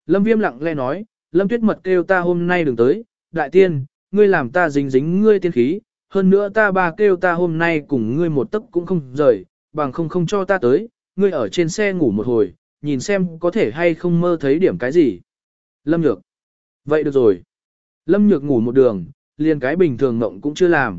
Lâm Viêm lặng lẽ nói, Lâm Tuyết Mật kêu ta hôm nay đừng tới, đại tiên, ngươi làm ta dính dính ngươi tiên khí, hơn nữa ta ba kêu ta hôm nay cùng ngươi một tấc cũng không rời, bằng không cho ta tới, ngươi ở trên xe ngủ một hồi, nhìn xem có thể hay không mơ thấy điểm cái gì. Lâm Nhược. Vậy được rồi. Lâm Nhược ngủ một đường, liền cái bình thường mộng cũng chưa làm.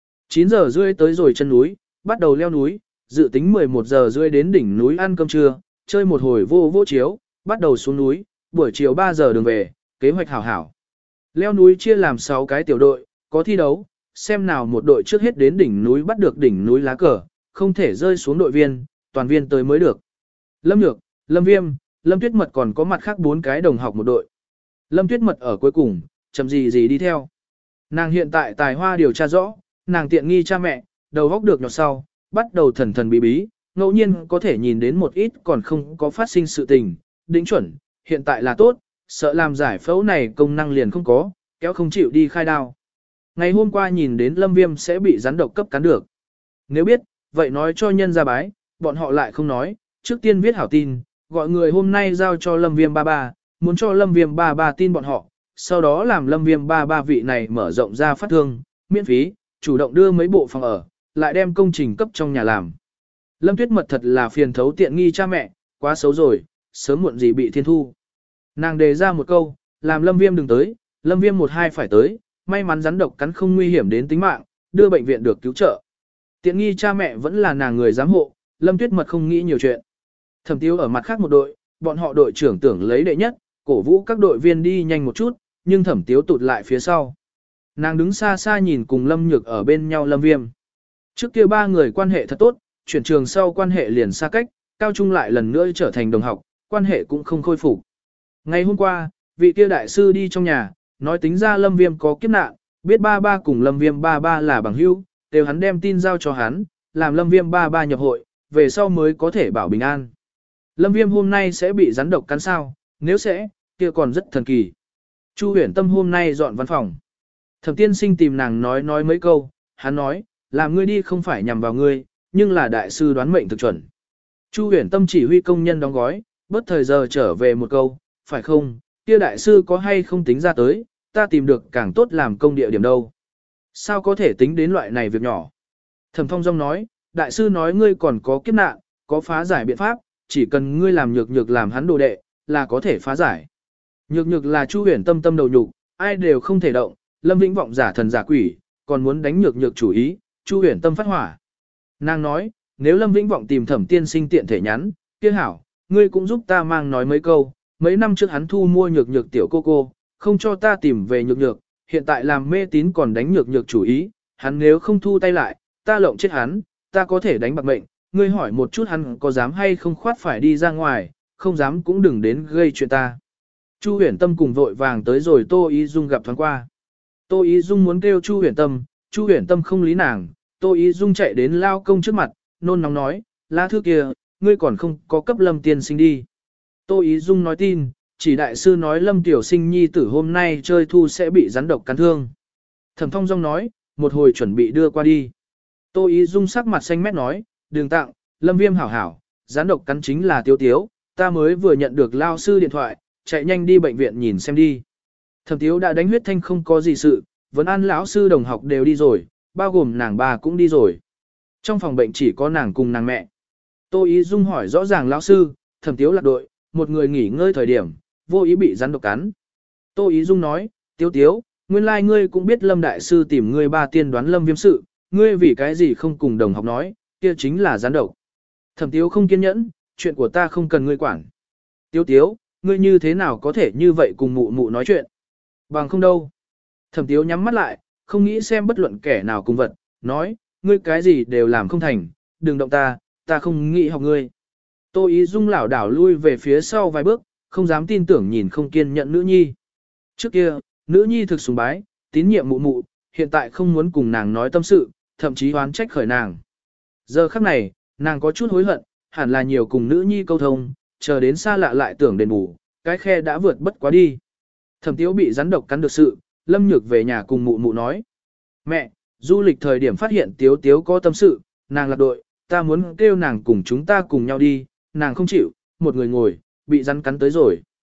9 giờ rưỡi tới rồi chân núi, bắt đầu leo núi, dự tính 11 giờ rưỡi đến đỉnh núi ăn cơm trưa, chơi một hồi vô chiếu, bắt đầu xuống núi, buổi chiều 3 giờ đường về, kế hoạch hảo hảo. Leo núi chia làm 6 cái tiểu đội, có thi đấu, xem nào một đội trước hết đến đỉnh núi bắt được đỉnh núi lá cờ, không thể rơi xuống đội viên, toàn viên tới mới được. Lâm Nhược, Lâm Viêm, Lâm Tuyết Mật còn có mặt khác 4 cái đồng học một đội. Lâm Tuyết Mật ở cuối cùng, chậm gì đi theo. Nàng hiện tại tài hoa điều tra rõ, nàng tiện nghi cha mẹ, đầu góc được nhọt sau, bắt đầu thần bí, ngẫu nhiên có thể nhìn đến một ít còn không có phát sinh sự tình, đính chuẩn, hiện tại là tốt, sợ làm giải phẫu này công năng liền không có, kéo không chịu đi khai đao. Ngày hôm qua nhìn đến Lâm Viêm sẽ bị rắn độc cấp cắn được. Nếu biết, vậy nói cho nhân ra bái, bọn họ lại không nói, trước tiên viết hảo tin, gọi người hôm nay giao cho Lâm Viêm 33, muốn cho Lâm Viêm 33 tin bọn họ, sau đó làm Lâm Viêm 33 vị này mở rộng ra phát thương, miễn phí, chủ động đưa mấy bộ phòng ở, lại đem công trình cấp trong nhà làm. Lâm Tuyết Mật thật là phiền thấu tiện nghi cha mẹ, quá xấu rồi, sớm muộn gì bị thiên thu. Nàng đề ra một câu, làm Lâm Viêm đừng tới, Lâm Viêm 12 phải tới, may mắn rắn độc cắn không nguy hiểm đến tính mạng, đưa bệnh viện được cứu trợ. Tiện nghi cha mẹ vẫn là nàng người giám hộ, Lâm Tuyết Mật không nghĩ nhiều chuyện. Thẩm Tiếu ở mặt khác một đội, bọn họ đội trưởng tưởng lấy đệ nhất, cổ vũ các đội viên đi nhanh một chút, nhưng Thẩm Tiếu tụt lại phía sau. Nàng đứng xa xa nhìn cùng Lâm Nhược ở bên nhau Lâm Viêm. Trước kia 3 người quan hệ thật tốt, chuyển trường sau quan hệ liền xa cách, cao trung lại lần nữa trở thành đồng học, quan hệ cũng không khôi phục. Ngày hôm qua, vị kia đại sư đi trong nhà, nói tính ra Lâm Viêm có kiếp nạn, biết 33 cùng Lâm Viêm 33 là bằng hữu, đều hắn đem tin giao cho hắn, làm Lâm Viêm 33 nhập hội, về sau mới có thể bảo bình an. Lâm Viêm hôm nay sẽ bị rắn độc cắn sao, nếu sẽ, kia còn rất thần kỳ. Chu Huyền Tâm hôm nay dọn văn phòng. Thẩm Tiên Sinh tìm nàng nói mấy câu, hắn nói, làm ngươi đi không phải nhằm vào ngươi, nhưng là đại sư đoán mệnh thực chuẩn. Chu Huyền Tâm chỉ huy công nhân đóng gói, bớt thời giờ trở về một câu, phải không, kia đại sư có hay không tính ra tới, ta tìm được càng tốt làm công địa điểm đâu. Sao có thể tính đến loại này việc nhỏ? Thẩm Thông Dong nói, đại sư nói ngươi còn có kiếp nạn, có phá giải biện pháp, chỉ cần ngươi làm nhược làm hắn đồ đệ, là có thể phá giải. Nhược là Chu Huyền Tâm tâm đầu nhục, ai đều không thể động, Lâm Vĩnh Vọng giả thần giả quỷ, còn muốn đánh nhược chủ ý, Chu Huyền Tâm phát hỏa. Nàng nói, nếu Lâm Vĩnh Vọng tìm Thẩm Tiên Sinh tiện thể nhắn, kia hảo, ngươi cũng giúp ta mang nói mấy câu, mấy năm trước hắn thu mua nhược tiểu cô, không cho ta tìm về nhược, hiện tại làm mê tín còn đánh nhược chủ ý, hắn nếu không thu tay lại, ta lộng chết hắn, ta có thể đánh bạc mệnh, ngươi hỏi một chút hắn có dám hay không khoát phải đi ra ngoài, không dám cũng đừng đến gây chuyện ta. Chu Huyền Tâm cùng vội vàng tới rồi Tô Ý Dung gặp thoáng qua. Tô Ý Dung muốn kêu Chu Huyền Tâm không lý nàng, Tô Ý Dung chạy đến lao công trước mặt, nôn nóng nói, lá thư kia, ngươi còn không có cấp Lâm Tiên Sinh đi. Tô Ý Dung nói tin, chỉ đại sư nói Lâm Tiểu Sinh nhi tử hôm nay chơi thu sẽ bị rắn độc cắn thương. Thẩm Thông Dong nói, một hồi chuẩn bị đưa qua đi. Tô Ý Dung sắc mặt xanh mét nói, đừng tặng, Lâm Viêm hảo, rắn độc cắn chính là Tiếu, ta mới vừa nhận được lao sư điện thoại, chạy nhanh đi bệnh viện nhìn xem đi. Thẩm Tiếu đã đánh huyết thanh không có gì sự, vẫn an lão sư đồng học đều đi rồi, bao gồm nàng bà cũng đi rồi. Trong phòng bệnh chỉ có nàng cùng nàng mẹ. Tô Ý Dung hỏi rõ ràng lão sư, Thẩm Tiếu lạc đội, một người nghỉ ngơi thời điểm, vô ý bị rắn độc cắn. Tô Ý Dung nói, Tiếu, nguyên lai like ngươi cũng biết Lâm Đại Sư tìm ngươi ba tiên đoán Lâm Viêm sự, ngươi vì cái gì không cùng đồng học nói, kia chính là rắn độc. Thẩm Tiếu không kiên nhẫn, chuyện của ta không cần ngươi quản. Tiếu, ngươi như thế nào có thể như vậy cùng mụ nói chuyện? Bằng không đâu. Thẩm Tiếu nhắm mắt lại, không nghĩ xem bất luận kẻ nào cùng vật, nói, ngươi cái gì đều làm không thành, đừng động ta không nghĩ học ngươi. Tô Ý Dung lảo đảo lui về phía sau vài bước, không dám tin tưởng nhìn không kiên nhẫn nữ nhi. Trước kia, nữ nhi thực sùng bái, tín nhiệm mụ, hiện tại không muốn cùng nàng nói tâm sự, thậm chí oán trách khởi nàng. Giờ khắc này, nàng có chút hối hận, hẳn là nhiều cùng nữ nhi câu thông, chờ đến xa lạ lại tưởng đền bù, cái khe đã vượt bất quá đi. Thẩm Tiếu bị rắn độc cắn được sự, Lâm Nhược về nhà cùng mụ nói. Mẹ, du lịch thời điểm phát hiện Tiếu có tâm sự, nàng lạc đội, ta muốn kêu nàng cùng chúng ta cùng nhau đi, nàng không chịu, một người ngồi, bị rắn cắn tới rồi.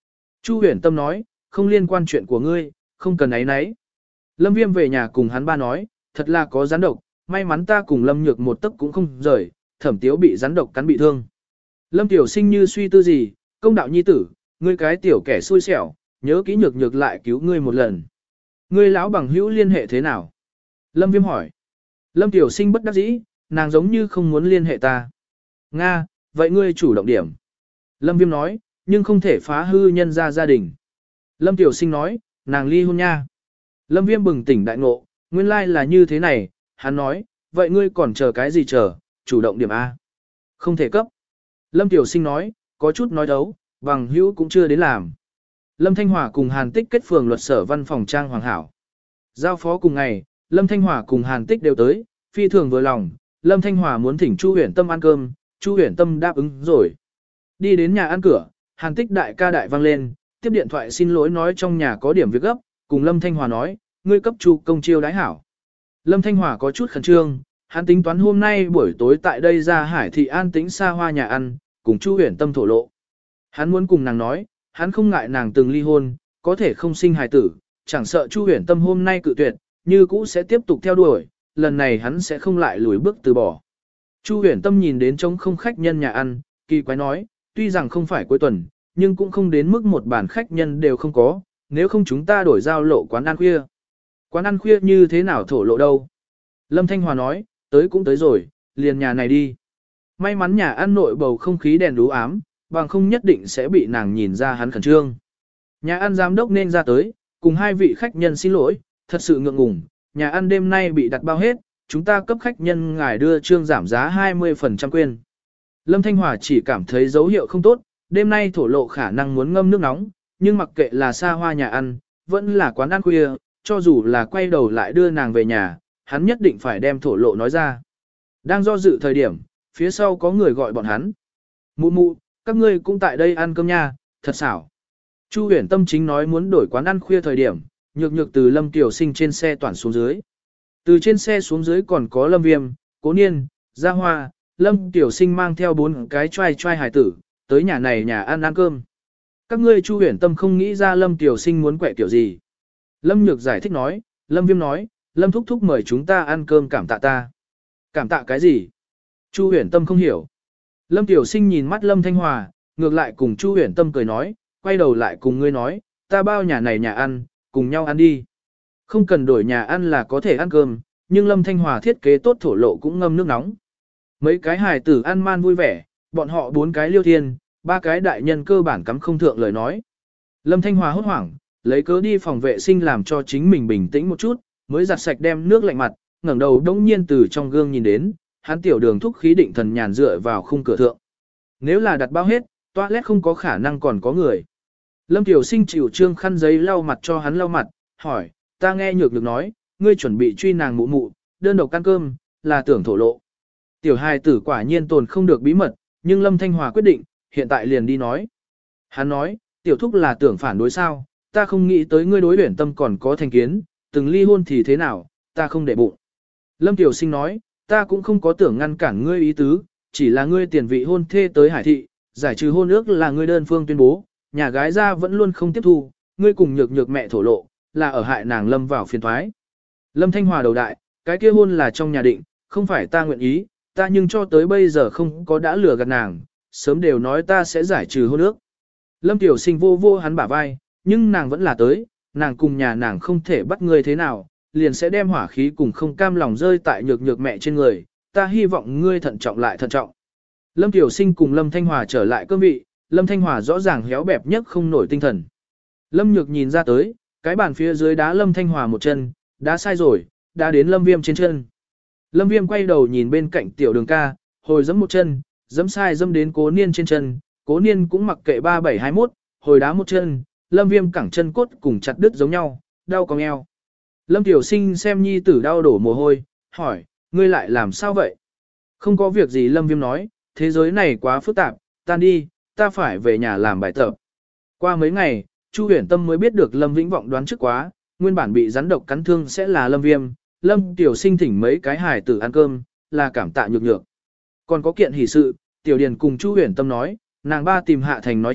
Chu Huyền Tâm nói, không liên quan chuyện của ngươi, không cần ấy nấy. Lâm Viêm về nhà cùng hắn ba nói, thật là có rắn độc, may mắn ta cùng Lâm Nhược một tấc cũng không rời, Thẩm Tiếu bị rắn độc cắn bị thương. Lâm Tiểu Sinh như suy tư gì, công đạo nhi tử, ngươi cái tiểu kẻ xui xẻo, nhớ kỹ Nhược Nhược lại cứu ngươi một lần. Ngươi lão bằng hữu liên hệ thế nào? Lâm Viêm hỏi. Lâm Tiểu Sinh bất đắc dĩ, nàng giống như không muốn liên hệ ta. Nga, vậy ngươi chủ động điểm. Lâm Viêm nói, nhưng không thể phá hư nhân ra gia đình. Lâm Tiểu Sinh nói, nàng ly hôn nha. Lâm Viêm bừng tỉnh đại ngộ, nguyên lai là như thế này, hắn nói, vậy ngươi còn chờ cái gì chờ, chủ động điểm A. Không thể cấp. Lâm Tiểu Sinh nói, có chút nói đấu, bằng hữu cũng chưa đến làm. Lâm Thanh Hòa cùng Hàn Tích kết phường luật sở văn phòng trang hoàng hảo. Giao phó cùng ngày, Lâm Thanh Hòa cùng Hàn Tích đều tới, phi thường vừa lòng, Lâm Thanh Hòa muốn thỉnh Chu Huyền Tâm ăn cơm, Chu Huyền Tâm đáp ứng rồi. Đi đến nhà ăn cửa, Hàn Tích đại ca đại vang lên, tiếp điện thoại xin lỗi nói trong nhà có điểm việc gấp, cùng Lâm Thanh Hòa nói, ngươi cấp Chu công chiêu đái hảo. Lâm Thanh Hòa có chút khẩn trương, hắn tính toán hôm nay buổi tối tại đây ra Hải Thị an tĩnh xa hoa nhà ăn, cùng Chu Huyền Tâm thổ lộ. Hắn muốn cùng nàng nói, hắn không ngại nàng từng ly hôn, có thể không sinh hài tử, chẳng sợ Chu Huyền Tâm hôm nay cự tuyệt, như cũ sẽ tiếp tục theo đuổi, lần này hắn sẽ không lại lùi bước từ bỏ. Chu Huyền Tâm nhìn đến trống không khách nhân nhà ăn, kỳ quái nói, tuy rằng không phải cuối tuần, nhưng cũng không đến mức một bàn khách nhân đều không có, nếu không chúng ta đổi giao lộ quán ăn khuya. Quán ăn khuya như thế nào thổ lộ đâu? Lâm Thanh Hòa nói, tới cũng tới rồi, liền nhà này đi. May mắn nhà ăn nội bầu không khí đèn đú ám, bằng không nhất định sẽ bị nàng nhìn ra hắn khẩn trương. Nhà ăn giám đốc nên ra tới, cùng hai vị khách nhân xin lỗi, thật sự ngượng ngùng, nhà ăn đêm nay bị đặt bao hết, chúng ta cấp khách nhân ngài đưa trương giảm giá 20% quên. Lâm Thanh Hòa chỉ cảm thấy dấu hiệu không tốt, đêm nay thổ lộ khả năng muốn ngâm nước nóng, nhưng mặc kệ là xa hoa nhà ăn, vẫn là quán ăn khuya, cho dù là quay đầu lại đưa nàng về nhà, hắn nhất định phải đem thổ lộ nói ra. Đang do dự thời điểm, phía sau có người gọi bọn hắn. Mụ mụ, các ngươi cũng tại đây ăn cơm nha, thật xảo. Chu Huyền Tâm chính nói muốn đổi quán ăn khuya thời điểm, nhược nhược từ Lâm Tiểu Sinh trên xe toàn xuống dưới. Từ trên xe xuống dưới còn có Lâm Viêm, Cố Niên, Gia Hoa, Lâm Tiểu Sinh mang theo 4 cái trai hài tử, tới nhà này nhà ăn cơm. Các ngươi Chu Huyền Tâm không nghĩ ra Lâm Tiểu Sinh muốn quẹ kiểu gì. Lâm Nhược giải thích nói, Lâm Viêm nói, Lâm Thúc Thúc mời chúng ta ăn cơm cảm tạ ta. Cảm tạ cái gì? Chu Huyền Tâm không hiểu. Lâm Tiểu Sinh nhìn mắt Lâm Thanh Hòa, ngược lại cùng Chu Huyền Tâm cười nói, quay đầu lại cùng ngươi nói, ta bao nhà này nhà ăn, cùng nhau ăn đi. Không cần đổi nhà ăn là có thể ăn cơm, nhưng Lâm Thanh Hòa thiết kế tốt thổ lộ cũng ngâm nước nóng. Mấy cái hài tử ăn man vui vẻ, bọn họ 4 cái liêu thiên, 3 cái đại nhân cơ bản cắm không thượng lời nói. Lâm Thanh Hòa hốt hoảng, lấy cớ đi phòng vệ sinh làm cho chính mình bình tĩnh một chút, mới giặt sạch đem nước lạnh mặt, ngẩng đầu đống nhiên từ trong gương nhìn đến, hắn tiểu đường thúc khí định thần nhàn dựa vào khung cửa thượng. Nếu là đặt bao hết, toilet không có khả năng còn có người. Lâm Tiểu Sinh chịu trương khăn giấy lau mặt cho hắn lau mặt, hỏi, ta nghe nhược được nói, ngươi chuẩn bị truy nàng mụ mụ, đơn độc ăn cơm, là tưởng thổ lộ. Tiểu hài tử quả nhiên tồn không được bí mật, nhưng Lâm Thanh Hòa quyết định, hiện tại liền đi nói. Hắn nói, tiểu thúc là tưởng phản đối sao, ta không nghĩ tới ngươi đối Huyền Tâm còn có thành kiến, từng ly hôn thì thế nào, ta không để bụng. Lâm Tiểu Sinh nói, ta cũng không có tưởng ngăn cản ngươi ý tứ, chỉ là ngươi tiền vị hôn thê tới Hải Thị, giải trừ hôn ước là ngươi đơn phương tuyên bố, nhà gái ra vẫn luôn không tiếp thu, ngươi cùng nhược nhược mẹ thổ lộ, là ở hại nàng Lâm vào phiền thoái. Lâm Thanh Hòa đầu đại, cái kia hôn là trong nhà định, không phải ta nguyện ý, ta nhưng cho tới bây giờ không có đã lừa gạt nàng, sớm đều nói ta sẽ giải trừ hôn ước. Lâm Tiểu Sinh vô vô hắn bả vai, nhưng nàng vẫn là tới, nàng cùng nhà nàng không thể bắt ngươi thế nào, liền sẽ đem hỏa khí cùng không cam lòng rơi tại nhược nhược mẹ trên người, ta hy vọng ngươi thận trọng lại thận trọng. Lâm Tiểu Sinh cùng Lâm Thanh Hòa trở lại cương vị, Lâm Thanh Hòa rõ ràng héo bẹp nhất không nổi tinh thần. Lâm Nhược nhìn ra tới, cái bàn phía dưới đá Lâm Thanh Hòa một chân, đá sai rồi, đá đến Lâm Viêm trên chân. Lâm Viêm quay đầu nhìn bên cạnh tiểu đường ca, hồi giẫm một chân, giẫm sai giẫm đến Cố Niên trên chân, Cố Niên cũng mặc kệ 3721, hồi đá một chân, Lâm Viêm cẳng chân cốt cùng chặt đứt giống nhau, đau cong eo. Lâm Tiểu Sinh xem nhi tử đau đổ mồ hôi, hỏi, ngươi lại làm sao vậy? Không có việc gì Lâm Viêm nói, thế giới này quá phức tạp, tan đi, ta phải về nhà làm bài tập. Qua mấy ngày, Chu Huyền Tâm mới biết được Lâm Vĩnh Vọng đoán trước quá, nguyên bản bị rắn độc cắn thương sẽ là Lâm Viêm, Lâm Tiểu Sinh thỉnh mấy cái hài tử ăn cơm, là cảm tạ nhược nhược. Còn có kiện hỷ sự, Tiểu Điền cùng Chu Huyền Tâm nói, nàng ba tìm Hạ Thành nói chuyện,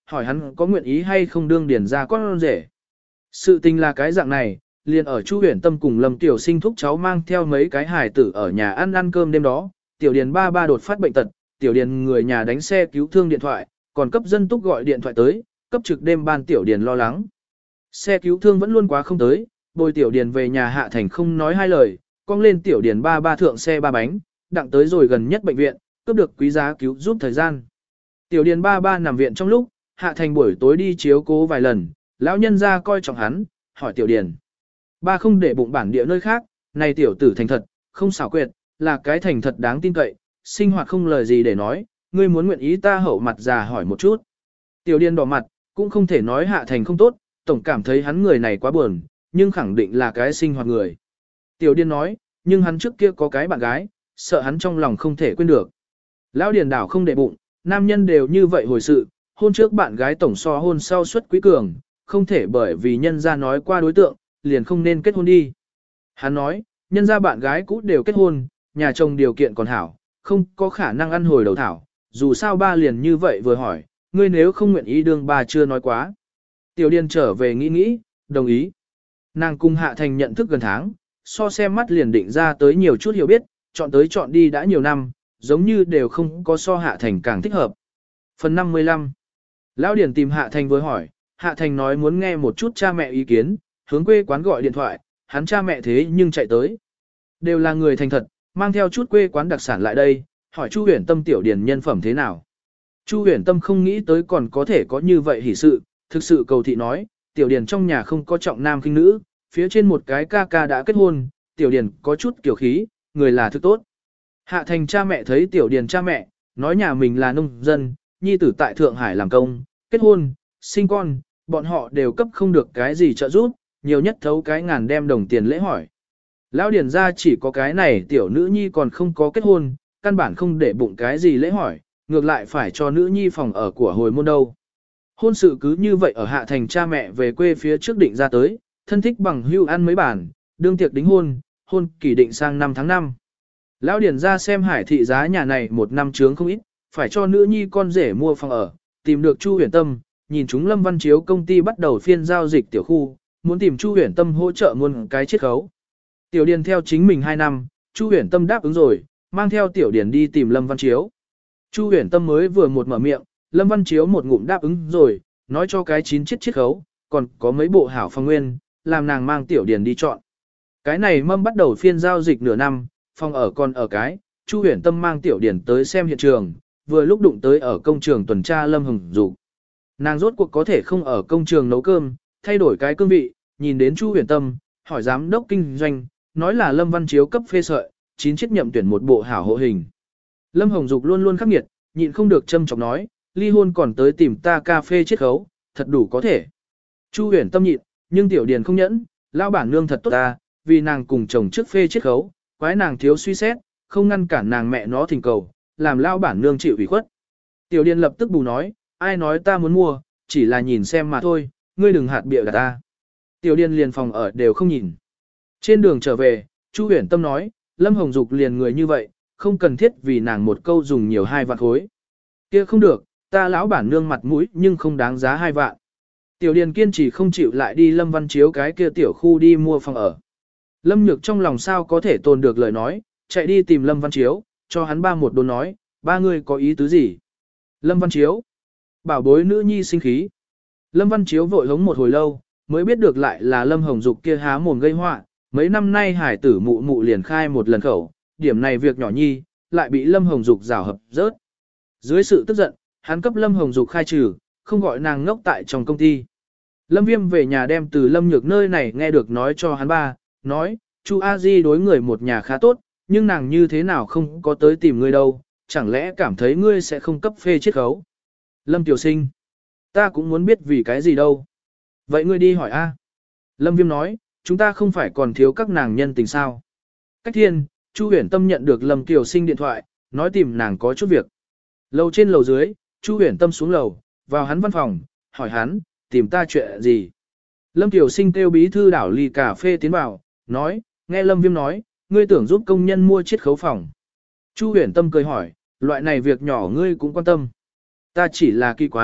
hỏi hắn có nguyện ý hay không đương điền ra con rể. Sự tình là cái dạng này, liền ở Chu Huyền Tâm cùng Lâm Tiểu Sinh thúc cháu mang theo mấy cái hài tử ở nhà ăn cơm đêm đó, Tiểu Điền ba đột phát bệnh tật, Tiểu Điền người nhà đánh xe cứu thương điện thoại, còn cấp dân túc gọi điện thoại tới, cấp trực đêm ban Tiểu Điền lo lắng. Xe cứu thương vẫn luôn quá không tới, bồi Tiểu Điền về nhà Hạ Thành không nói hai lời, cong lên Tiểu Điền ba thượng xe ba bánh, đặng tới rồi gần nhất bệnh viện, cướp được quý giá cứu giúp thời gian. Tiểu Điền ba nằm viện trong lúc, Hạ Thành buổi tối đi chiếu cố vài lần, lão nhân ra coi trọng hắn, hỏi Tiểu Điền. Ba không để bụng bản địa nơi khác, này tiểu tử thành thật, không xảo quyệt, là cái thành thật đáng tin cậy, sinh hoạt không lời gì để nói, ngươi muốn nguyện ý ta hậu mặt già hỏi một chút. Tiểu Điền đỏ mặt, cũng không thể nói Hạ Thành không tốt, tổng cảm thấy hắn người này quá buồn, nhưng khẳng định là cái sinh hoạt người. Tiểu Điền nói, nhưng hắn trước kia có cái bạn gái, sợ hắn trong lòng không thể quên được. Lão Điền đảo không để bụng, nam nhân đều như vậy hồi sự, hôn trước bạn gái tổng so hôn sau xuất quý cường, không thể bởi vì nhân gia nói qua đối tượng, liền không nên kết hôn đi. Hắn nói, nhân gia bạn gái cũ đều kết hôn, nhà chồng điều kiện còn hảo, không có khả năng ăn hồi đầu thảo, dù sao ba liền như vậy vừa hỏi, ngươi nếu không nguyện ý đương ba chưa nói quá. Tiểu Điền trở về nghĩ, đồng ý. Nàng cùng Hạ Thành nhận thức gần tháng, so xem mắt liền định ra tới nhiều chút hiểu biết, chọn tới chọn đi đã nhiều năm, giống như đều không có so Hạ Thành càng thích hợp. Phần 55. Lão Điền tìm Hạ Thành với hỏi, Hạ Thành nói muốn nghe một chút cha mẹ ý kiến, hướng quê quán gọi điện thoại, hắn cha mẹ thế nhưng chạy tới. Đều là người thành thật, mang theo chút quê quán đặc sản lại đây, hỏi Chu Huyền Tâm Tiểu Điền nhân phẩm thế nào. Chu Huyền Tâm không nghĩ tới còn có thể có như vậy hỉ sự, thực sự cầu thị nói, Tiểu Điền trong nhà không có trọng nam khinh nữ, phía trên một cái ca ca đã kết hôn, Tiểu Điền có chút kiểu khí, người là thực tốt. Hạ Thành cha mẹ thấy Tiểu Điền cha mẹ, nói nhà mình là nông dân, nhi tử tại Thượng Hải làm công, kết hôn, sinh con, bọn họ đều cấp không được cái gì trợ giúp, nhiều nhất thấu cái ngàn đem đồng tiền lễ hỏi. Lão Điền ra chỉ có cái này tiểu nữ nhi còn không có kết hôn, căn bản không để bụng cái gì lễ hỏi, ngược lại phải cho nữ nhi phòng ở của hồi môn đâu. Hôn sự cứ như vậy ở Hạ Thành cha mẹ về quê phía trước định ra tới, thân thích bằng hưu ăn mấy bản, đương tiệc đính hôn, hôn kỳ định sang năm tháng 5. Lão Điền ra xem Hải thị giá nhà này một năm trướng không ít, phải cho nữ nhi con rể mua phòng ở, tìm được Chu Huyền Tâm, nhìn chúng Lâm Văn Chiếu công ty bắt đầu phiên giao dịch tiểu khu, muốn tìm Chu Huyền Tâm hỗ trợ muôn cái chiết khấu. Tiểu Điền theo chính mình 2 năm, Chu Huyền Tâm đáp ứng rồi, mang theo Tiểu Điền đi tìm Lâm Văn Chiếu. Chu Huyền Tâm mới vừa một mở miệng, Lâm Văn Chiếu một ngụm đáp ứng rồi, nói cho cái 9 chiết khấu, còn có mấy bộ hảo phong nguyên, làm nàng mang Tiểu Điền đi chọn. Cái này mâm bắt đầu phiên giao dịch nửa năm, phòng ở còn ở cái, Chu Huyền Tâm mang Tiểu Điền tới xem hiện trường, vừa lúc đụng tới ở công trường tuần tra Lâm Hồng Dục. Nàng rốt cuộc có thể không ở công trường nấu cơm, thay đổi cái cương vị, nhìn đến Chu Huyền Tâm, hỏi giám đốc kinh doanh, nói là Lâm Văn Chiếu cấp phê sợi, 9 chiếc nhậm tuyển một bộ hảo hộ hình. Lâm Hồng Dục luôn luôn khắc nghiệt, nhịn không được châm chọc nói, ly hôn còn tới tìm ta cà phê chiết khấu, thật đủ có thể. Chu Huyền Tâm nhịn, nhưng Tiểu Điền không nhẫn, lão bản nương thật tốt ta, vì nàng cùng chồng trước phê chiết khấu, quái nàng thiếu suy xét, không ngăn cản nàng mẹ nó thỉnh cầu, làm lão bản nương chịu ủy khuất. Tiểu Điền lập tức bù nói, ai nói ta muốn mua, chỉ là nhìn xem mà thôi, ngươi đừng hạt bịa gạt ta. Tiểu Điền liền phòng ở đều không nhìn. Trên đường trở về, Chu Huyền Tâm nói, Lâm Hồng Dục liền người như vậy, không cần thiết vì nàng một câu dùng nhiều 2 vạn khối. Kia không được, ta lão bản nương mặt mũi nhưng không đáng giá 2 vạn. Tiểu Điền kiên trì không chịu lại đi Lâm Văn Chiếu cái kia tiểu khu đi mua phòng ở. Lâm Nhược trong lòng sao có thể tồn được lời nói, chạy đi tìm Lâm Văn Chiếu, cho hắn ba một đồn nói, ba người có ý tứ gì. Lâm Văn Chiếu, bảo bối nữ nhi sinh khí. Lâm Văn Chiếu vội hống một hồi lâu, mới biết được lại là Lâm Hồng Dục kia há mồm gây họa. Mấy năm nay hải tử mụ mụ liền khai một lần khẩu, điểm này việc nhỏ nhi, lại bị Lâm Hồng Dục rào hợp rớt. Dưới sự tức giận, hắn cấp Lâm Hồng Dục khai trừ, không gọi nàng ngốc tại trong công ty. Lâm Viêm về nhà đem từ Lâm Nhược nơi này nghe được nói cho hắn ba, nói, Chu A Di đối người một nhà khá tốt, nhưng nàng như thế nào không có tới tìm ngươi đâu, chẳng lẽ cảm thấy ngươi sẽ không cấp phê chiết khấu. Lâm Tiểu Sinh, ta cũng muốn biết vì cái gì đâu. Vậy ngươi đi hỏi A. Lâm Viêm nói, chúng ta không phải còn thiếu các nàng nhân tình sao. Cách thiên, Chu Huyền Tâm nhận được Lâm Tiểu Sinh điện thoại, nói tìm nàng có chút việc. Lầu trên lầu dưới, Chu Huyền Tâm xuống lầu, vào hắn văn phòng, hỏi hắn, tìm ta chuyện gì. Lâm Tiểu Sinh kêu bí thư đảo ly cà phê tiến vào, nói, nghe Lâm Viêm nói, ngươi tưởng giúp công nhân mua chiết khấu phòng. Chu Huyền Tâm cười hỏi, loại này việc nhỏ ngươi cũng quan tâm. Ta chỉ là kỳ quái,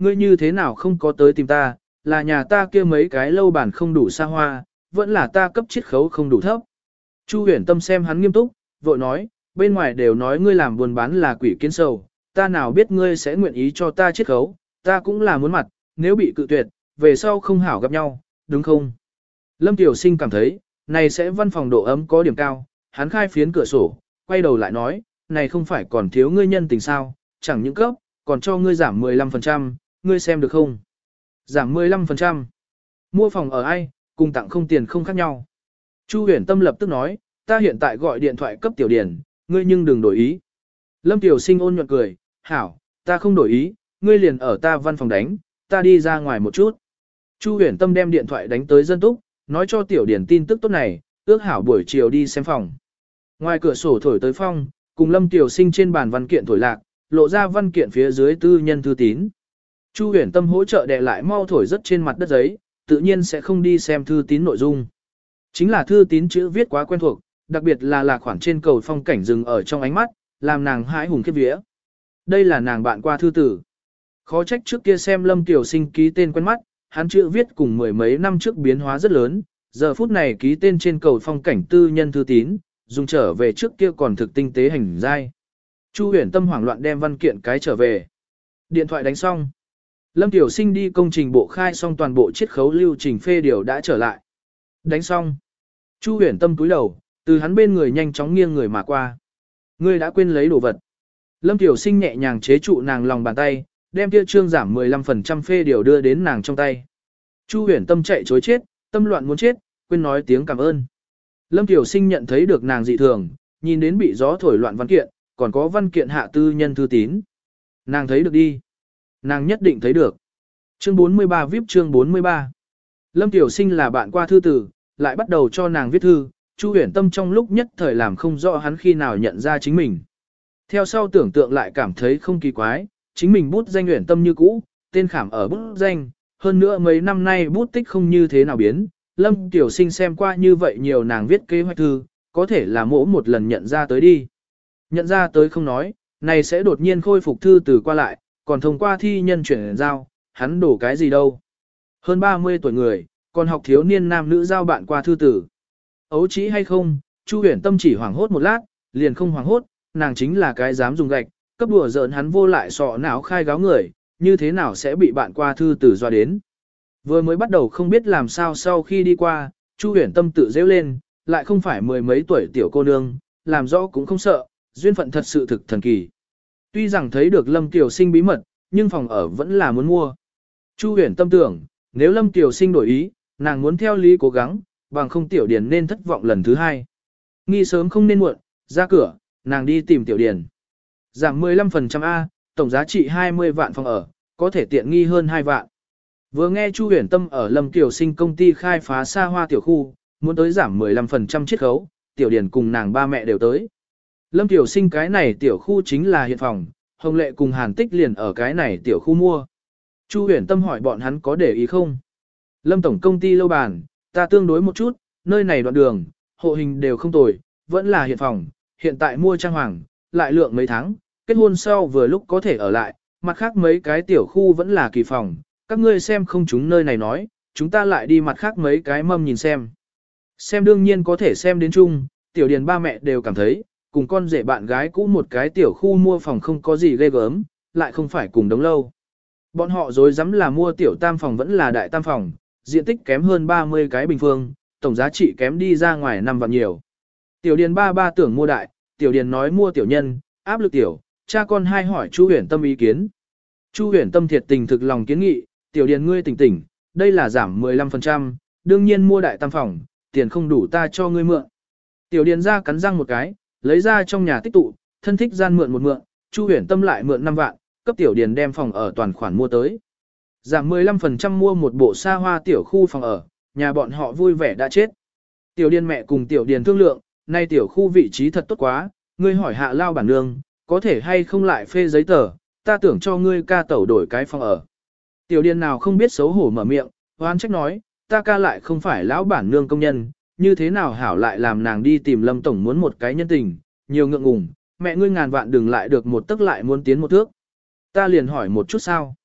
ngươi như thế nào không có tới tìm ta, là nhà ta kia mấy cái lâu bản không đủ xa hoa, vẫn là ta cấp chiết khấu không đủ thấp. Chu Huyền Tâm xem hắn nghiêm túc, vội nói, bên ngoài đều nói ngươi làm buôn bán là quỷ kiến sầu, ta nào biết ngươi sẽ nguyện ý cho ta chiết khấu, ta cũng là muốn mặt, nếu bị cự tuyệt, về sau không hảo gặp nhau, đúng không? Lâm Tiểu Sinh cảm thấy, này sẽ văn phòng độ ấm có điểm cao, hắn khai phiến cửa sổ, quay đầu lại nói, này không phải còn thiếu ngươi nhân tình sao, chẳng những cấp, còn cho ngươi giảm 15%, ngươi xem được không? Giảm 15%. Mua phòng ở ai, cùng tặng không tiền không khác nhau. Chu Huyền Tâm lập tức nói, ta hiện tại gọi điện thoại cấp Tiểu Điển, ngươi nhưng đừng đổi ý. Lâm Tiểu Sinh ôn nhuận cười, hảo, ta không đổi ý, ngươi liền ở ta văn phòng đánh, ta đi ra ngoài một chút. Chu Huyền Tâm đem điện thoại đánh tới dân túc, nói cho Tiểu Điển tin tức tốt này, ước hảo buổi chiều đi xem phòng. Ngoài cửa sổ thổi tới phong, cùng Lâm Tiểu Sinh trên bàn văn kiện thổi lạc, lộ ra văn kiện phía dưới tư nhân thư tín. Chu Huyền Tâm hỗ trợ đè lại mau thổi rất trên mặt đất giấy, tự nhiên sẽ không đi xem thư tín nội dung. Chính là thư tín chữ viết quá quen thuộc, đặc biệt là lạc khoản trên cầu phong cảnh rừng ở trong ánh mắt, làm nàng hãi hùng khiếp vía. Đây là nàng bạn qua thư tử. Khó trách trước kia xem Lâm Tiểu Sinh ký tên quen mắt, hắn chữ viết cùng mười mấy năm trước biến hóa rất lớn, giờ phút này ký tên trên cầu phong cảnh tư nhân thư tín, dùng trở về trước kia còn thực tinh tế hành giai. Chu Huyền Tâm hoảng loạn đem văn kiện cái trở về. Điện thoại đánh xong. Lâm Tiểu Sinh đi công trình bộ khai xong toàn bộ chiết khấu lưu trình phê điều đã trở lại. Đánh xong. Chu Huyền Tâm cúi đầu, từ hắn bên người nhanh chóng nghiêng người mà qua. Ngươi đã quên lấy đồ vật. Lâm Tiểu Sinh nhẹ nhàng chế trụ nàng lòng bàn tay, đem kia trương giảm 15% phê điều đưa đến nàng trong tay. Chu Huyền Tâm chạy chối chết, tâm loạn muốn chết, quên nói tiếng cảm ơn. Lâm Tiểu Sinh nhận thấy được nàng dị thường, nhìn đến bị gió thổi loạn văn kiện, còn có văn kiện hạ tư nhân thư tín. Nàng thấy được đi. Nàng nhất định thấy được. Chương 43 VIP chương 43. Lâm Tiểu Sinh là bạn qua thư tử, lại bắt đầu cho nàng viết thư, Chu Huyền Tâm trong lúc nhất thời làm không rõ hắn khi nào nhận ra chính mình. Theo sau tưởng tượng lại cảm thấy không kỳ quái, chính mình bút danh Huyền Tâm như cũ, tên khảm ở bút danh, hơn nữa mấy năm nay bút tích không như thế nào biến. Lâm Tiểu Sinh xem qua như vậy nhiều nàng viết kế hoạch thư, có thể là mỗi một lần nhận ra tới đi. Nhận ra tới không nói, này sẽ đột nhiên khôi phục thư từ qua lại, còn thông qua thi nhân chuyển giao, hắn đổ cái gì đâu. Hơn 30 tuổi người, còn học thiếu niên nam nữ giao bạn qua thư tử. Ấu chỉ hay không, Chu Huyền Tâm chỉ hoảng hốt một lát, liền không hoảng hốt, nàng chính là cái dám dùng gạch, cấp đùa giỡn hắn vô lại sọ não khai gáo người, như thế nào sẽ bị bạn qua thư tử doa đến. Vừa mới bắt đầu không biết làm sao sau khi đi qua, Chu Huyền Tâm tự giễu lên, lại không phải mười mấy tuổi tiểu cô nương, làm rõ cũng không sợ, duyên phận thật sự thực thần kỳ. Tuy rằng thấy được Lâm Tiểu Sinh bí mật, nhưng phòng ở vẫn là muốn mua. Chu Huyền Tâm tưởng, nếu Lâm Tiểu Sinh đổi ý, nàng muốn theo lý cố gắng, bằng không Tiểu Điền nên thất vọng lần thứ hai. Nghi sớm không nên muộn, ra cửa, nàng đi tìm Tiểu Điền. Giảm 15% A, tổng giá trị 20 vạn phòng ở, có thể tiện nghi hơn 2 vạn. Vừa nghe Chu Huyền Tâm ở Lâm Tiểu Sinh công ty khai phá xa hoa tiểu khu, muốn tới giảm 15% chiết khấu, Tiểu Điền cùng nàng ba mẹ đều tới. Lâm Tiểu Sinh cái này tiểu khu chính là hiện phòng, Hồng Lệ cùng Hàn Tích liền ở cái này tiểu khu mua. Chu Huyền Tâm hỏi bọn hắn có để ý không? Lâm tổng công ty lâu bàn, ta tương đối một chút, nơi này đoạn đường, hộ hình đều không tồi, vẫn là hiện phòng, hiện tại mua trang hoàng, lại lượng mấy tháng, kết hôn sau vừa lúc có thể ở lại, mặt khác mấy cái tiểu khu vẫn là kỳ phòng, các ngươi xem không chúng nơi này nói, chúng ta lại đi mặt khác mấy cái mâm nhìn xem. Xem đương nhiên có thể xem đến chung, Tiểu Điền ba mẹ đều cảm thấy, cùng con rể bạn gái cũ một cái tiểu khu mua phòng không có gì ghê gớm, lại không phải cùng đống lâu. Bọn họ dối dám là mua tiểu tam phòng vẫn là đại tam phòng, diện tích kém hơn 30 cái bình phương, tổng giá trị kém đi ra ngoài 5 vạn nhiều. Tiểu Điền ba tưởng mua đại, Tiểu Điền nói mua tiểu nhân, áp lực tiểu, cha con hai hỏi Chu Huyền Tâm ý kiến. Chu Huyền Tâm thiệt tình thực lòng kiến nghị, Tiểu Điền ngươi tỉnh tỉnh, đây là giảm 15%, đương nhiên mua đại tam phòng, tiền không đủ ta cho ngươi mượn. Tiểu Điền ra cắn răng một cái, lấy ra trong nhà tích tụ, thân thích gian mượn một mượn, Chu Huyền Tâm lại mượn 5 vạn, cấp Tiểu Điền đem phòng ở toàn khoản mua tới. Giảm 15% mua một bộ xa hoa tiểu khu phòng ở, nhà bọn họ vui vẻ đã chết. Tiểu Điền mẹ cùng Tiểu Điền thương lượng, nay tiểu khu vị trí thật tốt quá, ngươi hỏi hạ lao bản nương, có thể hay không lại phê giấy tờ, ta tưởng cho ngươi ca tẩu đổi cái phòng ở. Tiểu Điền nào không biết xấu hổ mở miệng, hoan trách nói, ta ca lại không phải lão bản nương công nhân, như thế nào hảo lại làm nàng đi tìm Lâm tổng muốn một cái nhân tình, nhiều ngượng ngùng, mẹ ngươi ngàn vạn đừng lại được một tức lại muốn tiến một thước. Ta liền hỏi một chút sao.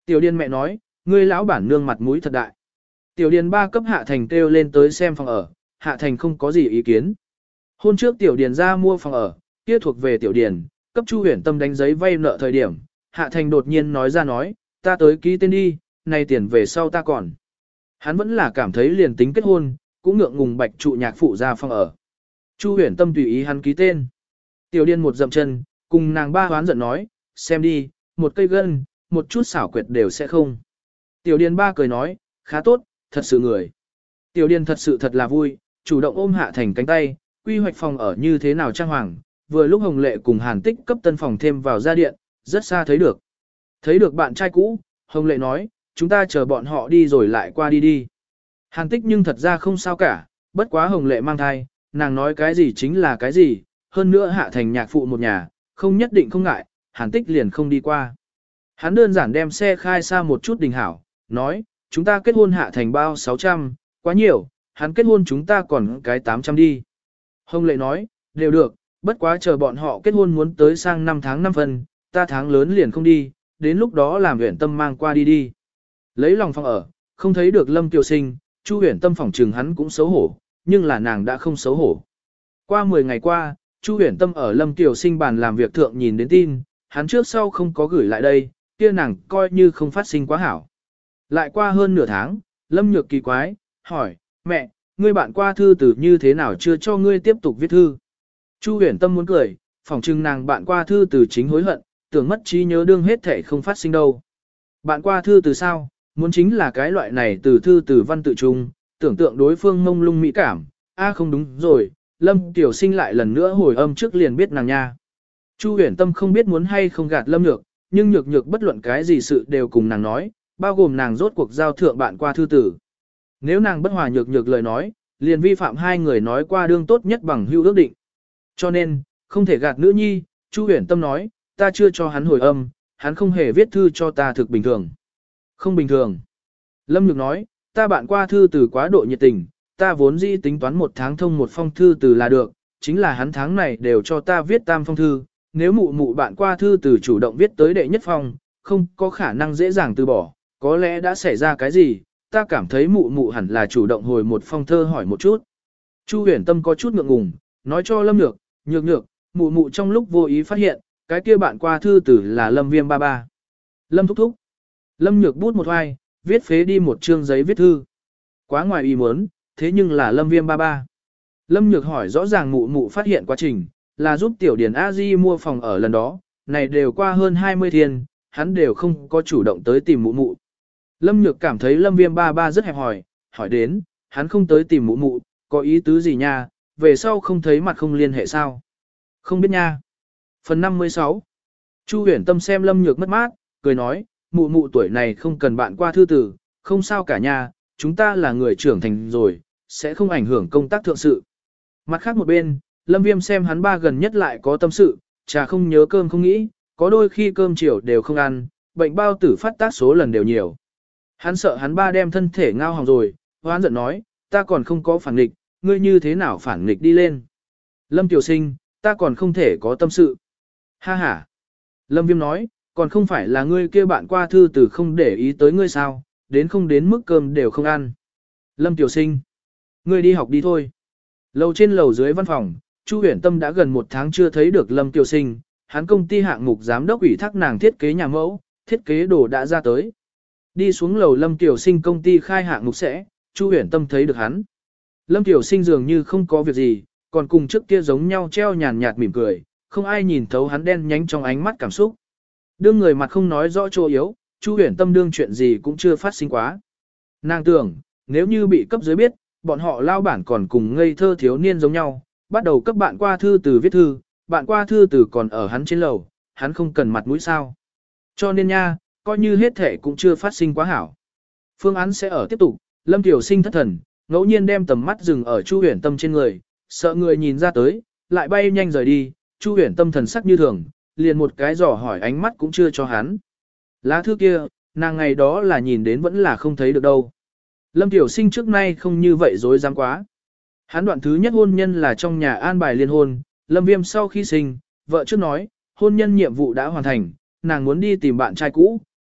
Tiểu Điền mẹ nói, ngươi lão bản nương mặt mũi thật đại. Tiểu Điền ba cấp Hạ Thành kêu lên tới xem phòng ở, Hạ Thành không có gì ý kiến. Hôm trước Tiểu Điền ra mua phòng ở, kia thuộc về Tiểu Điền, cấp Chu Huyền Tâm đánh giấy vay nợ thời điểm, Hạ Thành đột nhiên nói ra nói, ta tới ký tên đi, này tiền về sau ta còn. Hắn vẫn là cảm thấy liền tính kết hôn, cũng ngượng ngùng bạch trụ nhạc phụ ra phòng ở. Chu Huyền Tâm tùy ý hắn ký tên. Tiểu Điền một dậm chân, cùng nàng ba hoán giận nói, xem đi, một cây gân, một chút xảo quyệt đều sẽ không. Tiểu Điền ba cười nói, khá tốt, thật sự người. Tiểu Điền thật sự thật là vui, chủ động ôm Hạ Thành cánh tay, quy hoạch phòng ở như thế nào trang hoàng, vừa lúc Hồng Lệ cùng Hàn Tích cấp tân phòng thêm vào gia điện, rất xa thấy được. Thấy được bạn trai cũ, Hồng Lệ nói, chúng ta chờ bọn họ đi rồi lại qua đi đi. Hàn Tích nhưng thật ra không sao cả, bất quá Hồng Lệ mang thai, nàng nói cái gì chính là cái gì, hơn nữa Hạ Thành nhạc phụ một nhà, không nhất định không ngại, Hàn Tích liền không đi qua. Hắn đơn giản đem xe khai xa một chút đình hảo, nói, chúng ta kết hôn Hạ Thành bao 600, quá nhiều, hắn kết hôn chúng ta còn cái 800 đi. Hồng Lệ nói, đều được, bất quá chờ bọn họ kết hôn muốn tới sang 5 tháng 5 phần, ta tháng lớn liền không đi, đến lúc đó làm Uyển Tâm mang qua đi đi. Lấy lòng phòng ở, không thấy được Lâm Kiều Sinh, Chu Uyển Tâm phỏng trừng hắn cũng xấu hổ, nhưng là nàng đã không xấu hổ. Qua 10 ngày qua, Chu Uyển Tâm ở Lâm Kiều Sinh bàn làm việc thượng nhìn đến tin, hắn trước sau không có gửi lại đây, kia nàng coi như không phát sinh quá hảo. Lại qua hơn nửa tháng, Lâm Nhược kỳ quái, hỏi, mẹ, ngươi bạn qua thư từ như thế nào chưa cho ngươi tiếp tục viết thư? Chu Uyển Tâm muốn cười, phỏng chừng nàng bạn qua thư từ chính hối hận, tưởng mất trí nhớ đương hết thể không phát sinh đâu. Bạn qua thư từ sao, muốn chính là cái loại này từ thư từ văn tự trung, tưởng tượng đối phương mông lung mỹ cảm, không đúng rồi, Lâm Tiểu Sinh lại lần nữa hồi âm trước liền biết nàng nha. Chu Uyển Tâm không biết muốn hay không gạt Lâm Nhược, nhưng Nhược Nhược bất luận cái gì sự đều cùng nàng nói, bao gồm nàng rốt cuộc giao thượng bạn qua thư tử. Nếu nàng bất hòa Nhược Nhược lời nói, liền vi phạm hai người nói qua đương tốt nhất bằng hữu ước định. Cho nên, không thể gạt nữ nhi, Chu Uyển Tâm nói, ta chưa cho hắn hồi âm, hắn không hề viết thư cho ta thực bình thường. Không bình thường. Lâm Nhược nói, ta bạn qua thư từ quá độ nhiệt tình, ta vốn dĩ tính toán một tháng thông một phong thư từ là được, chính là hắn tháng này đều cho ta viết tam phong thư, nếu mụ mụ bạn qua thư từ chủ động viết tới đệ nhất phong, không có khả năng dễ dàng từ bỏ, có lẽ đã xảy ra cái gì, ta cảm thấy mụ mụ hẳn là chủ động hồi một phong thơ hỏi một chút. Chu Uyển Tâm có chút ngượng ngùng, nói cho Lâm Nhược, Nhược Nhược, mụ mụ trong lúc vô ý phát hiện, cái kia bạn qua thư từ là Lâm Viêm ba ba. Lâm thúc thúc. Lâm Nhược bút một hoài, viết phế đi một chương giấy viết thư. Quá ngoài ý muốn, thế nhưng là Lâm Viêm ba ba. Lâm Nhược hỏi rõ ràng mụ mụ phát hiện quá trình, là giúp Tiểu Điền A Di mua phòng ở lần đó, này đều qua hơn 20 thiên, hắn đều không có chủ động tới tìm mụ mụ. Lâm Nhược cảm thấy Lâm Viêm ba ba rất hẹp hỏi đến, hắn không tới tìm mụ mụ, có ý tứ gì nha, về sau không thấy mặt không liên hệ sao? Không biết nha. Phần 56. Chu Uyển Tâm xem Lâm Nhược mất mát, cười nói, mụ mụ tuổi này không cần bạn qua thư tử, không sao cả nha, chúng ta là người trưởng thành rồi, sẽ không ảnh hưởng công tác thượng sự. Mặt khác một bên, Lâm Viêm xem hắn ba gần nhất lại có tâm sự, trà không nhớ cơm không nghĩ, có đôi khi cơm chiều đều không ăn, bệnh bao tử phát tác số lần đều nhiều. Hắn sợ hắn ba đem thân thể ngao hỏng rồi, hoán giận nói, ta còn không có phản nghịch, ngươi như thế nào phản nghịch đi lên. Lâm Tiểu Sinh, ta còn không thể có tâm sự. Ha ha. Lâm Viêm nói, còn không phải là ngươi kia bạn qua thư từ không để ý tới ngươi sao, đến không đến mức cơm đều không ăn. Lâm Tiểu Sinh, ngươi đi học đi thôi. Lầu trên lầu dưới văn phòng, Chu Uyển Tâm đã gần một tháng chưa thấy được Lâm Tiểu Sinh, hắn công ty hạng mục giám đốc ủy thác nàng thiết kế nhà mẫu, thiết kế đồ đã ra tới. Đi xuống lầu Lâm Tiểu Sinh công ty khai hạng mục sẽ, Chu Uyển Tâm thấy được hắn. Lâm Tiểu Sinh dường như không có việc gì, còn cùng trước kia giống nhau treo nhàn nhạt mỉm cười, không ai nhìn thấu hắn đen nhánh trong ánh mắt cảm xúc. Đương người mặt không nói rõ chỗ yếu, Chu Uyển Tâm đương chuyện gì cũng chưa phát sinh quá. Nàng tưởng, nếu như bị cấp dưới biết, bọn họ lao bản còn cùng ngây thơ thiếu niên giống nhau, bắt đầu cấp bạn qua thư từ viết thư, bạn qua thư từ còn ở hắn trên lầu, hắn không cần mặt mũi sao. Cho nên nha, coi như hết thể cũng chưa phát sinh quá hảo. Phương án sẽ ở tiếp tục, Lâm Tiểu Sinh thất thần, ngẫu nhiên đem tầm mắt dừng ở Chu Uyển Tâm trên người, sợ người nhìn ra tới, lại bay nhanh rời đi, Chu Uyển Tâm thần sắc như thường, liền một cái dò hỏi ánh mắt cũng chưa cho hắn. Lá thư kia, nàng ngày đó là nhìn đến vẫn là không thấy được đâu. Lâm Tiểu Sinh trước nay không như vậy dối dám quá. Hắn đoạn thứ nhất hôn nhân là trong nhà an bài liên hôn, Lâm Viêm sau khi sinh, vợ trước nói, hôn nhân nhiệm vụ đã hoàn thành, nàng muốn đi tìm bạn trai cũ,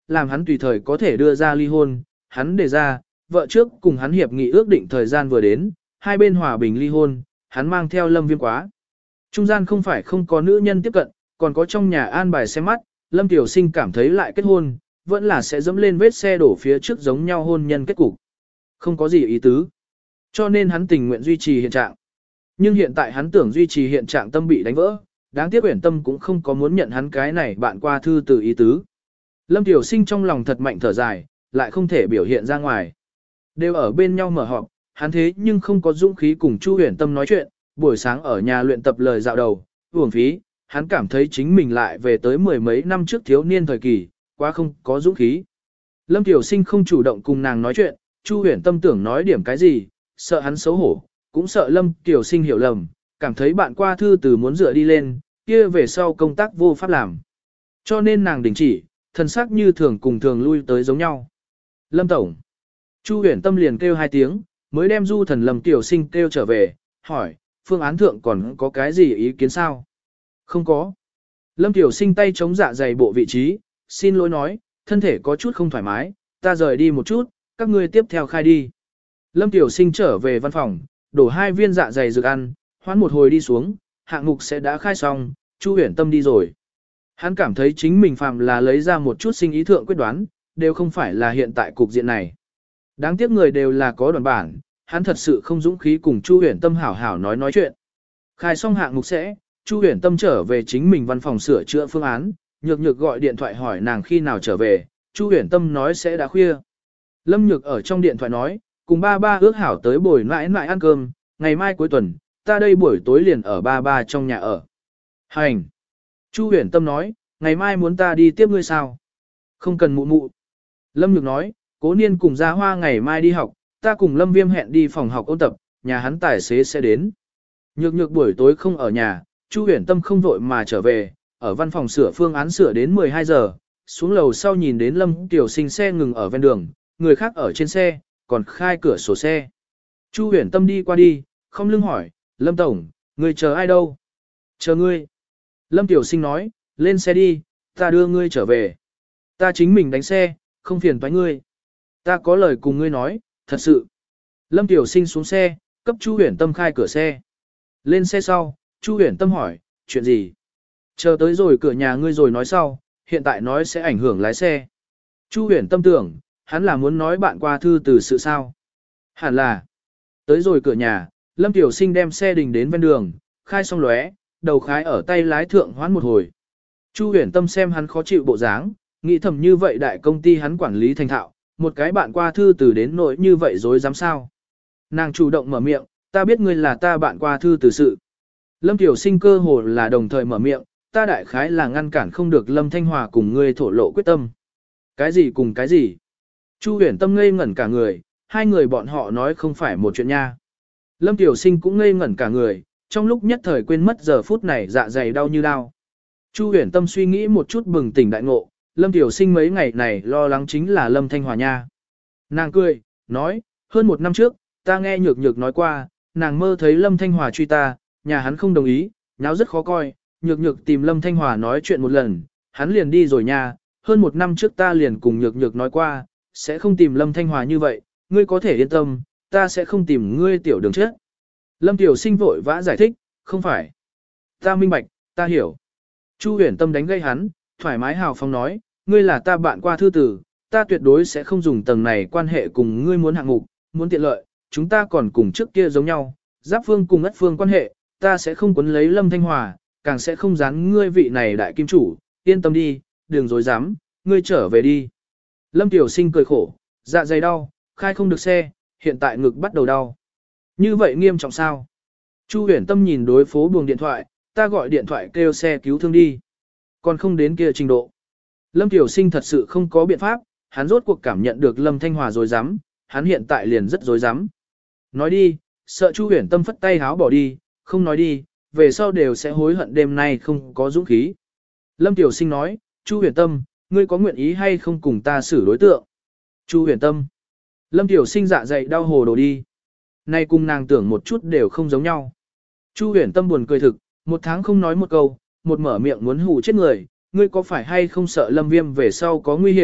làm hắn tùy thời có thể đưa ra ly hôn, hắn đề ra, vợ trước cùng hắn hiệp nghị ước định thời gian vừa đến, hai bên hòa bình ly hôn, hắn mang theo Lâm Viêm quá. Trung gian không phải không có nữ nhân tiếp cận, còn có trong nhà an bài xem mắt, Lâm Tiểu Sinh cảm thấy lại kết hôn, vẫn là sẽ dẫm lên vết xe đổ phía trước giống nhau hôn nhân kết cục. Không có gì ý tứ. Cho nên hắn tình nguyện duy trì hiện trạng. Nhưng hiện tại hắn tưởng duy trì hiện trạng tâm bị đánh vỡ, đáng tiếc Uyển Tâm cũng không có muốn nhận hắn cái này bạn qua thư từ ý tứ. Lâm Tiểu Sinh trong lòng thật mạnh thở dài, lại không thể biểu hiện ra ngoài. Đều ở bên nhau mở họp, hắn thế nhưng không có dũng khí cùng Chu Uyển Tâm nói chuyện, buổi sáng ở nhà luyện tập lời dạo đầu, uổng phí, hắn cảm thấy chính mình lại về tới mười mấy năm trước thiếu niên thời kỳ, quá không có dũng khí. Lâm Tiểu Sinh không chủ động cùng nàng nói chuyện, Chu Uyển Tâm tưởng nói điểm cái gì, sợ hắn xấu hổ, cũng sợ Lâm Tiểu Sinh hiểu lầm, cảm thấy bạn qua thư từ muốn dựa đi lên, kia về sau công tác vô pháp làm. Cho nên nàng đình chỉ, thần sắc như thường cùng thường lui tới giống nhau. Lâm Tổng. Chu Uyển Tâm liền kêu hai tiếng, mới đem Du Thần Lâm Tiểu Sinh kêu trở về, hỏi, phương án thượng còn có cái gì ý kiến sao? Không có. Lâm Tiểu Sinh tay chống dạ dày bộ vị trí, xin lỗi nói, thân thể có chút không thoải mái, ta rời đi một chút, các ngươi tiếp theo khai đi. Lâm Tiểu Sinh trở về văn phòng, đổ 2 viên dạ dày dược ăn, hoãn một hồi đi xuống, hạng mục sẽ đã khai xong, Chu Uyển Tâm đi rồi. Hắn cảm thấy chính mình phàm là lấy ra một chút sinh ý thượng quyết đoán, đều không phải là hiện tại cục diện này. Đáng tiếc người đều là có đoàn bản, hắn thật sự không dũng khí cùng Chu Uyển Tâm hảo hảo nói chuyện. Khai xong hạng mục sẽ, Chu Uyển Tâm trở về chính mình văn phòng sửa chữa phương án, Nhược Nhược gọi điện thoại hỏi nàng khi nào trở về, Chu Uyển Tâm nói sẽ đã khuya. Lâm Nhược ở trong điện thoại nói, cùng ba ba ước hảo tới bồi mãi mãi ăn cơm, ngày mai cuối tuần, ta đây buổi tối liền ở ba ba trong nhà ở. Hành! Chu Uyển Tâm nói, ngày mai muốn ta đi tiếp ngươi sao? Không cần mụ mụ. Lâm Nhược nói, Cố Niên cùng Gia Hoa ngày mai đi học, ta cùng Lâm Viêm hẹn đi phòng học ôn tập, nhà hắn tài xế sẽ đến. Nhược Nhược buổi tối không ở nhà, Chu Uyển Tâm không vội mà trở về, ở văn phòng sửa phương án sửa đến 12 giờ, xuống lầu sau nhìn đến Lâm Tiểu Sinh xe ngừng ở ven đường, người khác ở trên xe, còn khai cửa sổ xe. Chu Uyển Tâm đi qua đi, không lưng hỏi, Lâm Tổng, người chờ ai đâu? Chờ ngươi. Lâm Tiểu Sinh nói, lên xe đi, ta đưa ngươi trở về. Ta chính mình đánh xe, không phiền toái ngươi. Ta có lời cùng ngươi nói, thật sự. Lâm Tiểu Sinh xuống xe, cấp Chu Uyển Tâm khai cửa xe. Lên xe sau, Chu Uyển Tâm hỏi, chuyện gì? Chờ tới rồi cửa nhà ngươi rồi nói sau, hiện tại nói sẽ ảnh hưởng lái xe. Chu Uyển Tâm tưởng, hắn là muốn nói bạn qua thư từ sự sao. Hẳn là. Tới rồi cửa nhà, Lâm Tiểu Sinh đem xe đình đến ven đường, khai xong lóe, đầu khái ở tay lái thượng hoán một hồi. Chu Uyển Tâm xem hắn khó chịu bộ dáng, nghĩ thầm như vậy đại công ty hắn quản lý thành thạo, một cái bạn qua thư từ đến nỗi như vậy dối dám sao. Nàng chủ động mở miệng, ta biết ngươi là ta bạn qua thư từ sự. Lâm Tiểu Sinh cơ hồ là đồng thời mở miệng, ta đại khái là ngăn cản không được Lâm Thanh Hòa cùng ngươi thổ lộ quyết tâm. Cái gì cùng cái gì? Chu Uyển Tâm ngây ngẩn cả người, hai người bọn họ nói không phải một chuyện nha. Lâm Tiểu Sinh cũng ngây ngẩn cả người, trong lúc nhất thời quên mất giờ phút này dạ dày đau như đau. Chu Uyển Tâm suy nghĩ một chút bừng tỉnh đại ngộ, Lâm Tiểu Sinh mấy ngày này lo lắng chính là Lâm Thanh Hòa nha. Nàng cười, nói, hơn 1 năm trước, ta nghe Nhược Nhược nói qua, nàng mơ thấy Lâm Thanh Hòa truy ta, nhà hắn không đồng ý, nháo rất khó coi, Nhược Nhược tìm Lâm Thanh Hòa nói chuyện một lần, hắn liền đi rồi nha, hơn 1 năm trước ta liền cùng Nhược Nhược nói qua, sẽ không tìm Lâm Thanh Hòa như vậy, ngươi có thể yên tâm, ta sẽ không tìm ngươi tiểu đường chết. Lâm Tiểu Sinh vội vã giải thích, không phải. Ta minh bạch, ta hiểu. Chu Uyển Tâm đánh gây hắn, thoải mái hào phóng nói, ngươi là ta bạn qua thư tử, ta tuyệt đối sẽ không dùng tầng này quan hệ cùng ngươi muốn hạng mục, muốn tiện lợi, chúng ta còn cùng trước kia giống nhau, giáp phương cùng ất phương quan hệ, ta sẽ không quấn lấy Lâm Thanh Hòa, càng sẽ không dán ngươi vị này đại kim chủ, yên tâm đi, đừng dối dám, ngươi trở về đi. Lâm Tiểu Sinh cười khổ, dạ dày đau, khai không được xe, hiện tại ngực bắt đầu đau. Như vậy nghiêm trọng sao? Chu Uyển Tâm nhìn đối phố buồng điện thoại, ta gọi điện thoại kêu xe cứu thương đi. Còn không đến kia trình độ. Lâm Tiểu Sinh thật sự không có biện pháp, hắn rốt cuộc cảm nhận được Lâm Thanh Hòa dối rắm, hắn hiện tại liền rất dối rắm. Nói đi, sợ Chu Uyển Tâm phất tay háo bỏ đi, không nói đi, về sau đều sẽ hối hận đêm nay không có dũng khí. Lâm Tiểu Sinh nói, Chu Uyển Tâm, ngươi có nguyện ý hay không cùng ta xử đối tượng? Chu Uyển Tâm. Lâm Tiểu Sinh dạ dày đau hồ đồ đi. Nay cùng nàng tưởng một chút đều không giống nhau. Chu Uyển Tâm buồn cười thực, 1 tháng không nói một câu, một mở miệng muốn hù chết người, ngươi có phải hay không sợ Lâm Viêm về sau có nguy hiểm,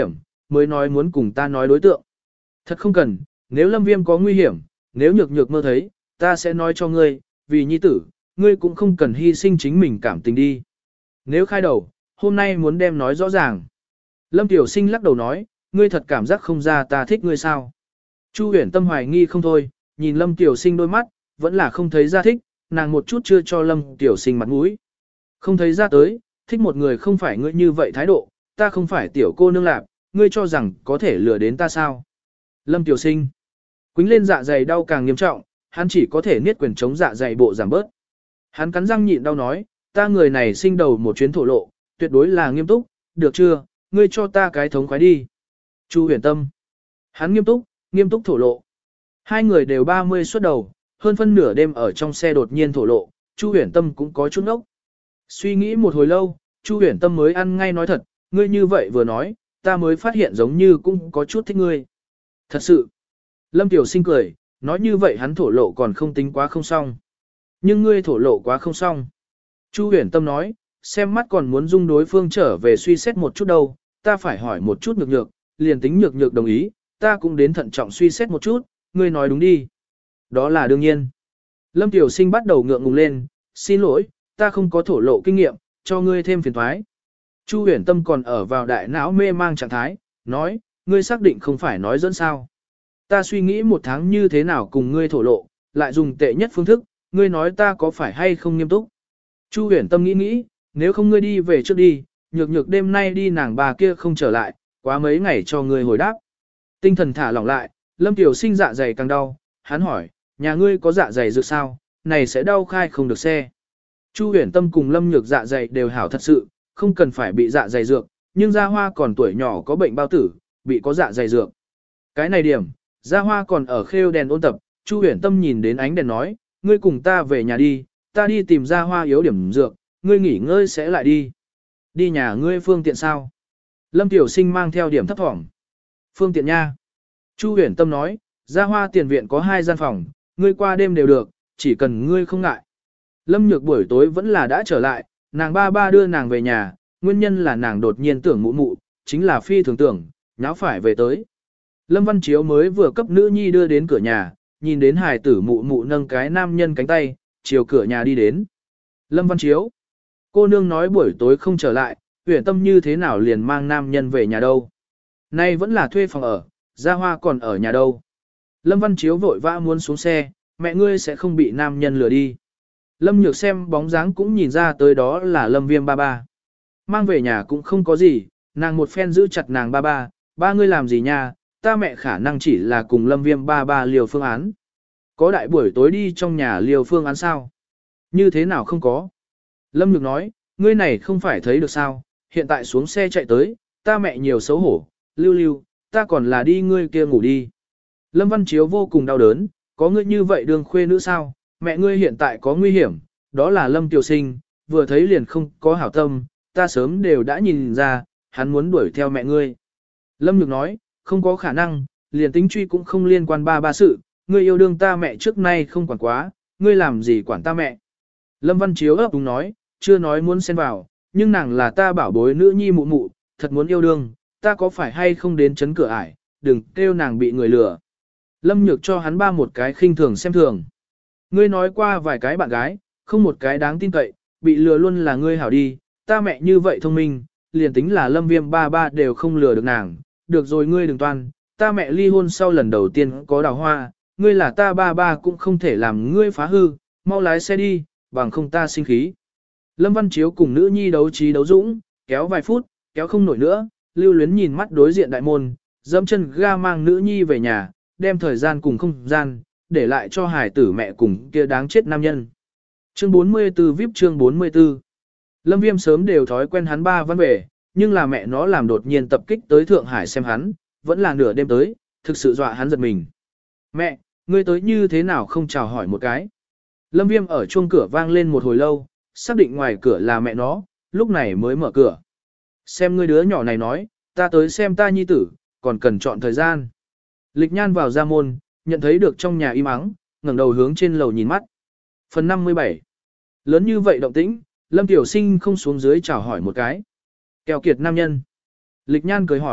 mới nói muốn cùng ta nói đối tượng. Thật không cần, nếu Lâm Viêm có nguy hiểm, nếu nhược nhược mơ thấy, ta sẽ nói cho ngươi, vì nhi tử, ngươi cũng không cần hy sinh chính mình cảm tình đi. Nếu khai đầu, hôm nay muốn đem nói rõ ràng. Lâm Tiểu Sinh lắc đầu nói, ngươi thật cảm giác không ra ta thích ngươi sao. Chu Huyền Tâm hoài nghi không thôi, nhìn Lâm Tiểu Sinh đôi mắt, vẫn là không thấy ra thích, nàng một chút chưa cho Lâm Tiểu Sinh mặt mũi. Không thấy ra tới, thích một người không phải ngươi như vậy thái độ, ta không phải tiểu cô nương lạc, ngươi cho rằng có thể lừa đến ta sao. Lâm Tiểu Sinh, quính lên dạ dày đau càng nghiêm trọng, hắn chỉ có thể niết quyền chống dạ dày bộ giảm bớt. Hắn cắn răng nhịn đau nói, ta người này sinh đầu một chuyến thổ lộ, tuyệt đối là nghiêm túc, được chưa, ngươi cho ta cái thống khoái đi. Chu Huyền Tâm, hắn nghiêm túc thổ lộ. Hai người đều 30 xuất đầu, hơn phân nửa đêm ở trong xe đột nhiên thổ lộ, Chu Huyền Tâm cũng có chút ốc. Suy nghĩ một hồi lâu, Chu Huyền Tâm mới ăn ngay nói thật, ngươi như vậy vừa nói, ta mới phát hiện giống như cũng có chút thích ngươi. Thật sự. Lâm Tiểu Sinh cười, nói như vậy hắn thổ lộ còn không tính quá không xong. Nhưng ngươi thổ lộ quá không xong. Chu Huyền Tâm nói, xem mắt còn muốn dung đối phương trở về suy xét một chút đâu, ta phải hỏi một chút nhược nhược, liền tính nhược nhược đồng ý, ta cũng đến thận trọng suy xét một chút, ngươi nói đúng đi. Đó là đương nhiên. Lâm Tiểu Sinh bắt đầu ngượng ngùng lên, xin lỗi, ta không có thổ lộ kinh nghiệm, cho ngươi thêm phiền toái. Chu Huyền Tâm còn ở vào đại não mê mang trạng thái, nói, ngươi xác định không phải nói dẫn sao. Ta suy nghĩ một tháng như thế nào cùng ngươi thổ lộ, lại dùng tệ nhất phương thức, ngươi nói ta có phải hay không nghiêm túc. Chu Huyền Tâm nghĩ, nếu không ngươi đi về trước đi, nhược nhược đêm nay đi nàng bà kia không trở lại, quá mấy ngày cho ngươi hồi đáp. Tinh thần thả lỏng lại, Lâm Tiểu Sinh dạ dày càng đau, hắn hỏi, nhà ngươi có dạ dày dược sao, này sẽ đau khai không được xe. Chu Huyền Tâm cùng Lâm Nhược dạ dày đều hảo thật sự, không cần phải bị dạ dày dược, nhưng Gia Hoa còn tuổi nhỏ có bệnh bao tử, bị có dạ dày dược. Cái này điểm, Gia Hoa còn ở khêu đèn ôn tập, Chu Huyền Tâm nhìn đến ánh đèn nói, ngươi cùng ta về nhà đi, ta đi tìm Gia Hoa yếu điểm dược, ngươi nghỉ ngơi sẽ lại đi. Đi nhà ngươi phương tiện sao? Lâm Tiểu Sinh mang theo điểm thấp thỏm. Phương tiện nha. Chu Huyền Tâm nói, Gia Hoa tiền viện có 2 gian phòng, ngươi qua đêm đều được, chỉ cần ngươi không ngại. Lâm Nhược buổi tối vẫn là đã trở lại, nàng ba đưa nàng về nhà, nguyên nhân là nàng đột nhiên tưởng mụ mụ, chính là phi thường tưởng, nháo phải về tới. Lâm Văn Chiếu mới vừa cấp nữ nhi đưa đến cửa nhà, nhìn đến hài tử mụ mụ nâng cái nam nhân cánh tay, chiều cửa nhà đi đến. Lâm Văn Chiếu, cô nương nói buổi tối không trở lại, Huyền Tâm như thế nào liền mang nam nhân về nhà đâu. Nay vẫn là thuê phòng ở, Gia Hoa còn ở nhà đâu. Lâm Văn Chiếu vội vã muốn xuống xe, mẹ ngươi sẽ không bị nam nhân lừa đi. Lâm Nhược xem bóng dáng cũng nhìn ra tới đó là Lâm Viêm ba. Mang về nhà cũng không có gì, nàng một phen giữ chặt nàng ba ngươi làm gì nha, ta mẹ khả năng chỉ là cùng Lâm Viêm ba liều phương án. Có đại buổi tối đi trong nhà liều phương án sao? Như thế nào không có? Lâm Nhược nói, ngươi này không phải thấy được sao, hiện tại xuống xe chạy tới, ta mẹ nhiều xấu hổ, lưu, ta còn là đi ngươi kia ngủ đi. Lâm Văn Chiếu vô cùng đau đớn, có ngươi như vậy đường khuê nữ sao, mẹ ngươi hiện tại có nguy hiểm, đó là Lâm Tiểu Sinh, vừa thấy liền không có hảo tâm, ta sớm đều đã nhìn ra, hắn muốn đuổi theo mẹ ngươi. Lâm Nhược nói, không có khả năng, liền tính truy cũng không liên quan ba sự, ngươi yêu đương ta mẹ trước nay không quản quá, ngươi làm gì quản ta mẹ. Lâm Văn Chiếu ấp đúng nói, chưa nói muốn xen vào, nhưng nàng là ta bảo bối nữ nhi mụ mụ, thật muốn yêu đương, ta có phải hay không đến chấn cửa ải, đừng kêu nàng bị người lừa. Lâm Nhược cho hắn một cái khinh thường xem thường. Ngươi nói qua vài cái bạn gái, không một cái đáng tin cậy, bị lừa luôn là ngươi hảo đi, ta mẹ như vậy thông minh, liền tính là Lâm Viêm ba đều không lừa được nàng, được rồi ngươi đừng toan, ta mẹ ly hôn sau lần đầu tiên có đào hoa, ngươi là ta ba cũng không thể làm ngươi phá hư, mau lái xe đi, bằng không ta sinh khí. Lâm Văn Chiếu cùng nữ nhi đấu trí đấu dũng, kéo vài phút, kéo không nổi nữa, Lưu Luyến nhìn mắt đối diện đại môn, dẫm chân ga mang nữ nhi về nhà, đem thời gian cùng không gian, để lại cho hài tử mẹ cùng kia đáng chết nam nhân. Chương 44 VIP chương 44 Lâm Viêm sớm đều thói quen hắn ba văn về, nhưng là mẹ nó làm đột nhiên tập kích tới Thượng Hải xem hắn, vẫn là nửa đêm tới, thực sự dọa hắn giật mình. Mẹ, ngươi tới như thế nào không chào hỏi một cái. Lâm Viêm ở chuông cửa vang lên một hồi lâu, xác định ngoài cửa là mẹ nó, lúc này mới mở cửa. Xem ngươi đứa nhỏ này nói, ta tới xem ta nhi tử, còn cần chọn thời gian. Lịch Nhan vào ra môn, nhận thấy được trong nhà im ắng, ngẩng đầu hướng trên lầu nhìn mắt. Phần 57 Lớn như vậy động tĩnh, Lâm Tiểu Sinh không xuống dưới chào hỏi một cái. Keo kiệt nam nhân. Lịch Nhan cười hỏi,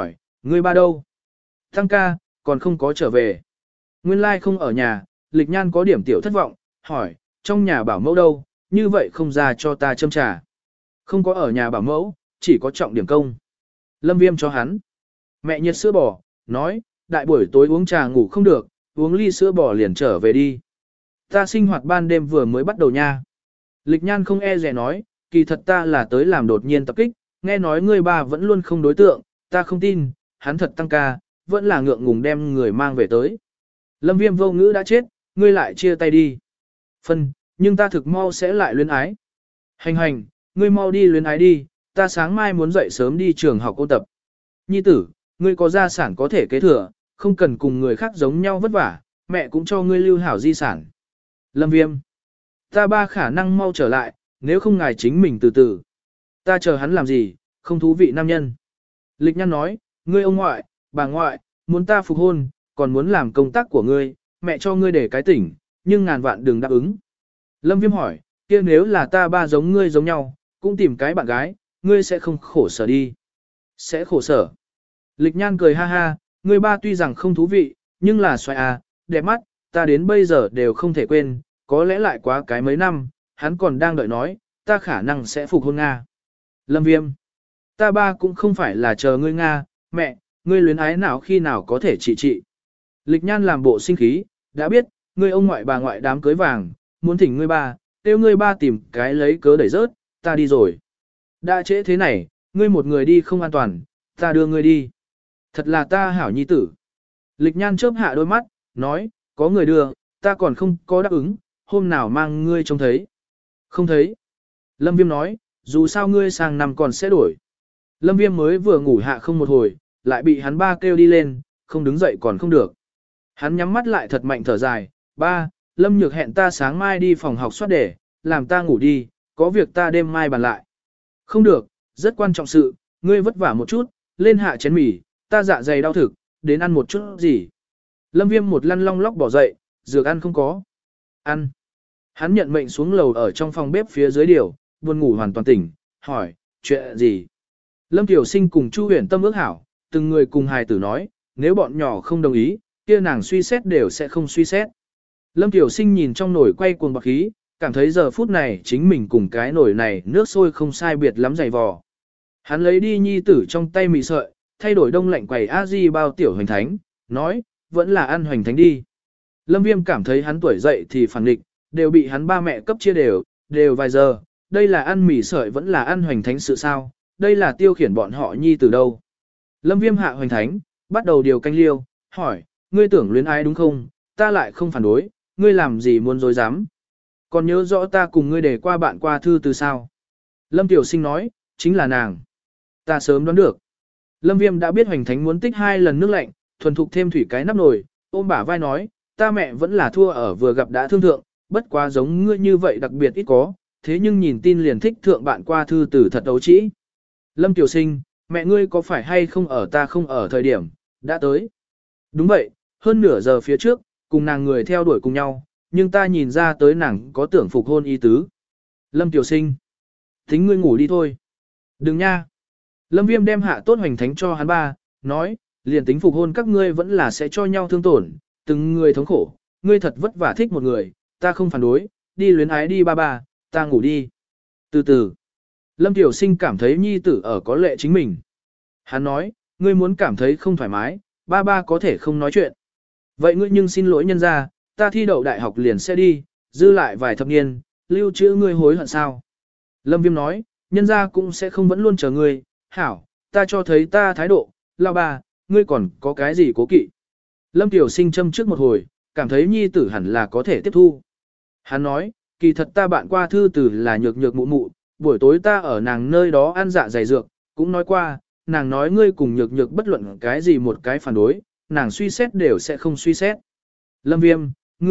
Ngươi ba đâu? Tăng ca, còn không có trở về. Nguyên lai không ở nhà, Lịch Nhan có điểm tiểu thất vọng, hỏi, trong nhà bảo mẫu đâu, như vậy không ra cho ta châm trà. Không có ở nhà bảo mẫu, chỉ có trọng điểm công. Lâm Viêm cho hắn. Mẹ nhiệt sữa bò, nói, đại buổi tối uống trà ngủ không được, uống ly sữa bò liền trở về đi. Ta sinh hoạt ban đêm vừa mới bắt đầu nha. Lịch Nhan không e dè nói, kỳ thật ta là tới làm đột nhiên tập kích, nghe nói ngươi ba vẫn luôn không đối tượng, ta không tin, hắn thật tăng ca, vẫn là ngượng ngùng đem người mang về tới. Lâm Viêm vô ngữ đã chết, ngươi lại chia tay đi. Phân, nhưng ta thực mau sẽ lại luyến ái. Hành hành, ngươi mau đi luyến ái đi, ta sáng mai muốn dậy sớm đi trường học ôn tập. Nhi tử, ngươi có gia sản có thể kế thừa, không cần cùng người khác giống nhau vất vả, mẹ cũng cho ngươi lưu hảo di sản. Lâm Viêm, ta ba khả năng mau trở lại, nếu không ngài chính mình từ từ. Ta chờ hắn làm gì, không thú vị nam nhân. Lịch Nhan nói, ngươi ông ngoại, bà ngoại, muốn ta phục hôn, còn muốn làm công tác của ngươi, mẹ cho ngươi để cái tỉnh, nhưng ngàn vạn đừng đáp ứng. Lâm Viêm hỏi, kia nếu là ta ba giống ngươi giống nhau, cũng tìm cái bạn gái, ngươi sẽ không khổ sở đi. Sẽ khổ sở. Lịch Nhan cười ha ha, ngươi ba tuy rằng không thú vị, nhưng là xoay à, đẹp mắt, ta đến bây giờ đều không thể quên, có lẽ lại quá cái mấy năm, hắn còn đang đợi nói, ta khả năng sẽ phục hôn Nga. Lâm Viêm, ta ba cũng không phải là chờ ngươi Nga, mẹ, ngươi luyến ái nào khi nào có thể trị. Lịch Nhan làm bộ sinh khí, đã biết, ngươi ông ngoại bà ngoại đám cưới vàng, muốn thỉnh ngươi ba, kêu ngươi ba tìm cái lấy cớ đẩy rớt, ta đi rồi. Đã trễ thế này, ngươi một người đi không an toàn, ta đưa ngươi đi. Thật là ta hảo nhi tử. Lịch Nhan chớp hạ đôi mắt, nói, có người đưa, ta còn không có đáp ứng, hôm nào mang ngươi trông thấy. Không thấy. Lâm Viêm nói, dù sao ngươi sang năm còn sẽ đổi. Lâm Viêm mới vừa ngủ hạ không một hồi, lại bị hắn ba kêu đi lên, không đứng dậy còn không được. Hắn nhắm mắt lại thật mạnh thở dài, ba, Lâm Nhược hẹn ta sáng mai đi phòng học soát đề, làm ta ngủ đi, có việc ta đêm mai bàn lại. Không được, rất quan trọng sự, ngươi vất vả một chút, lên hạ chén mì, ta dạ dày đau thực, đến ăn một chút gì. Lâm Viêm một lăn long lóc bỏ dậy, dược ăn không có. Ăn. Hắn nhận mệnh xuống lầu ở trong phòng bếp phía dưới điều, buồn ngủ hoàn toàn tỉnh, hỏi, chuyện gì? Lâm Tiểu Sinh cùng Chu Huyền Tâm ước hảo, từng người cùng hài tử nói, nếu bọn nhỏ không đồng ý, kia nàng suy xét đều sẽ không suy xét. Lâm Tiểu Sinh nhìn trong nồi quay cuồng bạc khí, cảm thấy giờ phút này chính mình cùng cái nồi này nước sôi không sai biệt lắm dày vò. Hắn lấy đi nhi tử trong tay mì sợi, thay đổi đông lạnh quầy a-di bao tiểu hoành thánh, nói, vẫn là ăn hoành thánh đi. Lâm Viêm cảm thấy hắn tuổi dậy thì phản nghịch, đều bị hắn ba mẹ cấp chia đều vài giờ, đây là ăn mì sợi vẫn là ăn hoành thánh sự sao, đây là tiêu khiển bọn họ nhi từ đâu. Lâm Viêm hạ hoành thánh, bắt đầu điều canh liêu, hỏi, ngươi tưởng luyến ái đúng không, ta lại không phản đối, ngươi làm gì muốn dối dám. Còn nhớ rõ ta cùng ngươi để qua bạn qua thư từ sao. Lâm Tiểu Sinh nói, chính là nàng. Ta sớm đoán được. Lâm Viêm đã biết hoành thánh muốn tích 2 lần nước lạnh, thuần thục thêm thủy cái nắp nồi, ôm bả vai nói, ta mẹ vẫn là thua ở vừa gặp đã thương thượng, bất quá giống ngươi như vậy đặc biệt ít có, thế nhưng nhìn tin liền thích thượng bạn qua thư từ thật ấu trĩ. Lâm Tiểu Sinh, mẹ ngươi có phải hay không ở ta không ở thời điểm, đã tới. Đúng vậy, hơn nửa giờ phía trước, cùng nàng người theo đuổi cùng nhau, nhưng ta nhìn ra tới nàng có tưởng phục hôn ý tứ. Lâm Tiểu Sinh, tính ngươi ngủ đi thôi. Đừng nha. Lâm Viêm đem hạ tốt hoành thánh cho hắn ba, nói, liền tính phục hôn các ngươi vẫn là sẽ cho nhau thương tổn, từng người thống khổ, ngươi thật vất vả thích một người, ta không phản đối, đi luyến ái đi ba, ta ngủ đi. Từ từ, Lâm Tiểu Sinh cảm thấy nhi tử ở có lệ chính mình. Hắn nói, ngươi muốn cảm thấy không thoải mái, ba có thể không nói chuyện. Vậy ngươi nhưng xin lỗi nhân ra, ta thi đậu đại học liền sẽ đi, dư lại vài thập niên, lưu trữ ngươi hối hận sao. Lâm Viêm nói, nhân ra cũng sẽ không vẫn luôn chờ ngươi, hảo, ta cho thấy ta thái độ, lao ba, ngươi còn có cái gì cố kỵ. Lâm Tiểu Sinh châm trước một hồi, cảm thấy nhi tử hẳn là có thể tiếp thu. Hắn nói, kỳ thật ta bạn qua thư từ là nhược nhược mụ mụ, buổi tối ta ở nàng nơi đó ăn dạ dày dược, cũng nói qua, nàng nói ngươi cùng nhược nhược bất luận cái gì một cái phản đối, nàng suy xét đều sẽ không suy xét. Lâm Viêm,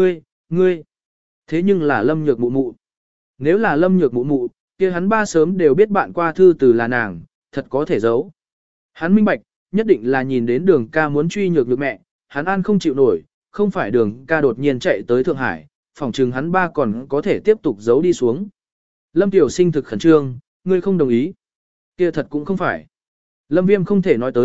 ngươi, thế nhưng là Lâm nhược mụ mụ. Nếu là Lâm nhược mụ mụ, kia hắn ba sớm đều biết bạn qua thư từ là nàng, thật có thể giấu. Hắn minh bạch, nhất định là nhìn đến đường ca muốn truy nhược nhược mẹ, hắn an không chịu nổi, không phải đường ca đột nhiên chạy tới Thượng Hải, phòng trừng hắn ba còn có thể tiếp tục giấu đi xuống. Lâm Tiểu Sinh thực khẩn trương, ngươi không đồng ý. Kia thật cũng không phải. Lâm Viêm không thể nói tới,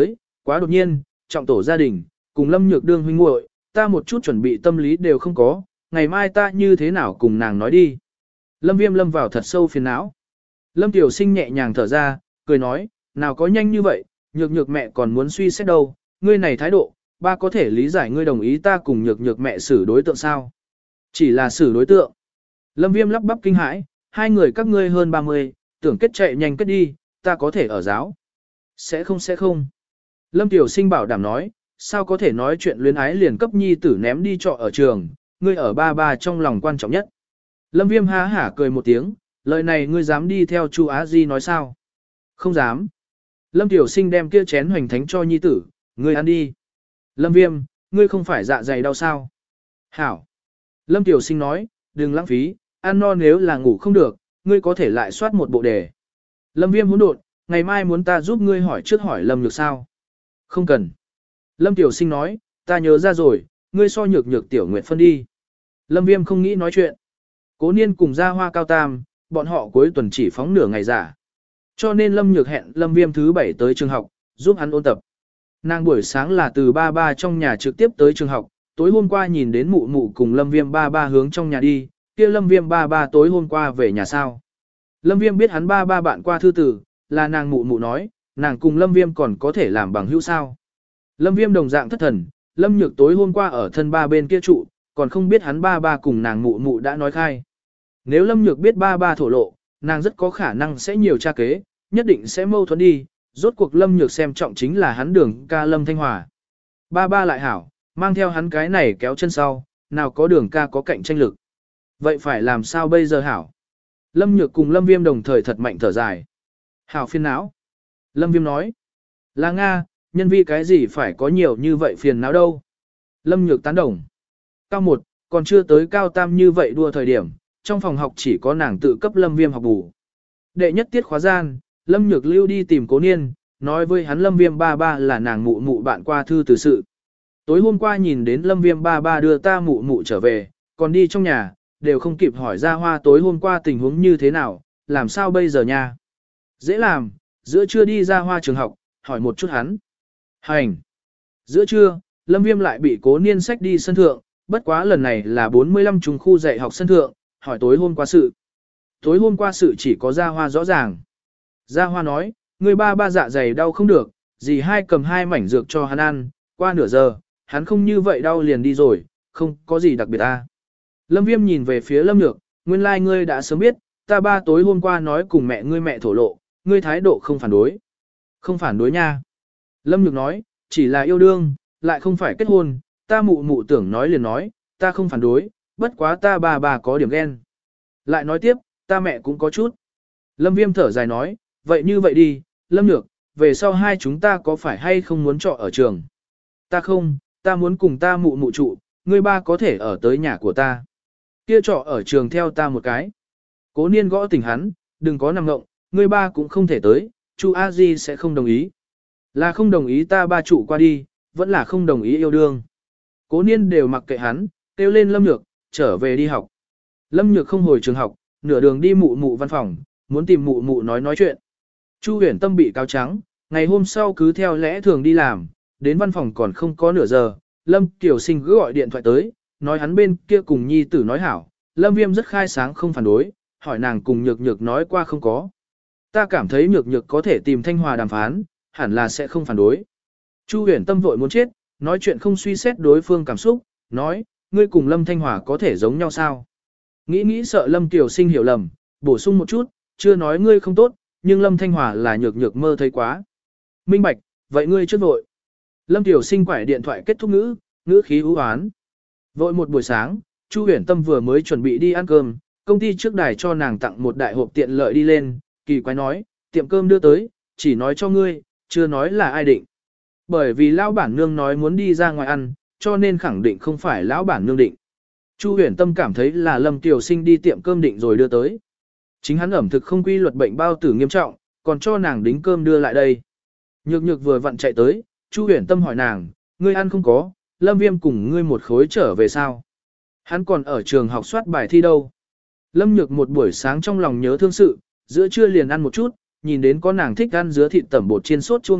Quá đột nhiên, trọng tổ gia đình, cùng Lâm Nhược đương huynh muội, ta một chút chuẩn bị tâm lý đều không có, ngày mai ta như thế nào cùng nàng nói đi. Lâm Viêm lâm vào thật sâu phiền não. Lâm Tiểu Sinh nhẹ nhàng thở ra, cười nói, nào có nhanh như vậy, nhược nhược mẹ còn muốn suy xét đâu, ngươi này thái độ, ba có thể lý giải ngươi đồng ý ta cùng nhược nhược mẹ xử đối tượng sao. Chỉ là xử đối tượng. Lâm Viêm lắp bắp kinh hãi, hai người các ngươi hơn 30, tưởng kết chạy nhanh kết đi, ta có thể ở giáo. Sẽ không. Lâm Tiểu Sinh bảo đảm nói, sao có thể nói chuyện luyến ái liền cấp nhi tử ném đi trọ ở trường, ngươi ở ba trong lòng quan trọng nhất. Lâm Viêm há hả cười một tiếng, lời này ngươi dám đi theo Chu Á Di nói sao? Không dám. Lâm Tiểu Sinh đem kia chén hoành thánh cho nhi tử, ngươi ăn đi. Lâm Viêm, ngươi không phải dạ dày đau sao? Hảo. Lâm Tiểu Sinh nói, đừng lãng phí, ăn no nếu là ngủ không được, ngươi có thể lại soát một bộ đề. Lâm Viêm hỗn độn, ngày mai muốn ta giúp ngươi hỏi trước hỏi Lâm Nhược sao? Không cần. Lâm Tiểu Sinh nói, ta nhớ ra rồi, ngươi so nhược Tiểu Nguyệt phân đi. Lâm Viêm không nghĩ nói chuyện. Cố Niên cùng ra hoa cao tam, bọn họ cuối tuần chỉ phóng nửa ngày giả. Cho nên Lâm Nhược hẹn Lâm Viêm thứ 7 tới trường học, giúp hắn ôn tập. Nàng buổi sáng là từ ba trong nhà trực tiếp tới trường học, tối hôm qua nhìn đến mụ mụ cùng Lâm Viêm ba hướng trong nhà đi, kia Lâm Viêm ba tối hôm qua về nhà sao. Lâm Viêm biết hắn ba bạn qua thư tử, là nàng mụ mụ nói, nàng cùng Lâm Viêm còn có thể làm bằng hữu sao. Lâm Viêm đồng dạng thất thần, Lâm Nhược tối hôm qua ở thân ba bên kia trụ, còn không biết hắn ba cùng nàng mụ mụ đã nói khai. Nếu Lâm Nhược biết ba thổ lộ, nàng rất có khả năng sẽ nhiều tra kế, nhất định sẽ mâu thuẫn đi, rốt cuộc Lâm Nhược xem trọng chính là hắn Đường ca Lâm Thanh Hòa. Ba lại hảo, mang theo hắn cái này kéo chân sau, nào có Đường ca có cạnh tranh lực. Vậy phải làm sao bây giờ hảo? Lâm Nhược cùng Lâm Viêm đồng thời thật mạnh thở dài. Hảo phiền não. Lâm Viêm nói. Là Nga, nhân vi cái gì phải có nhiều như vậy phiền não đâu. Lâm Nhược tán đồng. Cao 1, còn chưa tới cao tam như vậy đua thời điểm, trong phòng học chỉ có nàng tự cấp Lâm Viêm học bù. Đệ nhất tiết khóa gian, Lâm Nhược lưu đi tìm Cố Niên, nói với hắn Lâm Viêm ba là nàng mụ bạn qua thư từ sự. Tối hôm qua nhìn đến Lâm Viêm ba đưa ta mụ trở về, còn đi trong nhà, đều không kịp hỏi ra hoa tối hôm qua tình huống như thế nào, làm sao bây giờ nha. Dễ làm, giữa trưa đi ra hoa trường học, hỏi một chút hắn. Hành. Giữa trưa, Lâm Viêm lại bị Cố Niên xách đi sân thượng, bất quá lần này là 45 trung khu dạy học sân thượng, hỏi tối hôm qua sự. Tối hôm qua sự chỉ có Gia Hoa rõ ràng. Gia Hoa nói, người ba dạ dày đau không được, dì hai cầm 2 mảnh dược cho hắn ăn, qua nửa giờ, hắn không như vậy đau liền đi rồi, không có gì đặc biệt à. Lâm Viêm nhìn về phía Lâm Nhược, nguyên lai ngươi đã sớm biết, ta ba tối hôm qua nói cùng mẹ thổ lộ, ngươi thái độ không phản đối. Không phản đối nha. Lâm Nhược nói, chỉ là yêu đương, lại không phải kết hôn, ta mụ tưởng nói liền nói, ta không phản đối, bất quá ta ba có điểm ghen. Lại nói tiếp, ta mẹ cũng có chút. Lâm Viêm thở dài nói, vậy như vậy đi, Lâm Nhược, về sau hai chúng ta có phải hay không muốn trọ ở trường? Ta không, ta muốn cùng ta mụ trụ, ngươi ba có thể ở tới nhà của ta. Kia trọ ở trường theo ta một cái. Cố Niên gõ tỉnh hắn, đừng có nằm ngộng, ngươi ba cũng không thể tới, Chu A Di sẽ không đồng ý. Là không đồng ý ta ba trụ qua đi, vẫn là không đồng ý yêu đương. Cố Niên đều mặc kệ hắn, kêu lên Lâm Nhược, trở về đi học. Lâm Nhược không hồi trường học, nửa đường đi mụ văn phòng, muốn tìm mụ nói chuyện. Chu Huyền Tâm bị cáo trắng, ngày hôm sau cứ theo lẽ thường đi làm, đến văn phòng còn không có nửa giờ, Lâm Tiểu Sinh cứ gọi điện thoại tới, nói hắn bên kia cùng nhi tử nói hảo, Lâm Viêm rất khai sáng không phản đối, hỏi nàng cùng Nhược nói qua không có. Ta cảm thấy Nhược có thể tìm Thanh Hòa đàm phán, hẳn là sẽ không phản đối. Chu Huyền Tâm vội muốn chết, nói chuyện không suy xét đối phương cảm xúc, nói, ngươi cùng Lâm Thanh Hòa có thể giống nhau sao? Nghĩ sợ Lâm Tiểu Sinh hiểu lầm, bổ sung một chút, chưa nói ngươi không tốt, nhưng Lâm Thanh Hòa là Nhược mơ thấy quá. Minh bạch, vậy ngươi trước vội. Lâm Tiểu Sinh quải điện thoại kết thúc ngữ khí ưu hoán. Vội một buổi sáng, Chu Huyền Tâm vừa mới chuẩn bị đi ăn cơm, công ty trước đài cho nàng tặng một đại hộp tiện lợi đi lên, kỳ quái nói, tiệm cơm đưa tới, chỉ nói cho ngươi, chưa nói là ai định. Bởi vì lão bản nương nói muốn đi ra ngoài ăn, cho nên khẳng định không phải lão bản nương định. Chu Huyền Tâm cảm thấy là Lâm Tiểu Sinh đi tiệm cơm định rồi đưa tới. Chính hắn ẩm thực không quy luật bệnh bao tử nghiêm trọng, còn cho nàng đính cơm đưa lại đây. Nhược vừa vặn chạy tới, Chu Huyền Tâm hỏi nàng, ngươi ăn không có, Lâm Viêm cùng ngươi một khối trở về sao? Hắn còn ở trường học soát bài thi đâu? Lâm Nhược một buổi sáng trong lòng nhớ thương sự, giữa trưa liền ăn một chút, nhìn đến có nàng thích ăn dứa thịt tẩm bột chiên sốt chua ngọt,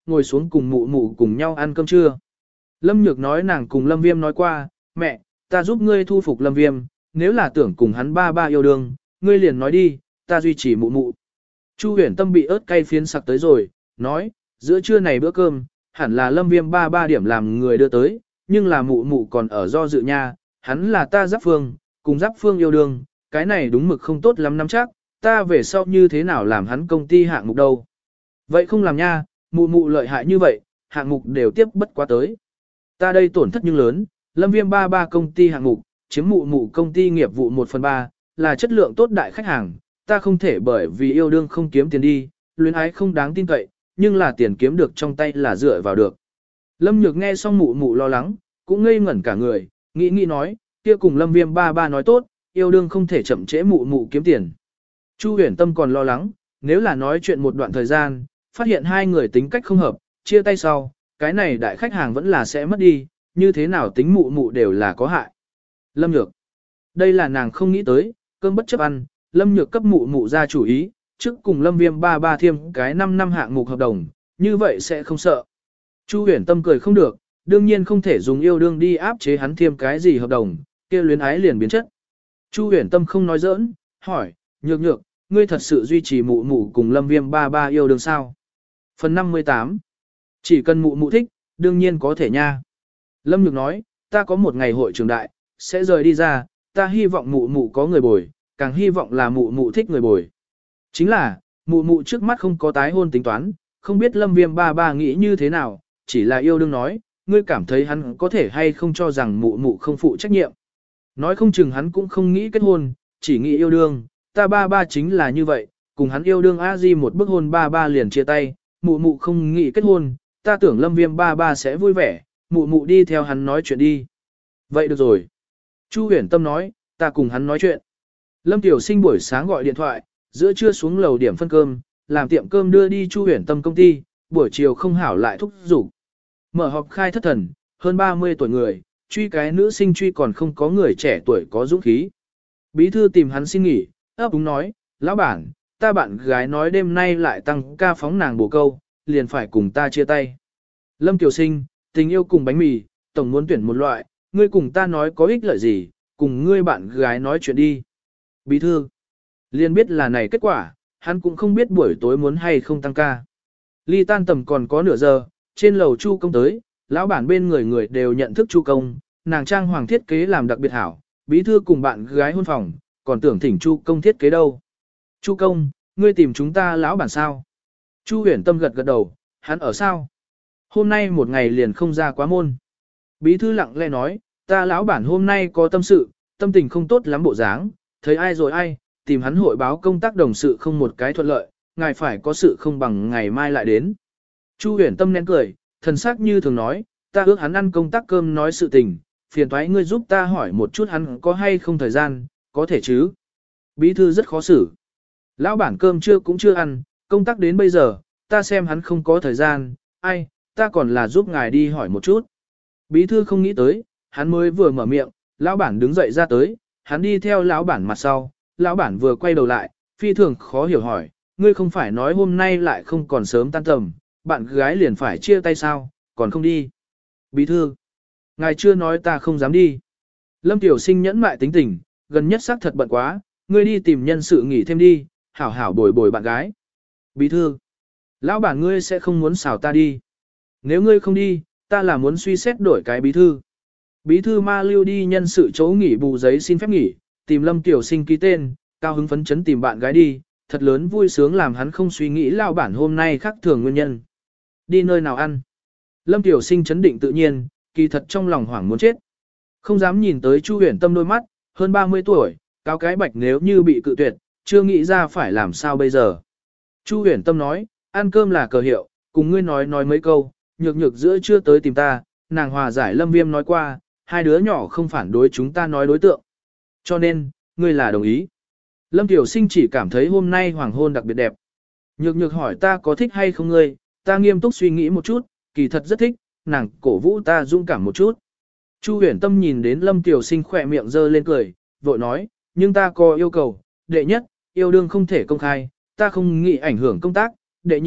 ngồi xuống cùng mụ mụ cùng nhau ăn cơm trưa. Lâm Nhược nói nàng cùng Lâm Viêm nói qua, mẹ, ta giúp ngươi thu phục Lâm Viêm, nếu là tưởng cùng hắn ba ba yêu đương, ngươi liền nói đi, ta duy trì mụ mụ. Chu Huyền Tâm bị ớt cay phiến sặc tới rồi, nói, giữa trưa này bữa cơm, hẳn là Lâm Viêm ba ba điểm làm người đưa tới, nhưng là mụ mụ còn ở do dự nha, hắn là ta Giáp Phương, cùng Giáp Phương yêu đương, cái này đúng mực không tốt lắm nắm chắc, ta về sau như thế nào làm hắn công ty hạng mục đâu. Vậy không làm nha, mụ mụ lợi hại như vậy, hạng mục đều tiếp bất quá tới. Ta đây tổn thất nhưng lớn, Lâm Viêm ba ba công ty hạng mục, chiếm mụ mụ công ty nghiệp vụ 1/3, là chất lượng tốt đại khách hàng, ta không thể bởi vì yêu đương không kiếm tiền đi, luyến ái không đáng tin cậy, nhưng là tiền kiếm được trong tay là dựa vào được. Lâm Nhược nghe xong mụ mụ lo lắng, cũng ngây ngẩn cả người, nghĩ nói, kia cùng Lâm Viêm ba ba nói tốt, yêu đương không thể chậm trễ mụ mụ kiếm tiền. Chu Huyền Tâm còn lo lắng, nếu là nói chuyện một đoạn thời gian, phát hiện hai người tính cách không hợp, chia tay sau, cái này đại khách hàng vẫn là sẽ mất đi, như thế nào tính mụ mụ đều là có hại. Lâm Nhược, đây là nàng không nghĩ tới, cơm bất chấp ăn, Lâm Nhược cấp mụ mụ ra chủ ý, trước cùng Lâm Viêm ba ba thêm cái 5 năm hạng mục hợp đồng, như vậy sẽ không sợ. Chu Huyền Tâm cười không được, đương nhiên không thể dùng yêu đương đi áp chế hắn thêm cái gì hợp đồng, kia luyến ái liền biến chất. Chu Huyền Tâm không nói giỡn, hỏi, Nhược, ngươi thật sự duy trì mụ mụ cùng Lâm Viêm ba ba yêu đương sao? Phần 58. Chỉ cần mụ mụ thích, đương nhiên có thể nha. Lâm Nhược nói, ta có một ngày hội trường đại, sẽ rời đi ra, ta hy vọng mụ mụ có người bồi, càng hy vọng là mụ mụ thích người bồi. Chính là, mụ mụ trước mắt không có tái hôn tính toán, không biết Lâm Viêm ba ba nghĩ như thế nào, chỉ là yêu đương nói, ngươi cảm thấy hắn có thể hay không cho rằng mụ mụ không phụ trách nhiệm. Nói không chừng hắn cũng không nghĩ kết hôn, chỉ nghĩ yêu đương, ta ba ba chính là như vậy, cùng hắn yêu đương a di một bức hôn ba ba liền chia tay, mụ mụ không nghĩ kết hôn, ta tưởng Lâm Viêm ba ba sẽ vui vẻ, mụ mụ đi theo hắn nói chuyện đi. Vậy được rồi. Chu Huyền Tâm nói, ta cùng hắn nói chuyện. Lâm Tiểu Sinh buổi sáng gọi điện thoại, giữa trưa xuống lầu điểm phân cơm, làm tiệm cơm đưa đi Chu Huyền Tâm công ty, buổi chiều không hảo lại thúc giục. Mở họp khai thất thần, hơn 30 tuổi người, truy cái nữ sinh truy còn không có người trẻ tuổi có dũng khí. Bí thư tìm hắn xin nghỉ, ấp úng nói, lão bản, ta bạn gái nói đêm nay lại tăng ca phóng nàng bồ câu, liền phải cùng ta chia tay. Lâm Tiểu Sinh, tình yêu cùng bánh mì, tổng muốn tuyển một loại, ngươi cùng ta nói có ích lợi gì, cùng ngươi bạn gái nói chuyện đi. Bí thư, liền biết là này kết quả, hắn cũng không biết buổi tối muốn hay không tăng ca. Ly tan tầm còn có nửa giờ, trên lầu Chu Công tới, lão bản bên người đều nhận thức Chu Công, nàng trang hoàng thiết kế làm đặc biệt hảo, bí thư cùng bạn gái hôn phòng, còn tưởng thỉnh Chu Công thiết kế đâu. Chu Công, ngươi tìm chúng ta lão bản sao? Chu Huyền Tâm gật đầu, hắn ở sao? Hôm nay một ngày liền không ra quá môn. Bí thư lặng lẽ nói, ta lão bản hôm nay có tâm sự, tâm tình không tốt lắm bộ dáng, thấy ai rồi ai, tìm hắn hội báo công tác đồng sự không một cái thuận lợi, ngài phải có sự không bằng ngày mai lại đến. Chu Huyền Tâm nén cười, thần sắc như thường nói, ta ước hắn ăn công tác cơm nói sự tình, phiền toái ngươi giúp ta hỏi một chút hắn có hay không thời gian, có thể chứ. Bí thư rất khó xử. Lão bản cơm trưa cũng chưa ăn, công tác đến bây giờ, ta xem hắn không có thời gian, ai, ta còn là giúp ngài đi hỏi một chút. Bí thư không nghĩ tới, hắn mới vừa mở miệng, lão bản đứng dậy ra tới, hắn đi theo lão bản mặt sau, lão bản vừa quay đầu lại, phi thường khó hiểu hỏi, ngươi không phải nói hôm nay lại không còn sớm tan tầm, bạn gái liền phải chia tay sao, còn không đi. Bí thư, ngài chưa nói ta không dám đi. Lâm Tiểu Sinh nhẫn mại tính tình, gần nhất xác thật bận quá, ngươi đi tìm nhân sự nghỉ thêm đi, hảo hảo bồi bạn gái. Bí thư, lão bản ngươi sẽ không muốn xào ta đi. Nếu ngươi không đi, ta là muốn suy xét đổi cái bí thư. Bí thư ma lưu đi nhân sự chỗ nghỉ bù giấy xin phép nghỉ, tìm Lâm Tiểu Sinh ký tên, cao hứng phấn chấn tìm bạn gái đi, thật lớn vui sướng làm hắn không suy nghĩ lão bản hôm nay khác thường nguyên nhân. Đi nơi nào ăn? Lâm Tiểu Sinh chấn định tự nhiên, kỳ thật trong lòng hoảng muốn chết. Không dám nhìn tới Chu Huyền Tâm đôi mắt, hơn 30 tuổi, cao cái bạch nếu như bị cự tuyệt, chưa nghĩ ra phải làm sao bây giờ. Chu Huyền Tâm nói, ăn cơm là cờ hiệu, cùng ngươi nói mấy câu, nhược giữa chưa tới tìm ta, nàng hòa giải Lâm Viêm nói qua, hai đứa nhỏ không phản đối chúng ta nói đối tượng. Cho nên, ngươi là đồng ý. Lâm Tiểu Sinh chỉ cảm thấy hôm nay hoàng hôn đặc biệt đẹp. Nhược hỏi ta có thích hay không ngươi, ta nghiêm túc suy nghĩ một chút, kỳ thật rất thích, nàng cổ vũ ta dũng cảm một chút. Chu Huyền Tâm nhìn đến Lâm Tiểu Sinh khỏe miệng giơ lên cười, vội nói, nhưng ta có yêu cầu, đệ nhất, yêu đương không thể công khai, ta không nghĩ ảnh hưởng công tác, đệ nhị,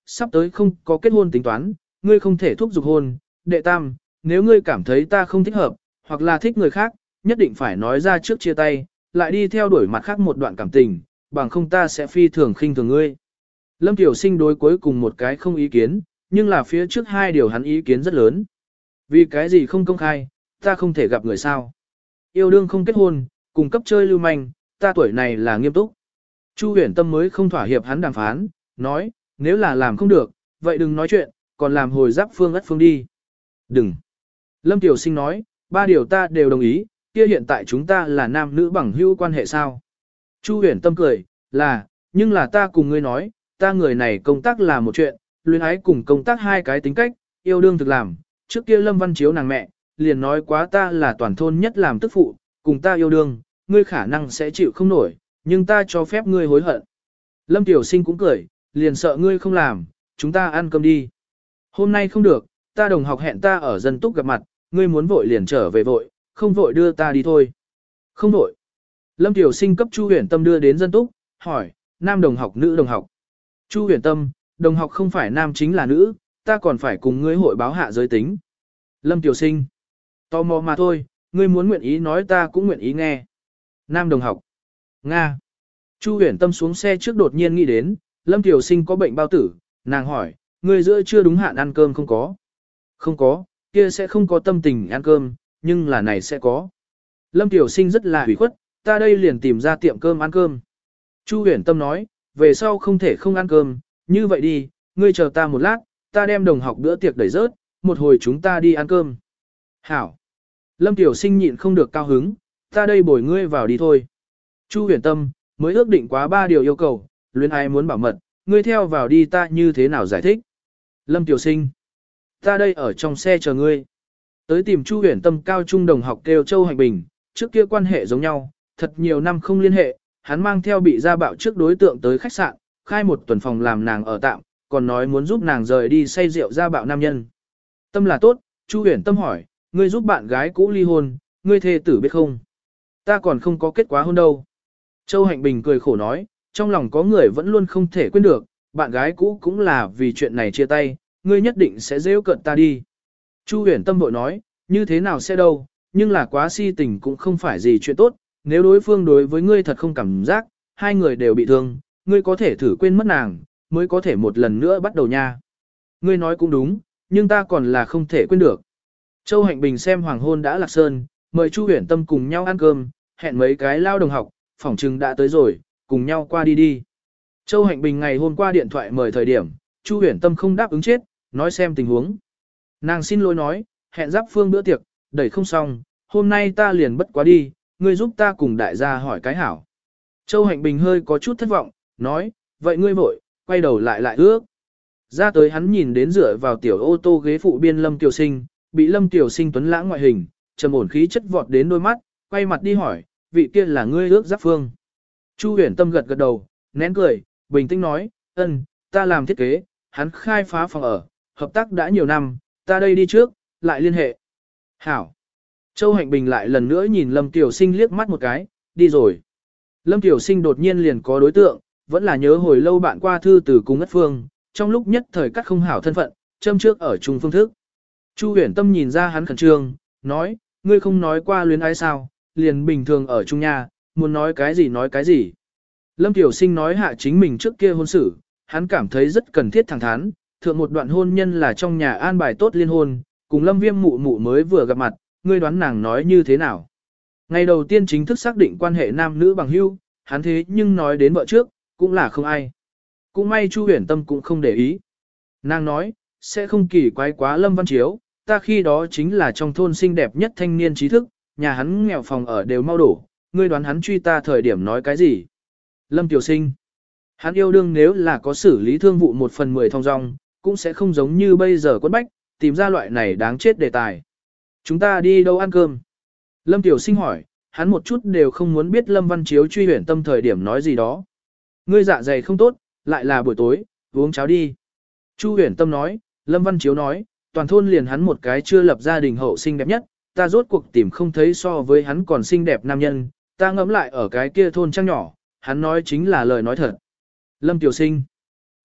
sắp tới không có kết hôn tính toán, ngươi không thể thúc giục hôn. Đệ tam, nếu ngươi cảm thấy ta không thích hợp, hoặc là thích người khác, nhất định phải nói ra trước chia tay, lại đi theo đuổi mặt khác một đoạn cảm tình, bằng không ta sẽ phi thường khinh thường ngươi. Lâm Tiểu Sinh đối cuối cùng một cái không ý kiến, nhưng là phía trước hai điều hắn ý kiến rất lớn. Vì cái gì không công khai, ta không thể gặp người sao. Yêu đương không kết hôn, cùng cấp chơi lưu manh, ta tuổi này là nghiêm túc. Chu Huyền Tâm mới không thỏa hiệp hắn đàm phán, nói, nếu là làm không được, vậy đừng nói chuyện, còn làm hồi giáp phương ất phương đi. Đừng. Lâm Tiểu Sinh nói, ba điều ta đều đồng ý, kia hiện tại chúng ta là nam nữ bằng hữu quan hệ sao? Chu Huyền Tâm cười, là, nhưng là ta cùng ngươi nói, ta người này công tác là một chuyện, luyến ái cùng công tác hai cái tính cách, yêu đương thực làm. Trước kia Lâm Văn Chiếu nàng mẹ, liền nói quá ta là toàn thôn nhất làm tức phụ, cùng ta yêu đương, ngươi khả năng sẽ chịu không nổi, nhưng ta cho phép ngươi hối hận. Lâm Tiểu Sinh cũng cười, liền sợ ngươi không làm, chúng ta ăn cơm đi. Hôm nay không được, ta đồng học hẹn ta ở dân túc gặp mặt, ngươi muốn vội liền trở về vội, không vội đưa ta đi thôi. Không vội. Lâm Tiểu Sinh cấp Chu Huyền Tâm đưa đến dân túc, hỏi, nam đồng học nữ đồng học. Chu Huyền Tâm, đồng học không phải nam chính là nữ, ta còn phải cùng ngươi hội báo hạ giới tính. Lâm Tiểu Sinh, tò mò mà thôi, ngươi muốn nguyện ý nói ta cũng nguyện ý nghe. Nam đồng học, Nga. Chu Huyền Tâm xuống xe trước đột nhiên nghĩ đến, Lâm Tiểu Sinh có bệnh bao tử, nàng hỏi, ngươi giữa chưa đúng hạn ăn cơm không có? Không có, kia sẽ không có tâm tình ăn cơm, nhưng là này sẽ có. Lâm Tiểu Sinh rất là hủy khuất, ta đây liền tìm ra tiệm cơm ăn cơm. Chu Huyền Tâm nói, về sau không thể không ăn cơm, như vậy đi, ngươi chờ ta một lát, ta đem đồng học bữa tiệc đẩy rớt, một hồi chúng ta đi ăn cơm. Hảo. Lâm Tiểu Sinh nhịn không được cao hứng, ta đây bồi ngươi vào đi thôi. Chu Huyền Tâm, mới ước định quá 3 điều yêu cầu, luyến ái muốn bảo mật, ngươi theo vào đi ta như thế nào giải thích. Lâm Tiểu Sinh, ta đây ở trong xe chờ ngươi. Tới tìm Chu Huyền Tâm cao trung đồng học kêu Châu Hành Bình, trước kia quan hệ giống nhau, thật nhiều năm không liên hệ, hắn mang theo bị gia bạo trước đối tượng tới khách sạn, khai một tuần phòng làm nàng ở tạm, còn nói muốn giúp nàng rời đi say rượu gia bạo nam nhân. Tâm là tốt, Chu Huyền Tâm hỏi, ngươi giúp bạn gái cũ ly hôn, ngươi thê tử biết không? Ta còn không có kết quả hôn đâu. Châu Hạnh Bình cười khổ nói, trong lòng có người vẫn luôn không thể quên được, bạn gái cũ cũng là vì chuyện này chia tay, ngươi nhất định sẽ rêu cận ta đi. Chu Huyền Tâm vội nói, như thế nào sẽ đâu, nhưng là quá si tình cũng không phải gì chuyện tốt, nếu đối phương đối với ngươi thật không cảm giác, hai người đều bị thương, ngươi có thể thử quên mất nàng, mới có thể một lần nữa bắt đầu nha. Ngươi nói cũng đúng, nhưng ta còn là không thể quên được. Châu Hạnh Bình xem hoàng hôn đã lạc sơn, mời Chu Huyền Tâm cùng nhau ăn cơm, hẹn mấy cái lao đồng học, phỏng chừng đã tới rồi, cùng nhau qua đi đi. Châu Hạnh Bình ngày hôm qua điện thoại mời thời điểm, Chu Huyền Tâm không đáp ứng chết, nói xem tình huống. Nàng xin lỗi nói, hẹn giáp phương bữa tiệc, đẩy không xong, hôm nay ta liền bất quá đi, ngươi giúp ta cùng đại gia hỏi cái hảo. Châu Hạnh Bình hơi có chút thất vọng, nói, vậy ngươi vội, quay đầu lại ước. Ra tới hắn nhìn đến dựa vào tiểu ô tô ghế phụ biên Lâm Tiểu Sinh, bị Lâm Tiểu Sinh tuấn lãng ngoại hình, trầm ổn khí chất vọt đến đôi mắt, quay mặt đi hỏi, vị kia là ngươi ước giáp phương. Chu Huyền Tâm gật gật đầu, nén cười, bình tĩnh nói, ta làm thiết kế, hắn khai phá phòng ở, hợp tác đã nhiều năm, ta đây đi trước, lại liên hệ. Hảo. Châu Hạnh Bình lại lần nữa nhìn Lâm Tiểu Sinh liếc mắt một cái, đi rồi. Lâm Tiểu Sinh đột nhiên liền có đối tượng, vẫn là nhớ hồi lâu bạn qua thư từ cùng Ất Phương, trong lúc nhất thời cắt không hảo thân phận, châm trước ở chung phương thức. Chu Huyền Tâm nhìn ra hắn khẩn trương, nói, ngươi không nói qua luyến ái sao, liền bình thường ở chung nhà, muốn nói cái gì nói cái gì. Lâm Tiểu Sinh nói hạ chính mình trước kia hôn sự, hắn cảm thấy rất cần thiết thẳng thắn, thượng một đoạn hôn nhân là trong nhà an bài tốt liên hôn, cùng Lâm Viêm mụ mụ mới vừa gặp mặt, ngươi đoán nàng nói như thế nào. Ngày đầu tiên chính thức xác định quan hệ nam nữ bằng hữu, hắn thế nhưng nói đến vợ trước, cũng là không ai. Cũng may Chu Huyền Tâm cũng không để ý. Nàng nói, sẽ không kỳ quái quá Lâm Văn Chiếu, ta khi đó chính là trong thôn xinh đẹp nhất thanh niên trí thức, nhà hắn nghèo phòng ở đều mau đổ, ngươi đoán hắn truy ta thời điểm nói cái gì. Lâm Tiểu Sinh, hắn yêu đương nếu là có xử lý thương vụ 1/10 thong dong, cũng sẽ không giống như bây giờ quất bách, tìm ra loại này đáng chết đề tài. Chúng ta đi đâu ăn cơm? Lâm Tiểu Sinh hỏi, hắn một chút đều không muốn biết Lâm Văn Chiếu truy Huyền Tâm thời điểm nói gì đó. Ngươi dạ dày không tốt, lại là buổi tối, uống cháo đi. Chu Huyền Tâm nói, Lâm Văn Chiếu nói, toàn thôn liền hắn một cái chưa lập gia đình hậu sinh đẹp nhất, ta rốt cuộc tìm không thấy so với hắn còn xinh đẹp nam nhân, ta ngẫm lại ở cái kia thôn trang nhỏ, hắn nói chính là lời nói thật. Lâm Tiểu Sinh,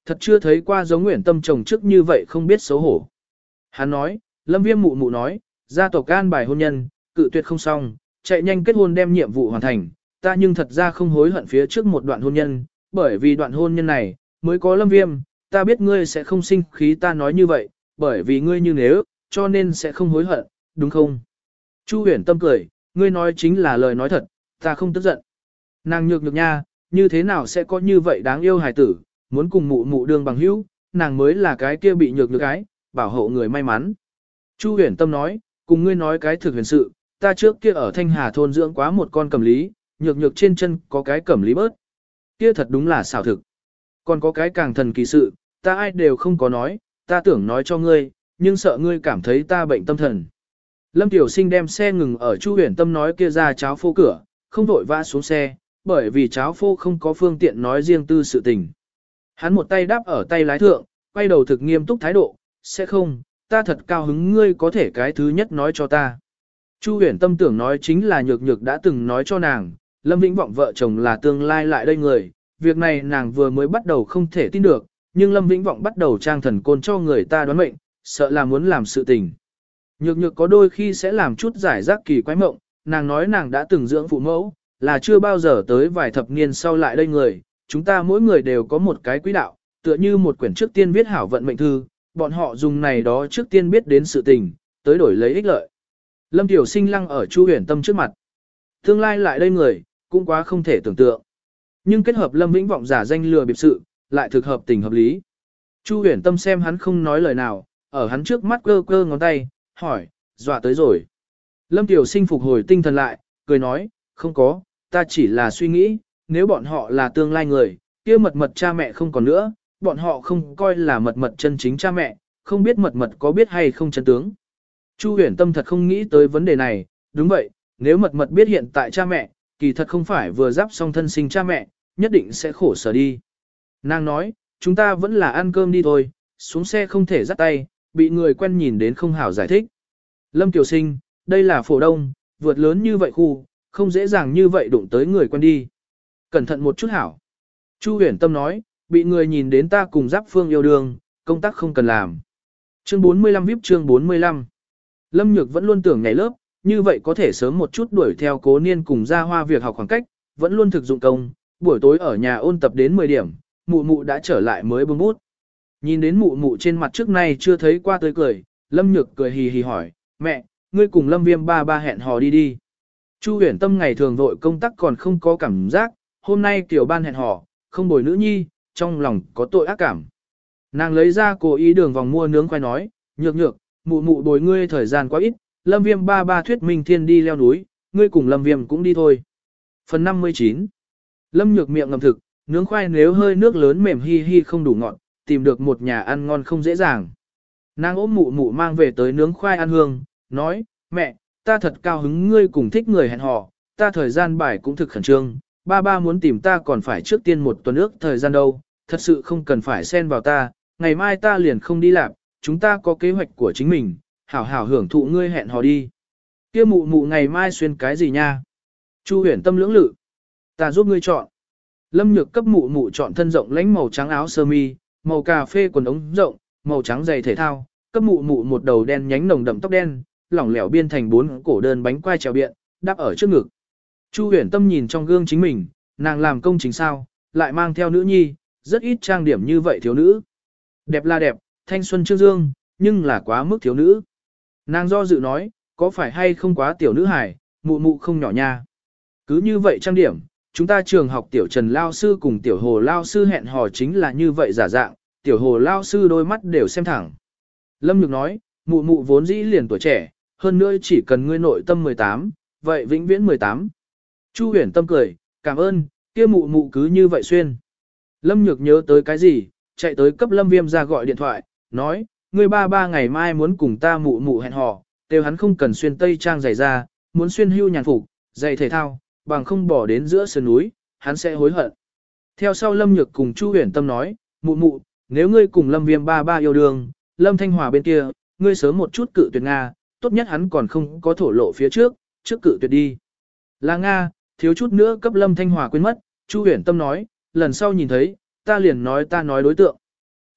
Thật chưa thấy qua giống Nguyễn Tâm chồng trước như vậy không biết xấu hổ. Hắn nói, Lâm Viêm mụ mụ nói, gia tộc can bài hôn nhân, cự tuyệt không xong, chạy nhanh kết hôn đem nhiệm vụ hoàn thành, ta nhưng thật ra không hối hận phía trước một đoạn hôn nhân, bởi vì đoạn hôn nhân này, mới có Lâm Viêm, ta biết ngươi sẽ không sinh khí ta nói như vậy, bởi vì ngươi như nếu, cho nên sẽ không hối hận, đúng không? Chu Huyền Tâm cười, ngươi nói chính là lời nói thật, ta không tức giận. Nàng nhược nhược nha, như thế nào sẽ có như vậy đáng yêu hài tử, muốn cùng mụ mụ đường bằng hữu, nàng mới là cái kia bị nhược nhược cái, bảo hộ người may mắn. Chu Huyền Tâm nói, cùng ngươi nói cái thực huyền sự, ta trước kia ở Thanh Hà thôn dưỡng quá một con cẩm lý, nhược nhược trên chân có cái cẩm lý bớt. Kia thật đúng là xảo thực. Còn có cái càng thần kỳ sự, ta ai đều không có nói, ta tưởng nói cho ngươi, nhưng sợ ngươi cảm thấy ta bệnh tâm thần. Lâm Tiểu Sinh đem xe ngừng ở Chu Huyền Tâm nói kia ra cháo phô cửa, không vội vã xuống xe, bởi vì cháo phô không có phương tiện nói riêng tư sự tình. Hắn một tay đáp ở tay lái thượng, quay đầu thực nghiêm túc thái độ, sẽ không, ta thật cao hứng ngươi có thể cái thứ nhất nói cho ta. Chu Huyền Tâm tưởng nói chính là nhược nhược đã từng nói cho nàng, Lâm Vĩnh Vọng vợ chồng là tương lai lại đây người, việc này nàng vừa mới bắt đầu không thể tin được, nhưng Lâm Vĩnh Vọng bắt đầu trang thần côn cho người ta đoán mệnh, sợ là muốn làm sự tình. Nhược nhược có đôi khi sẽ làm chút giải rác kỳ quái mộng, nàng nói nàng đã từng dưỡng phụ mẫu, là chưa bao giờ tới vài thập niên sau lại đây người, chúng ta mỗi người đều có một cái quỹ đạo, tựa như một quyển trước tiên viết hảo vận mệnh thư, bọn họ dùng này đó trước tiên biết đến sự tình, tới đổi lấy ích lợi. Lâm Tiểu Sinh lăng ở Chu Huyền Tâm trước mặt. Tương lai lại đây người, cũng quá không thể tưởng tượng. Nhưng kết hợp Lâm Vĩnh Vọng giả danh lừa bịp sự, lại thực hợp tình hợp lý. Chu Huyền Tâm xem hắn không nói lời nào, ở hắn trước mắt cơ cơ ngón tay, hỏi, dọa tới rồi. Lâm Tiểu Sinh phục hồi tinh thần lại, cười nói, không có, ta chỉ là suy nghĩ, nếu bọn họ là tương lai người, kia mật mật cha mẹ không còn nữa, bọn họ không coi là mật mật chân chính cha mẹ, không biết mật mật có biết hay không chân tướng. Chu Huyền Tâm thật không nghĩ tới vấn đề này, đúng vậy, nếu mật mật biết hiện tại cha mẹ, kỳ thật không phải vừa giáp xong thân sinh cha mẹ, nhất định sẽ khổ sở đi. Nàng nói, chúng ta vẫn là ăn cơm đi thôi, xuống xe không thể dắt tay, bị người quen nhìn đến không hảo giải thích. Lâm Kiều Sinh, đây là phổ đông, vượt lớn như vậy khu, không dễ dàng như vậy đụng tới người quen đi. Cẩn thận một chút hảo. Chu Huyền Tâm nói, bị người nhìn đến ta cùng Giáp Phương yêu đương, công tác không cần làm. Chương 45 VIP chương 45. Lâm Nhược vẫn luôn tưởng nhảy lớp, như vậy có thể sớm một chút đuổi theo Cố Niên cùng ra hoa việc học khoảng cách, vẫn luôn thực dụng công, buổi tối ở nhà ôn tập đến 10 điểm, mụ mụ đã trở lại mới bưng bút. Nhìn đến mụ mụ trên mặt trước nay chưa thấy qua tươi cười, Lâm Nhược cười hì hì hỏi, mẹ, ngươi cùng Lâm Viêm ba ba hẹn hò đi đi. Chu Huyền Tâm ngày thường vội công tác còn không có cảm giác, hôm nay kiểu ban hẹn hò, không bồi nữ nhi, trong lòng có tội ác cảm. Nàng lấy ra cố ý đường vòng mua nướng khoai nói, nhược nhược, mụ mụ bồi ngươi thời gian quá ít, Lâm Viêm ba ba thuyết minh thiên đi leo núi, ngươi cùng Lâm Viêm cũng đi thôi. Phần 59. Lâm Nhược miệng ngầm thực, nướng khoai nếu hơi nước lớn mềm hi hi không đủ ngọt, tìm được một nhà ăn ngon không dễ dàng. Nàng ôm mụ mụ mang về tới nướng khoai ăn hương, nói, mẹ, ta thật cao hứng ngươi cùng thích người hẹn hò, ta thời gian bài cũng thực khẩn trương, ba ba muốn tìm ta còn phải trước tiên một tuần ước thời gian đâu, thật sự không cần phải xen vào ta, ngày mai ta liền không đi làm, chúng ta có kế hoạch của chính mình, hảo hảo hưởng thụ ngươi hẹn hò đi. Kia mụ mụ ngày mai xuyên cái gì nha? Chu Huyền Tâm lưỡng lự, ta giúp ngươi chọn. Lâm Nhược cấp mụ mụ chọn thân rộng lãnh màu trắng áo sơ mi, màu cà phê quần ống rộng, màu trắng giày thể thao, cấp mụ mụ một đầu đen nhánh nồng đậm tóc đen, lỏng lẻo biên thành 4 cổ đơn bánh quai trèo biện, đắp ở trước ngực. Chu Huyền Tâm nhìn trong gương chính mình, nàng làm công chính sao, lại mang theo nữ nhi, rất ít trang điểm như vậy thiếu nữ. Đẹp là đẹp, thanh xuân trương dương, nhưng là quá mức thiếu nữ. Nàng do dự nói, có phải hay không quá tiểu nữ hài, mụ mụ không nhỏ nha. Cứ như vậy trang điểm, chúng ta trường học tiểu Trần Lao Sư cùng tiểu Hồ Lao Sư hẹn hò chính là như vậy giả dạng, tiểu Hồ Lao Sư đôi mắt đều xem thẳng. Lâm Nhược nói, mụ mụ vốn dĩ liền tuổi trẻ, hơn nữa chỉ cần ngươi nội tâm 18, vậy vĩnh viễn 18. Chu Huyền Tâm cười, cảm ơn, kia mụ mụ cứ như vậy xuyên. Lâm Nhược nhớ tới cái gì, chạy tới cấp Lâm Viêm ra gọi điện thoại, nói, ngươi ba ba ngày mai muốn cùng ta mụ mụ hẹn hò, đều hắn không cần xuyên tây trang giày ra, muốn xuyên hưu nhàn phục, giày thể thao, bằng không bỏ đến giữa sườn núi, hắn sẽ hối hận. Theo sau Lâm Nhược cùng Chu Huyền Tâm nói, mụ mụ, nếu ngươi cùng Lâm Viêm ba ba yêu đương, Lâm Thanh Hòa bên kia, ngươi sớm một chút cự tuyệt Nga, tốt nhất hắn còn không có thổ lộ phía trước cự tuyệt đi. Là Nga, thiếu chút nữa cấp Lâm Thanh Hòa quên mất, Chu Huyền Tâm nói, lần sau nhìn thấy, ta liền nói ta nói đối tượng.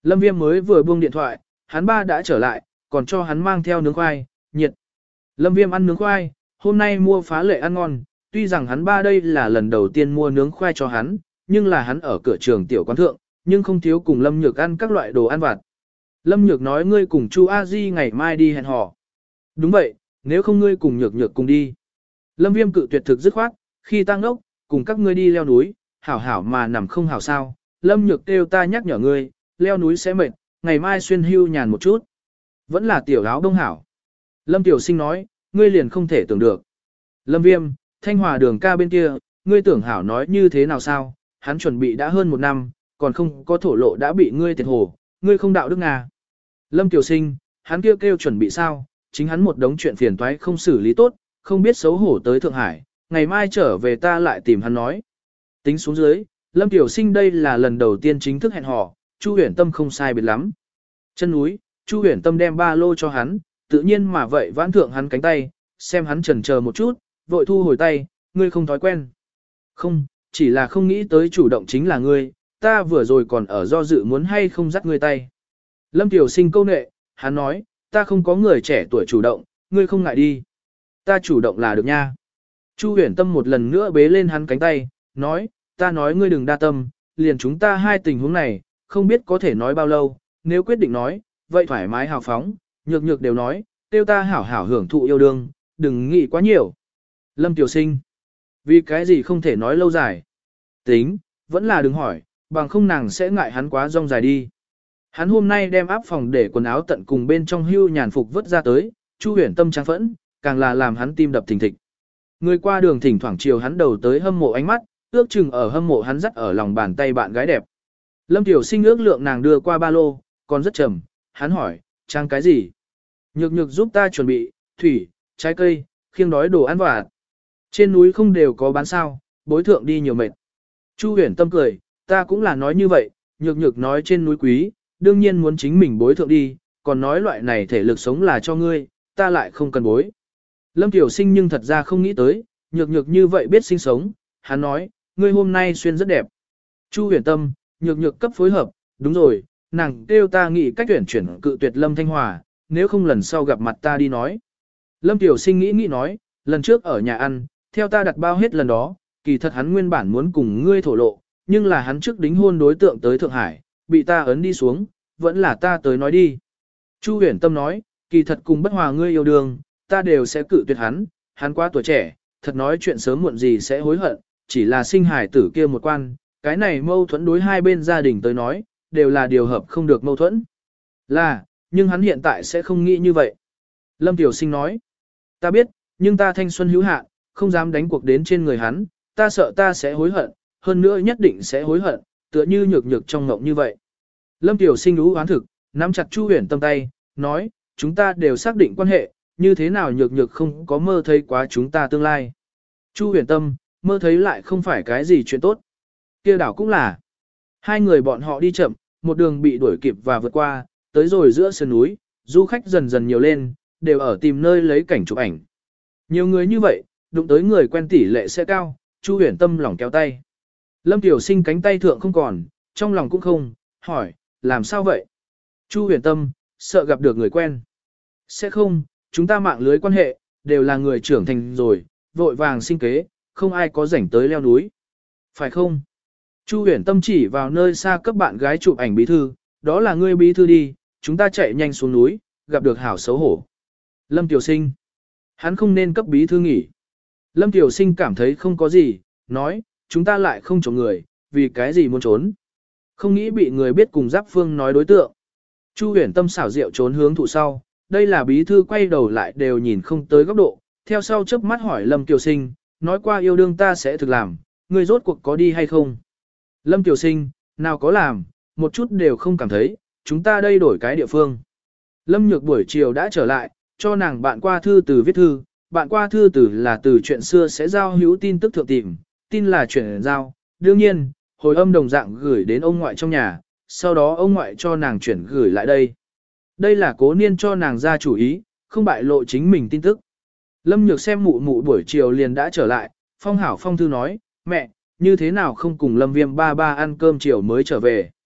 Lâm Viêm mới vừa buông điện thoại, hắn ba đã trở lại, còn cho hắn mang theo nướng khoai, nhiệt. Lâm Viêm ăn nướng khoai, hôm nay mua phá lệ ăn ngon, tuy rằng hắn ba đây là lần đầu tiên mua nướng khoai cho hắn, nhưng là hắn ở cửa trường tiểu quán thượng, nhưng không thiếu cùng Lâm Nhược ăn các loại đồ ăn vặt. Lâm Nhược nói ngươi cùng Chu A Di ngày mai đi hẹn hò. Đúng vậy, nếu không ngươi cùng Nhược Nhược cùng đi. Lâm Viêm cự tuyệt thực dứt khoát, khi tăng ốc, cùng các ngươi đi leo núi, hảo hảo mà nằm không hảo sao. Lâm Nhược kêu ta nhắc nhở ngươi, leo núi sẽ mệt, ngày mai xuyên hưu nhàn một chút. Vẫn là tiểu áo đông hảo. Lâm Tiểu Sinh nói, ngươi liền không thể tưởng được. Lâm Viêm, Thanh Hòa đường ca bên kia, ngươi tưởng hảo nói như thế nào sao, hắn chuẩn bị đã hơn 1 năm, còn không có thổ lộ đã bị ngươi tiệt hồ, ngươi không đạo đức à. Lâm Tiểu Sinh, hắn kêu chuẩn bị sao, chính hắn một đống chuyện phiền toái không xử lý tốt, không biết xấu hổ tới Thượng Hải, ngày mai trở về ta lại tìm hắn nói. Tính xuống dưới, Lâm Tiểu Sinh đây là lần đầu tiên chính thức hẹn hò, Chu Huyền Tâm không sai biệt lắm. Chân núi, Chu Huyền Tâm đem ba lô cho hắn, tự nhiên mà vậy vãn thượng hắn cánh tay, xem hắn chần chờ một chút, vội thu hồi tay, ngươi không thói quen. Không, chỉ là không nghĩ tới chủ động chính là ngươi, ta vừa rồi còn ở do dự muốn hay không dắt ngươi tay. Lâm Tiểu Sinh câu nệ, hắn nói, ta không có người trẻ tuổi chủ động, ngươi không ngại đi. Ta chủ động là được nha. Chu Huyền Tâm một lần nữa bế lên hắn cánh tay, nói, ta nói ngươi đừng đa tâm, liền chúng ta hai tình huống này, không biết có thể nói bao lâu, nếu quyết định nói, vậy thoải mái hào phóng, Nhược Nhược đều nói, tiêu ta hảo hảo hưởng thụ yêu đương, đừng nghĩ quá nhiều. Lâm Tiểu Sinh, vì cái gì không thể nói lâu dài? Tính, vẫn là đừng hỏi, bằng không nàng sẽ ngại hắn quá rong dài đi. Hắn hôm nay đem áp phòng để quần áo tận cùng bên trong hưu nhàn phục vứt ra tới, Chu Huyền Tâm trang phẫn, càng là làm hắn tim đập thình thịch. Người qua đường thỉnh thoảng chiều hắn đầu tới hâm mộ ánh mắt, ước chừng ở hâm mộ hắn dắt ở lòng bàn tay bạn gái đẹp. Lâm Tiểu Sinh ước lượng nàng đưa qua ba lô, còn rất trầm, hắn hỏi, trang cái gì? Nhược Nhược giúp ta chuẩn bị, thủy, trái cây, khiêng đói đồ ăn vặt. Trên núi không đều có bán sao, bối thượng đi nhiều mệt. Chu Huyền Tâm cười, ta cũng là nói như vậy, Nhược Nhược nói trên núi quý, đương nhiên muốn chính mình bối thượng đi, còn nói loại này thể lực sống là cho ngươi, ta lại không cần bối. Lâm Tiểu Sinh nhưng thật ra không nghĩ tới, Nhược Nhược như vậy biết sinh sống, hắn nói, ngươi hôm nay xuyên rất đẹp. Chu Huyền Tâm, Nhược Nhược cấp phối hợp, đúng rồi, nàng kêu ta nghĩ cách tuyển chuyển cự tuyệt Lâm Thanh Hòa, nếu không lần sau gặp mặt ta đi nói. Lâm Tiểu Sinh nghĩ nói, lần trước ở nhà ăn, theo ta đặt bao hết lần đó, kỳ thật hắn nguyên bản muốn cùng ngươi thổ lộ, nhưng là hắn trước đính hôn đối tượng tới Thượng Hải, bị ta ấn đi xuống, vẫn là ta tới nói đi. Chu Huyền Tâm nói, kỳ thật cùng bất hòa ngươi yêu đương, ta đều sẽ cự tuyệt hắn, hắn quá tuổi trẻ, thật nói chuyện sớm muộn gì sẽ hối hận, chỉ là sinh hải tử kia một quan, cái này mâu thuẫn đối hai bên gia đình tới nói, đều là điều hợp không được mâu thuẫn. Là, nhưng hắn hiện tại sẽ không nghĩ như vậy. Lâm Tiểu Sinh nói, ta biết, nhưng ta thanh xuân hữu hạn, không dám đánh cuộc đến trên người hắn, ta sợ ta sẽ hối hận, hơn nữa nhất định sẽ hối hận, tựa như Nhược Nhược trong ngộng như vậy. Lâm Tiểu Sinh ú oán thực, nắm chặt Chu Huyền Tâm tay, nói, chúng ta đều xác định quan hệ, như thế nào Nhược Nhược không có mơ thấy quá chúng ta tương lai. Chu Huyền Tâm, mơ thấy lại không phải cái gì chuyện tốt. Kia đảo cũng là. Hai người bọn họ đi chậm, một đường bị đuổi kịp và vượt qua, tới rồi giữa sườn núi, du khách dần dần nhiều lên, đều ở tìm nơi lấy cảnh chụp ảnh. Nhiều người như vậy, đụng tới người quen tỷ lệ sẽ cao, Chu Huyền Tâm lỏng kéo tay. Lâm Tiểu Sinh cánh tay thượng không còn, trong lòng cũng không, hỏi, làm sao vậy? Chu Huyền Tâm, sợ gặp được người quen. Sẽ không, chúng ta mạng lưới quan hệ, đều là người trưởng thành rồi, vội vàng sinh kế, không ai có rảnh tới leo núi. Phải không? Chu Huyền Tâm chỉ vào nơi xa cấp bạn gái chụp ảnh bí thư, đó là ngươi bí thư đi, chúng ta chạy nhanh xuống núi, gặp được hảo xấu hổ. Lâm Tiểu Sinh, hắn không nên cấp bí thư nghỉ. Lâm Tiểu Sinh cảm thấy không có gì, nói, chúng ta lại không trộm người, vì cái gì muốn trốn. Không nghĩ bị người biết cùng Giáp Phương nói đối tượng. Chu Huyền Tâm xảo diệu trốn hướng thụ sau, đây là bí thư quay đầu lại đều nhìn không tới góc độ, theo sau chớp mắt hỏi Lâm Tiểu Sinh, nói qua yêu đương ta sẽ thực làm, ngươi rốt cuộc có đi hay không? Lâm Tiểu Sinh, nào có làm, một chút đều không cảm thấy, chúng ta đây đổi cái địa phương. Lâm Nhược buổi chiều đã trở lại, cho nàng bạn qua thư từ viết thư, bạn qua thư từ là từ chuyện xưa sẽ giao hữu tin tức thượng tìm, tin là chuyện giao, đương nhiên, hồi âm đồng dạng gửi đến ông ngoại trong nhà, sau đó ông ngoại cho nàng chuyển gửi lại đây. Đây là cố niên cho nàng ra chủ ý, không bại lộ chính mình tin tức. Lâm Nhược xem mụ mụ buổi chiều liền đã trở lại, Phong Hảo Phong thư nói, mẹ, như thế nào không cùng Lâm Viêm ba ba ăn cơm chiều mới trở về.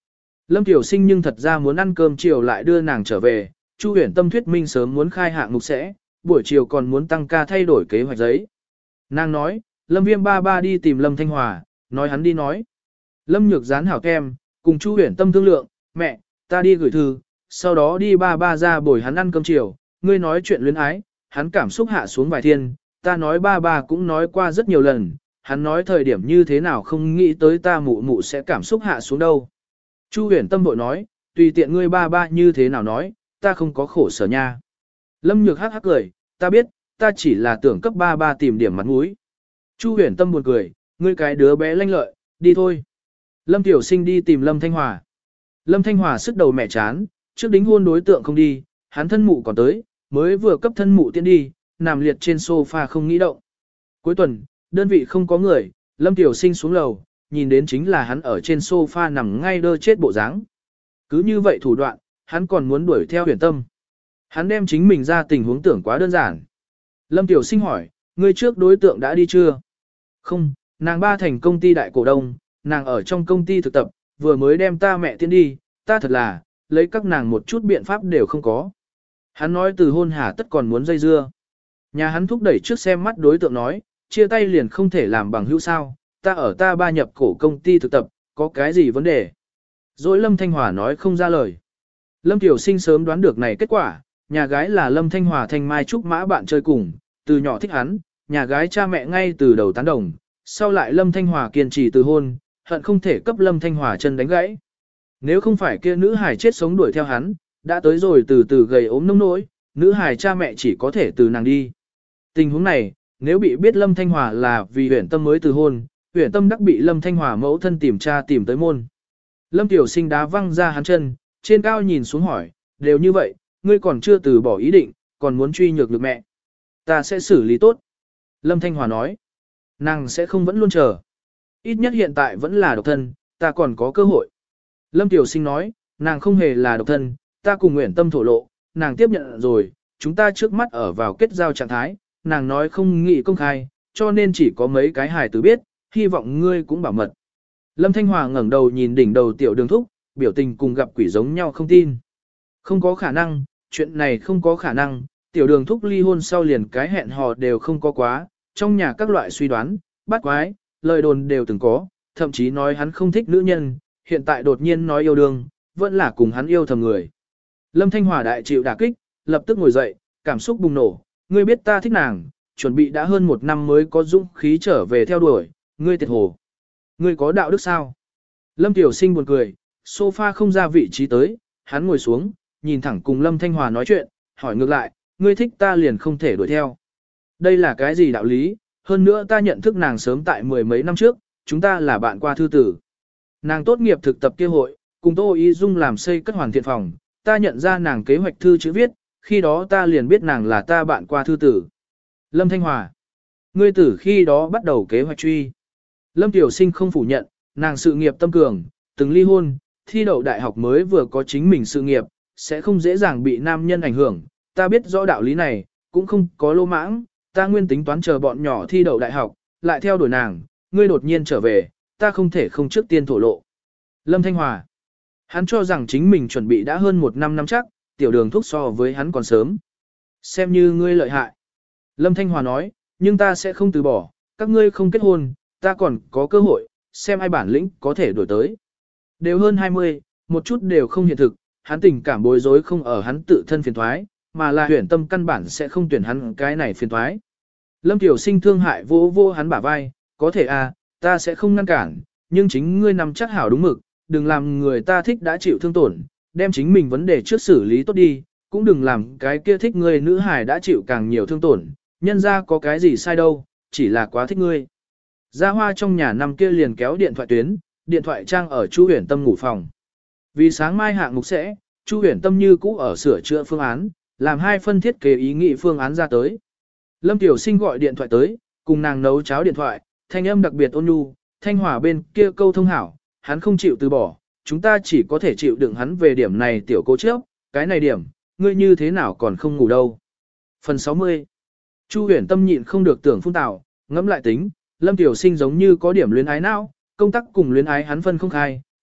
Lâm Tiểu Sinh nhưng thật ra muốn ăn cơm chiều lại đưa nàng trở về, Chu Huyền Tâm thuyết minh sớm muốn khai hạng mục sẽ, buổi chiều còn muốn tăng ca thay đổi kế hoạch giấy. Nàng nói, Lâm Viêm ba ba đi tìm Lâm Thanh Hòa, nói hắn đi nói. Lâm Nhược dán hảo kem, cùng Chu Huyền Tâm thương lượng, mẹ, ta đi gửi thư, sau đó đi ba ba ra bồi hắn ăn cơm chiều, ngươi nói chuyện luyến ái, hắn cảm xúc hạ xuống vài thiên, ta nói ba ba cũng nói qua rất nhiều lần, hắn nói thời điểm như thế nào không nghĩ tới ta mụ mụ sẽ cảm xúc hạ xuống đâu. Chu Huyền Tâm bội nói, tùy tiện ngươi ba ba như thế nào nói, ta không có khổ sở nha. Lâm Nhược hắc hắc cười, ta biết, ta chỉ là tưởng cấp ba ba tìm điểm mặt mũi. Chu Huyền Tâm buồn cười, ngươi cái đứa bé lanh lợi, đi thôi. Lâm Tiểu Sinh đi tìm Lâm Thanh Hòa. Lâm Thanh Hòa sức đầu mẹ chán, trước đính hôn đối tượng không đi, hắn thân mụ còn tới, mới vừa cấp thân mụ tiễn đi, nằm liệt trên sofa không nghĩ động. Cuối tuần, đơn vị không có người, Lâm Tiểu Sinh xuống lầu, nhìn đến chính là hắn ở trên sofa nằm ngay đơ chết bộ dáng. Cứ như vậy thủ đoạn, hắn còn muốn đuổi theo Huyền Tâm. Hắn đem chính mình ra tình huống tưởng quá đơn giản. Lâm Tiểu Sinh hỏi, ngươi trước đối tượng đã đi chưa? Không, nàng ba thành công ty đại cổ đông, nàng ở trong công ty thực tập, vừa mới đem ta mẹ tiến đi, ta thật là, lấy các nàng một chút biện pháp đều không có. Hắn nói từ hôn hà tất còn muốn dây dưa. Nhà hắn thúc đẩy trước xem mắt đối tượng nói, chia tay liền không thể làm bằng hữu sao, ta ở ta ba nhập cổ công ty thực tập, có cái gì vấn đề? Rồi Lâm Thanh Hòa nói không ra lời. Lâm Tiểu Sinh sớm đoán được này kết quả, nhà gái là Lâm Thanh Hòa thanh mai trúc mã bạn chơi cùng, từ nhỏ thích hắn, nhà gái cha mẹ ngay từ đầu tán đồng, sau lại Lâm Thanh Hòa kiên trì từ hôn, hận không thể cấp Lâm Thanh Hòa chân đánh gãy. Nếu không phải kia nữ hài chết sống đuổi theo hắn, đã tới rồi từ từ gầy ốm nông nỗi, nữ hài cha mẹ chỉ có thể từ nàng đi. Tình huống này, nếu bị biết Lâm Thanh Hòa là vì Huyền Tâm mới từ hôn, Huyền Tâm đắc bị Lâm Thanh Hòa mẫu thân tìm tra tìm tới môn. Lâm Tiểu Sinh đá văng ra hắn chân, trên cao nhìn xuống hỏi, đều như vậy, ngươi còn chưa từ bỏ ý định, còn muốn truy nhược được mẹ. Ta sẽ xử lý tốt. Lâm Thanh Hòa nói, nàng sẽ không vẫn luôn chờ. Ít nhất hiện tại vẫn là độc thân, ta còn có cơ hội. Lâm Tiểu Sinh nói, nàng không hề là độc thân, ta cùng Nguyễn Tâm thổ lộ, nàng tiếp nhận rồi, chúng ta trước mắt ở vào kết giao trạng thái, nàng nói không nghĩ công khai, cho nên chỉ có mấy cái hài tử biết, hy vọng ngươi cũng bảo mật. Lâm Thanh Hòa ngẩng đầu nhìn đỉnh đầu Tiểu Đường Thúc, biểu tình cùng gặp quỷ giống nhau không tin. Không có khả năng, chuyện này không có khả năng, Tiểu Đường Thúc ly hôn sau liền cái hẹn hò đều không có quá, trong nhà các loại suy đoán, bắt quái, lời đồn đều từng có, thậm chí nói hắn không thích nữ nhân, hiện tại đột nhiên nói yêu đương, vẫn là cùng hắn yêu thầm người. Lâm Thanh Hòa đại chịu đả kích, lập tức ngồi dậy, cảm xúc bùng nổ, ngươi biết ta thích nàng, chuẩn bị đã hơn một năm mới có dũng khí trở về theo đuổi, ngươi tiệt hồ. Ngươi có đạo đức sao? Lâm Tiểu Sinh buồn cười, sofa không ra vị trí tới, hắn ngồi xuống, nhìn thẳng cùng Lâm Thanh Hòa nói chuyện, hỏi ngược lại, ngươi thích ta liền không thể đuổi theo. Đây là cái gì đạo lý, hơn nữa ta nhận thức nàng sớm tại mười mấy năm trước, chúng ta là bạn qua thư tử. Nàng tốt nghiệp thực tập kia hội, cùng Tô Y Dung làm xây cất hoàn thiện phòng, ta nhận ra nàng kế hoạch thư chữ viết, khi đó ta liền biết nàng là ta bạn qua thư tử. Lâm Thanh Hòa, ngươi tử khi đó bắt đầu kế hoạch truy. Lâm Tiểu Sinh không phủ nhận, nàng sự nghiệp tâm cường, từng ly hôn, thi đậu đại học mới vừa có chính mình sự nghiệp, sẽ không dễ dàng bị nam nhân ảnh hưởng, ta biết rõ đạo lý này, cũng không có lô mãng, ta nguyên tính toán chờ bọn nhỏ thi đậu đại học, lại theo đuổi nàng, ngươi đột nhiên trở về, ta không thể không trước tiên thổ lộ. Lâm Thanh Hòa, hắn cho rằng chính mình chuẩn bị đã hơn một năm chắc, Tiểu Đường Thúc so với hắn còn sớm. Xem như ngươi lợi hại. Lâm Thanh Hòa nói, nhưng ta sẽ không từ bỏ, các ngươi không kết hôn, ta còn có cơ hội, xem ai bản lĩnh có thể đổi tới. Đều hơn 20, một chút đều không hiện thực, hắn tình cảm bối rối không ở hắn tự thân phiền thoái, mà là Huyền Tâm căn bản sẽ không tuyển hắn cái này phiền thoái. Lâm Tiểu Sinh thương hại vô vô hắn bả vai, có thể à, ta sẽ không ngăn cản, nhưng chính ngươi nằm chắc hảo đúng mực, đừng làm người ta thích đã chịu thương tổn, đem chính mình vấn đề trước xử lý tốt đi, cũng đừng làm cái kia thích ngươi nữ hài đã chịu càng nhiều thương tổn, nhân ra có cái gì sai đâu, chỉ là quá thích ngươi. Gia Hoa trong nhà năm kia liền kéo điện thoại tuyến, điện thoại trang ở Chu Huyền Tâm ngủ phòng. Vì sáng mai hạng mục sẽ, Chu Huyền Tâm như cũ ở sửa chữa phương án, làm 2 phân thiết kế ý nghị phương án ra tới. Lâm Tiểu Sinh gọi điện thoại tới, cùng nàng nấu cháo điện thoại, thanh âm đặc biệt ôn nhu, Thanh Hòa bên kia câu thông hảo, hắn không chịu từ bỏ, chúng ta chỉ có thể chịu đựng hắn về điểm này tiểu cố chấp, cái này điểm, ngươi như thế nào còn không ngủ đâu. Phần 60. Chu Huyền Tâm nhịn không được tưởng phun tào, ngẫm lại tính, Lâm Tiểu Sinh giống như có điểm luyến ái não, công tác cùng luyến ái hắn phân không khai,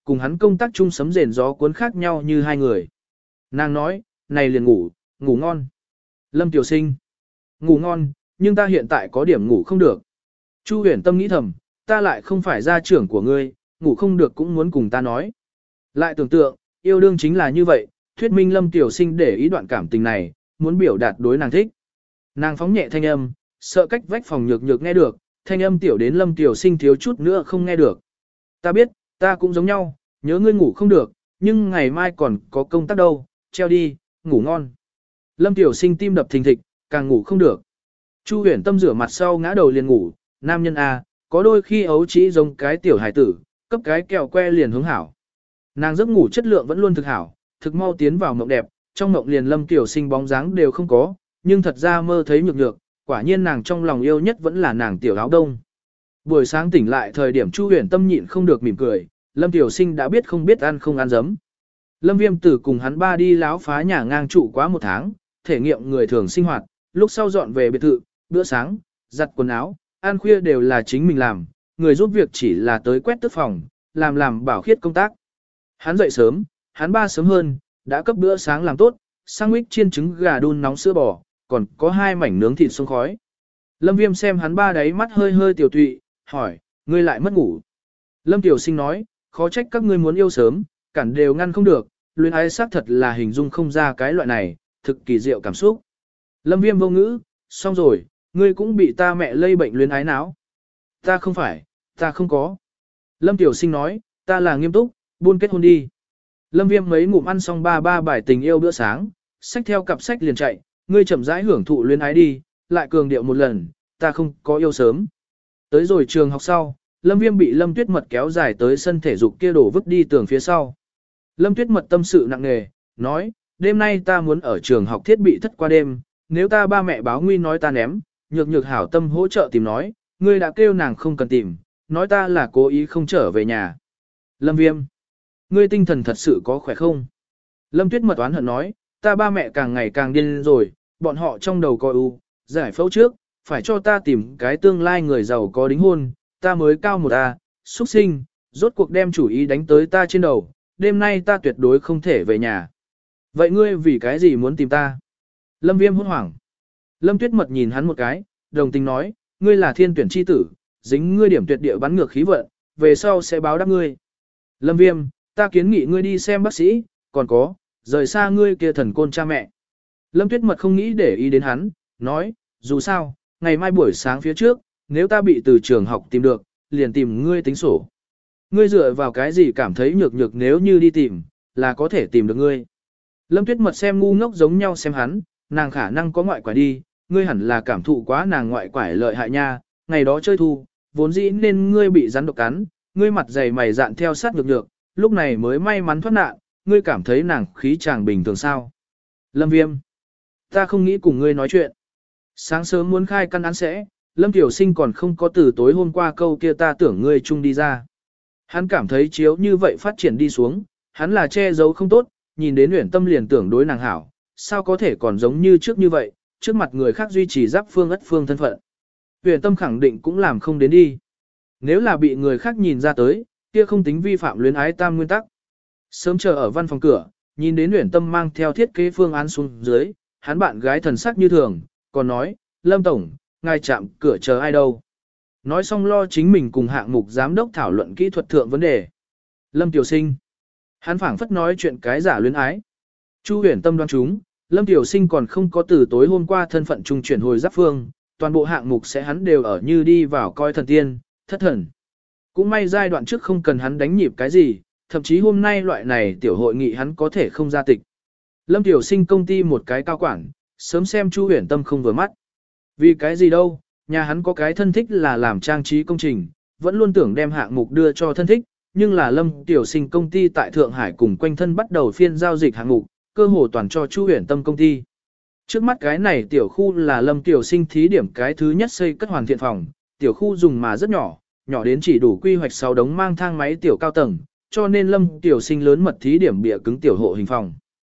cùng hắn công tác chung sấm rền gió cuốn khác nhau như hai người. Nàng nói, này liền ngủ, ngủ ngon. Lâm Tiểu Sinh, ngủ ngon, nhưng ta hiện tại có điểm ngủ không được. Chu Huyền Tâm nghĩ thầm, ta lại không phải gia trưởng của ngươi, ngủ không được cũng muốn cùng ta nói. Lại tưởng tượng, yêu đương chính là như vậy, thuyết minh Lâm Tiểu Sinh để ý đoạn cảm tình này, muốn biểu đạt đối nàng thích. Nàng phóng nhẹ thanh âm, sợ cách vách phòng nhược nhược nghe được, thanh âm tiểu đến Lâm Tiểu Sinh thiếu chút nữa không nghe được. Ta biết, ta cũng giống nhau, nhớ ngươi ngủ không được, nhưng ngày mai còn có công tác đâu, treo đi, ngủ ngon. Lâm Tiểu Sinh tim đập thình thịch, càng ngủ không được. Chu Huyền Tâm rửa mặt sau ngã đầu liền ngủ, nam nhân A, có đôi khi ấu trĩ giống cái tiểu hải tử, cấp cái kẹo que liền hướng hảo. Nàng giấc ngủ chất lượng vẫn luôn thực hảo, thực mau tiến vào mộng đẹp, trong mộng liền Lâm Tiểu Sinh bóng dáng đều không có, nhưng thật ra mơ thấy nhược nhược, quả nhiên nàng trong lòng yêu nhất vẫn là nàng tiểu áo đông. Buổi sáng tỉnh lại thời điểm Chu Huyền Tâm nhịn không được mỉm cười, Lâm Tiểu Sinh đã biết không biết ăn không ăn dấm. Lâm Viêm Tử cùng hắn ba đi láo phá nhà ngang trụ quá 1 tháng, thể nghiệm người thường sinh hoạt, lúc sau dọn về biệt thự, bữa sáng, giặt quần áo, ăn khuya đều là chính mình làm, người giúp việc chỉ là tới quét tước phòng, làm bảo khiết công tác. Hắn dậy sớm, hắn ba sớm hơn, đã cấp bữa sáng làm tốt, sandwich chiên trứng gà đun nóng sữa bò, còn có 2 mảnh nướng thịt xông khói. Lâm Viêm xem hắn ba đáy mắt hơi hơi tiểu tụy, hỏi, ngươi lại mất ngủ. Lâm Tiểu Sinh nói, khó trách các ngươi muốn yêu sớm, cản đều ngăn không được, luyến ái xác thật là hình dung không ra cái loại này, thực kỳ diệu cảm xúc. Lâm Viêm vô ngữ, xong rồi, ngươi cũng bị ta mẹ lây bệnh luyến ái não. Ta không phải, ta không có. Lâm Tiểu Sinh nói, ta là nghiêm túc, buôn kết hôn đi. Lâm Viêm mấy ngụm ăn xong ba bài tình yêu bữa sáng, xách theo cặp sách liền chạy, ngươi chậm rãi hưởng thụ luyến ái đi, lại cường điệu một lần, ta không có yêu sớm. Tới rồi trường học sau, Lâm Viêm bị Lâm Tuyết Mật kéo dài tới sân thể dục kia đổ vứt đi tường phía sau. Lâm Tuyết Mật tâm sự nặng nề, nói, đêm nay ta muốn ở trường học thiết bị thất qua đêm, nếu ta ba mẹ báo nguy nói ta ném, nhược nhược hảo tâm hỗ trợ tìm nói, ngươi đã kêu nàng không cần tìm, nói ta là cố ý không trở về nhà. Lâm Viêm, ngươi tinh thần thật sự có khỏe không? Lâm Tuyết Mật oán hận nói, ta ba mẹ càng ngày càng điên rồi, bọn họ trong đầu coi giải phẫu trước, phải cho ta tìm cái tương lai người giàu có đính hôn, ta mới cao 1A, xuất sinh, rốt cuộc đem chủ ý đánh tới ta trên đầu, đêm nay ta tuyệt đối không thể về nhà. Vậy ngươi vì cái gì muốn tìm ta? Lâm Viêm hốt hoảng. Lâm Tuyết Mật nhìn hắn một cái, đồng tình nói, ngươi là thiên tuyển chi tử, dính ngươi điểm tuyệt địa bắn ngược khí vận, về sau sẽ báo đáp ngươi. Lâm Viêm, ta kiến nghị ngươi đi xem bác sĩ, còn có, rời xa ngươi kia thần côn cha mẹ. Lâm Tuyết Mật không nghĩ để ý đến hắn, nói, dù sao, ngày mai buổi sáng phía trước, nếu ta bị từ trường học tìm được, liền tìm ngươi tính sổ. Ngươi dựa vào cái gì cảm thấy nhược nhược nếu như đi tìm, là có thể tìm được ngươi. Lâm Tuyết Mật xem ngu ngốc giống nhau xem hắn, nàng khả năng có ngoại quải đi, ngươi hẳn là cảm thụ quá nàng ngoại quải lợi hại nha, ngày đó chơi thu, vốn dĩ nên ngươi bị rắn độc cắn, ngươi mặt dày mày dạn theo sát nhược nhược, lúc này mới may mắn thoát nạn, ngươi cảm thấy nàng khí chàng bình thường sao. Lâm Viêm, ta không nghĩ cùng ngươi nói chuyện. Sáng sớm muốn khai căn án sẽ, Lâm Tiểu Sinh còn không có từ tối hôm qua câu kia ta tưởng ngươi chung đi ra. Hắn cảm thấy chiếu như vậy phát triển đi xuống, hắn là che giấu không tốt, nhìn đến Uyển Tâm liền tưởng đối nàng hảo, sao có thể còn giống như trước như vậy, trước mặt người khác duy trì giáp phương ất phương thân phận. Uyển Tâm khẳng định cũng làm không đến đi. Nếu là bị người khác nhìn ra tới, kia không tính vi phạm luyến ái tam nguyên tắc. Sớm chờ ở văn phòng cửa, nhìn đến Uyển Tâm mang theo thiết kế phương án xuống dưới, hắn bạn gái thần sắc như thường, còn nói, Lâm Tổng, ngài chạm cửa chờ ai đâu. Nói xong lo chính mình cùng hạng mục giám đốc thảo luận kỹ thuật thượng vấn đề. Lâm Tiểu Sinh. Hắn phảng phất nói chuyện cái giả luyến ái. Chu Uyển Tâm đoán chúng, Lâm Tiểu Sinh còn không có từ tối hôm qua thân phận trung chuyển hồi giáp phương, toàn bộ hạng mục sẽ hắn đều ở như đi vào coi thần tiên, thất thần. Cũng may giai đoạn trước không cần hắn đánh nhịp cái gì, thậm chí hôm nay loại này tiểu hội nghị hắn có thể không ra tịch. Lâm Tiểu Sinh công ty một cái cao quản, sớm xem Chu Uyển Tâm không vừa mắt. Vì cái gì đâu, nhà hắn có cái thân thích là làm trang trí công trình, vẫn luôn tưởng đem hạng mục đưa cho thân thích, nhưng là Lâm Tiểu Sinh công ty tại Thượng Hải cùng quanh thân bắt đầu phiên giao dịch hạng mục, cơ hồ toàn cho Chu Uyển Tâm công ty. Trước mắt cái này tiểu khu là Lâm Tiểu Sinh thí điểm cái thứ nhất xây cất hoàn thiện phòng, tiểu khu dùng mà rất nhỏ, nhỏ đến chỉ đủ quy hoạch 6 đống mang thang máy tiểu cao tầng, cho nên Lâm Tiểu Sinh lớn mật thí điểm bịa cứng tiểu hộ hình phòng.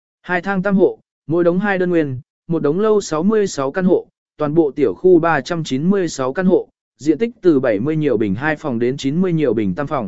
2 thang tam hộ, mỗi đống 2 đơn nguyên, một đống lâu 66 căn hộ, toàn bộ tiểu khu 396 căn hộ, diện tích từ 70 nhiều bình 2 phòng đến 90 nhiều bình tam phòng,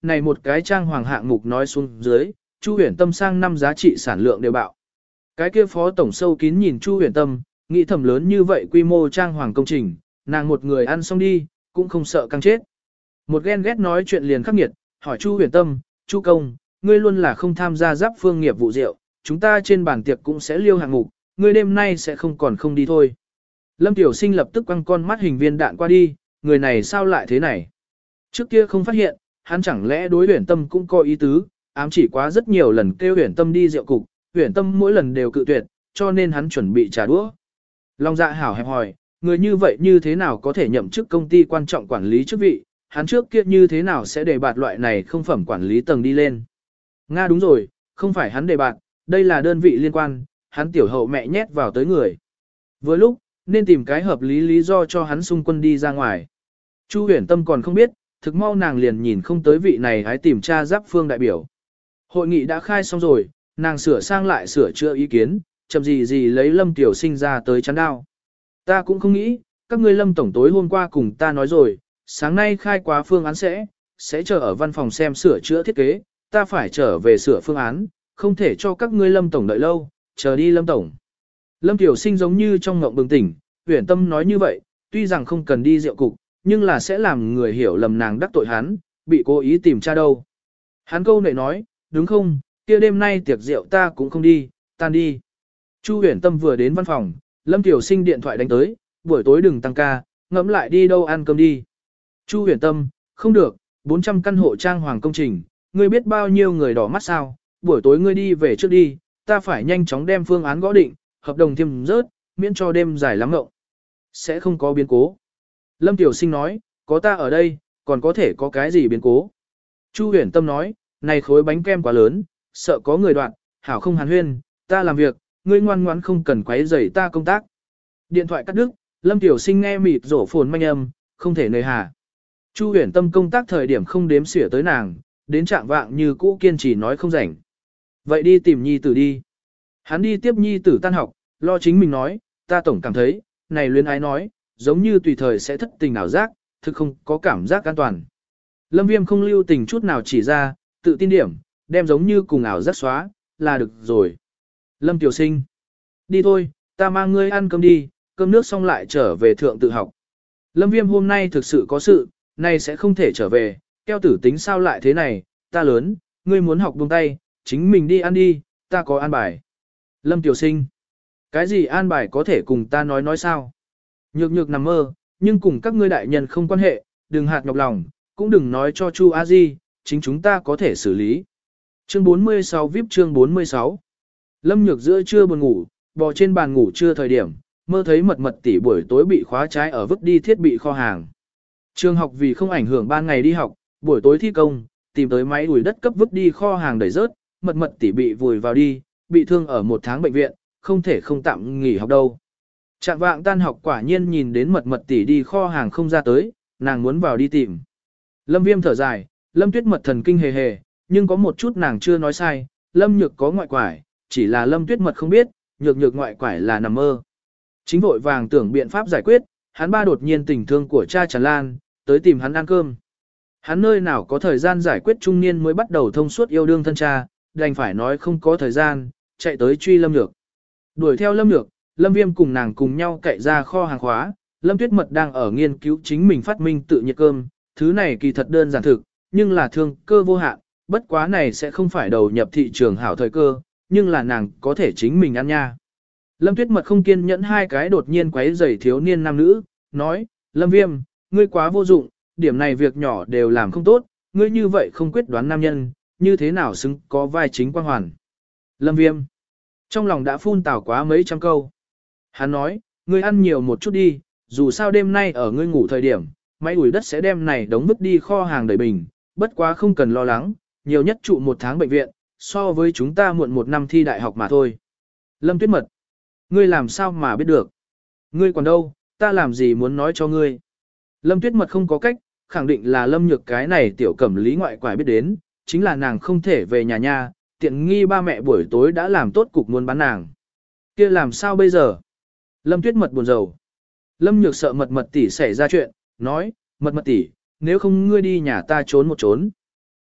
này một cái trang hoàng hạng mục nói xuống dưới, Chu Huyền Tâm sang năm giá trị sản lượng đều bạo. Cái kia phó tổng sâu kín nhìn Chu Huyền Tâm, nghĩ thầm lớn như vậy quy mô trang hoàng công trình, nàng một người ăn xong đi, cũng không sợ căng chết. Một ghen ghét nói chuyện liền khắc nghiệt, hỏi Chu Huyền Tâm, Chu công, ngươi luôn là không tham gia giáp phương nghiệp vụ rượu, chúng ta trên bàn tiệc cũng sẽ liêu hạng mục, ngươi đêm nay sẽ không còn không đi thôi. Lâm Tiểu Sinh lập tức quăng con mắt hình viên đạn qua đi, người này sao lại thế này? Trước kia không phát hiện, hắn chẳng lẽ đối Huyền Tâm cũng có ý tứ, ám chỉ quá rất nhiều lần kêu Huyền Tâm đi rượu cục, Huyền Tâm mỗi lần đều cự tuyệt, cho nên hắn chuẩn bị trả đũa. Long Dạ hảo hẹp hỏi, người như vậy như thế nào có thể nhậm chức công ty quan trọng quản lý chức vị, hắn trước kia như thế nào sẽ đề bạt loại này không phẩm quản lý tầng đi lên. Nga đúng rồi, không phải hắn đề bạt, đây là đơn vị liên quan, hắn tiểu hậu mẹ nhét vào tới người. Vừa lúc, nên tìm cái hợp lý do cho hắn xung quân đi ra ngoài. Chu Huyền Tâm còn không biết, thực mau nàng liền nhìn không tới vị này hãy tìm tra giáp phương đại biểu. Hội nghị đã khai xong rồi, nàng sửa sang lại sửa chữa ý kiến, chậm gì lấy Lâm Tiểu Sinh ra tới chắn đao. Ta cũng không nghĩ, các ngươi Lâm tổng tối hôm qua cùng ta nói rồi, sáng nay khai quá phương án sẽ chờ ở văn phòng xem sửa chữa thiết kế, ta phải trở về sửa phương án, không thể cho các ngươi Lâm tổng đợi lâu, chờ đi Lâm tổng. Lâm Tiểu Sinh giống như trong ngộng bừng tỉnh, Huyền Tâm nói như vậy, tuy rằng không cần đi rượu cục, nhưng là sẽ làm người hiểu lầm nàng đắc tội hắn, bị cố ý tìm tra đâu. Hắn câu nệ nói, đúng không, kia đêm nay tiệc rượu ta cũng không đi, tan đi. Chu Huyền Tâm vừa đến văn phòng, Lâm Tiểu Sinh điện thoại đánh tới, buổi tối đừng tăng ca, ngẫm lại đi đâu ăn cơm đi. Chu Huyền Tâm, không được, 400 căn hộ trang hoàng công trình, ngươi biết bao nhiêu người đỏ mắt sao, buổi tối ngươi đi về trước đi, ta phải nhanh chóng đem phương án gõ định, hợp đồng thêm rớt, miễn cho đêm dài lắm ngộng. Sẽ không có biến cố. Lâm Tiểu Sinh nói, có ta ở đây, còn có thể có cái gì biến cố. Chu Huyền Tâm nói, này khối bánh kem quá lớn, sợ có người đoạn, hảo không hàn huyên, ta làm việc, ngươi ngoan ngoãn không cần quấy rầy ta công tác. Điện thoại cắt đứt, Lâm Tiểu Sinh nghe mịt rổ phồn manh âm, không thể nơi hà. Chu Huyền Tâm công tác thời điểm không đếm xỉa tới nàng, đến trạng vạng như cũ kiên trì nói không rảnh. Vậy đi tìm nhi tử đi. Hắn đi tiếp nhi tử tan học, lo chính mình nói, ta tổng cảm thấy, này luyến ái nói, giống như tùy thời sẽ thất tình ảo giác, thực không có cảm giác an toàn. Lâm Viêm không lưu tình chút nào chỉ ra, tự tin điểm, đem giống như cùng ảo giác xóa, là được rồi. Lâm Tiểu Sinh, đi thôi, ta mang ngươi ăn cơm đi, cơm nước xong lại trở về thượng tự học. Lâm Viêm hôm nay thực sự có sự, nay sẽ không thể trở về, keo tử tính sao lại thế này, ta lớn, ngươi muốn học buông tay, chính mình đi ăn đi, ta có an bài. Lâm Tiểu Sinh, cái gì an bài có thể cùng ta nói sao? Nhược nhược nằm mơ, nhưng cùng các ngươi đại nhân không quan hệ, đừng hạt nhọc lòng, cũng đừng nói cho Chu A Di, chính chúng ta có thể xử lý. Chương 46 VIP chương 46. Lâm Nhược giữa trưa buồn ngủ, bò trên bàn ngủ trưa thời điểm, mơ thấy mật mật tỷ buổi tối bị khóa trái ở vứt đi thiết bị kho hàng. Trường học vì không ảnh hưởng ban ngày đi học, buổi tối thi công, tìm tới máy đuổi đất cấp vứt đi kho hàng đẩy rớt, mật mật tỷ bị vùi vào đi, bị thương ở 1 tháng bệnh viện, không thể không tạm nghỉ học đâu. Trạng vạng tan học quả nhiên nhìn đến mật mật tỷ đi kho hàng không ra tới, nàng muốn vào đi tìm. Lâm Viêm thở dài, Lâm Tuyết Mật thần kinh hề hề, nhưng có một chút nàng chưa nói sai, Lâm Nhược có ngoại quải, chỉ là Lâm Tuyết Mật không biết, nhược nhược ngoại quải là nằm mơ. Chính vội vàng tưởng biện pháp giải quyết, hắn ba đột nhiên tình thương của cha tràn lan, tới tìm hắn ăn cơm. Hắn nơi nào có thời gian giải quyết trung niên mới bắt đầu thông suốt yêu đương thân cha, đành phải nói không có thời gian, chạy tới truy Lâm Nhược. Đuổi theo Lâm Nhược, Lâm Viêm cùng nàng cùng nhau cậy ra kho hàng khóa, Lâm Tuyết Mật đang ở nghiên cứu chính mình phát minh tự nhiệt cơm, thứ này kỳ thật đơn giản thực, nhưng là thương cơ vô hạn, bất quá này sẽ không phải đầu nhập thị trường hảo thời cơ, nhưng là nàng có thể chính mình ăn nha. Lâm Tuyết Mật không kiên nhẫn hai cái đột nhiên quấy rầy thiếu niên nam nữ, nói, Lâm Viêm, ngươi quá vô dụng, điểm này việc nhỏ đều làm không tốt, ngươi như vậy không quyết đoán nam nhân, như thế nào xứng có vai chính quan hoàn. Lâm Viêm, trong lòng đã phun tào quá mấy trăm câu. Hắn nói, ngươi ăn nhiều một chút đi, dù sao đêm nay ở ngươi ngủ thời điểm, máy ủi đất sẽ đem này đóng vứt đi kho hàng đầy bình, bất quá không cần lo lắng, nhiều nhất trụ 1 tháng bệnh viện, so với chúng ta muộn 1 năm thi đại học mà thôi. Lâm Tuyết Mật, ngươi làm sao mà biết được? Ngươi còn đâu, ta làm gì muốn nói cho ngươi? Lâm Tuyết Mật không có cách, khẳng định là Lâm Nhược cái này tiểu cẩm lý ngoại quải biết đến, chính là nàng không thể về nhà nha, tiện nghi ba mẹ buổi tối đã làm tốt cục muốn bán nàng. Kia làm sao bây giờ? Lâm Tuyết Mật buồn rầu. Lâm Nhược sợ mật mật tỷ xảy ra chuyện, nói, mật mật tỷ, nếu không ngươi đi nhà ta trốn một trốn.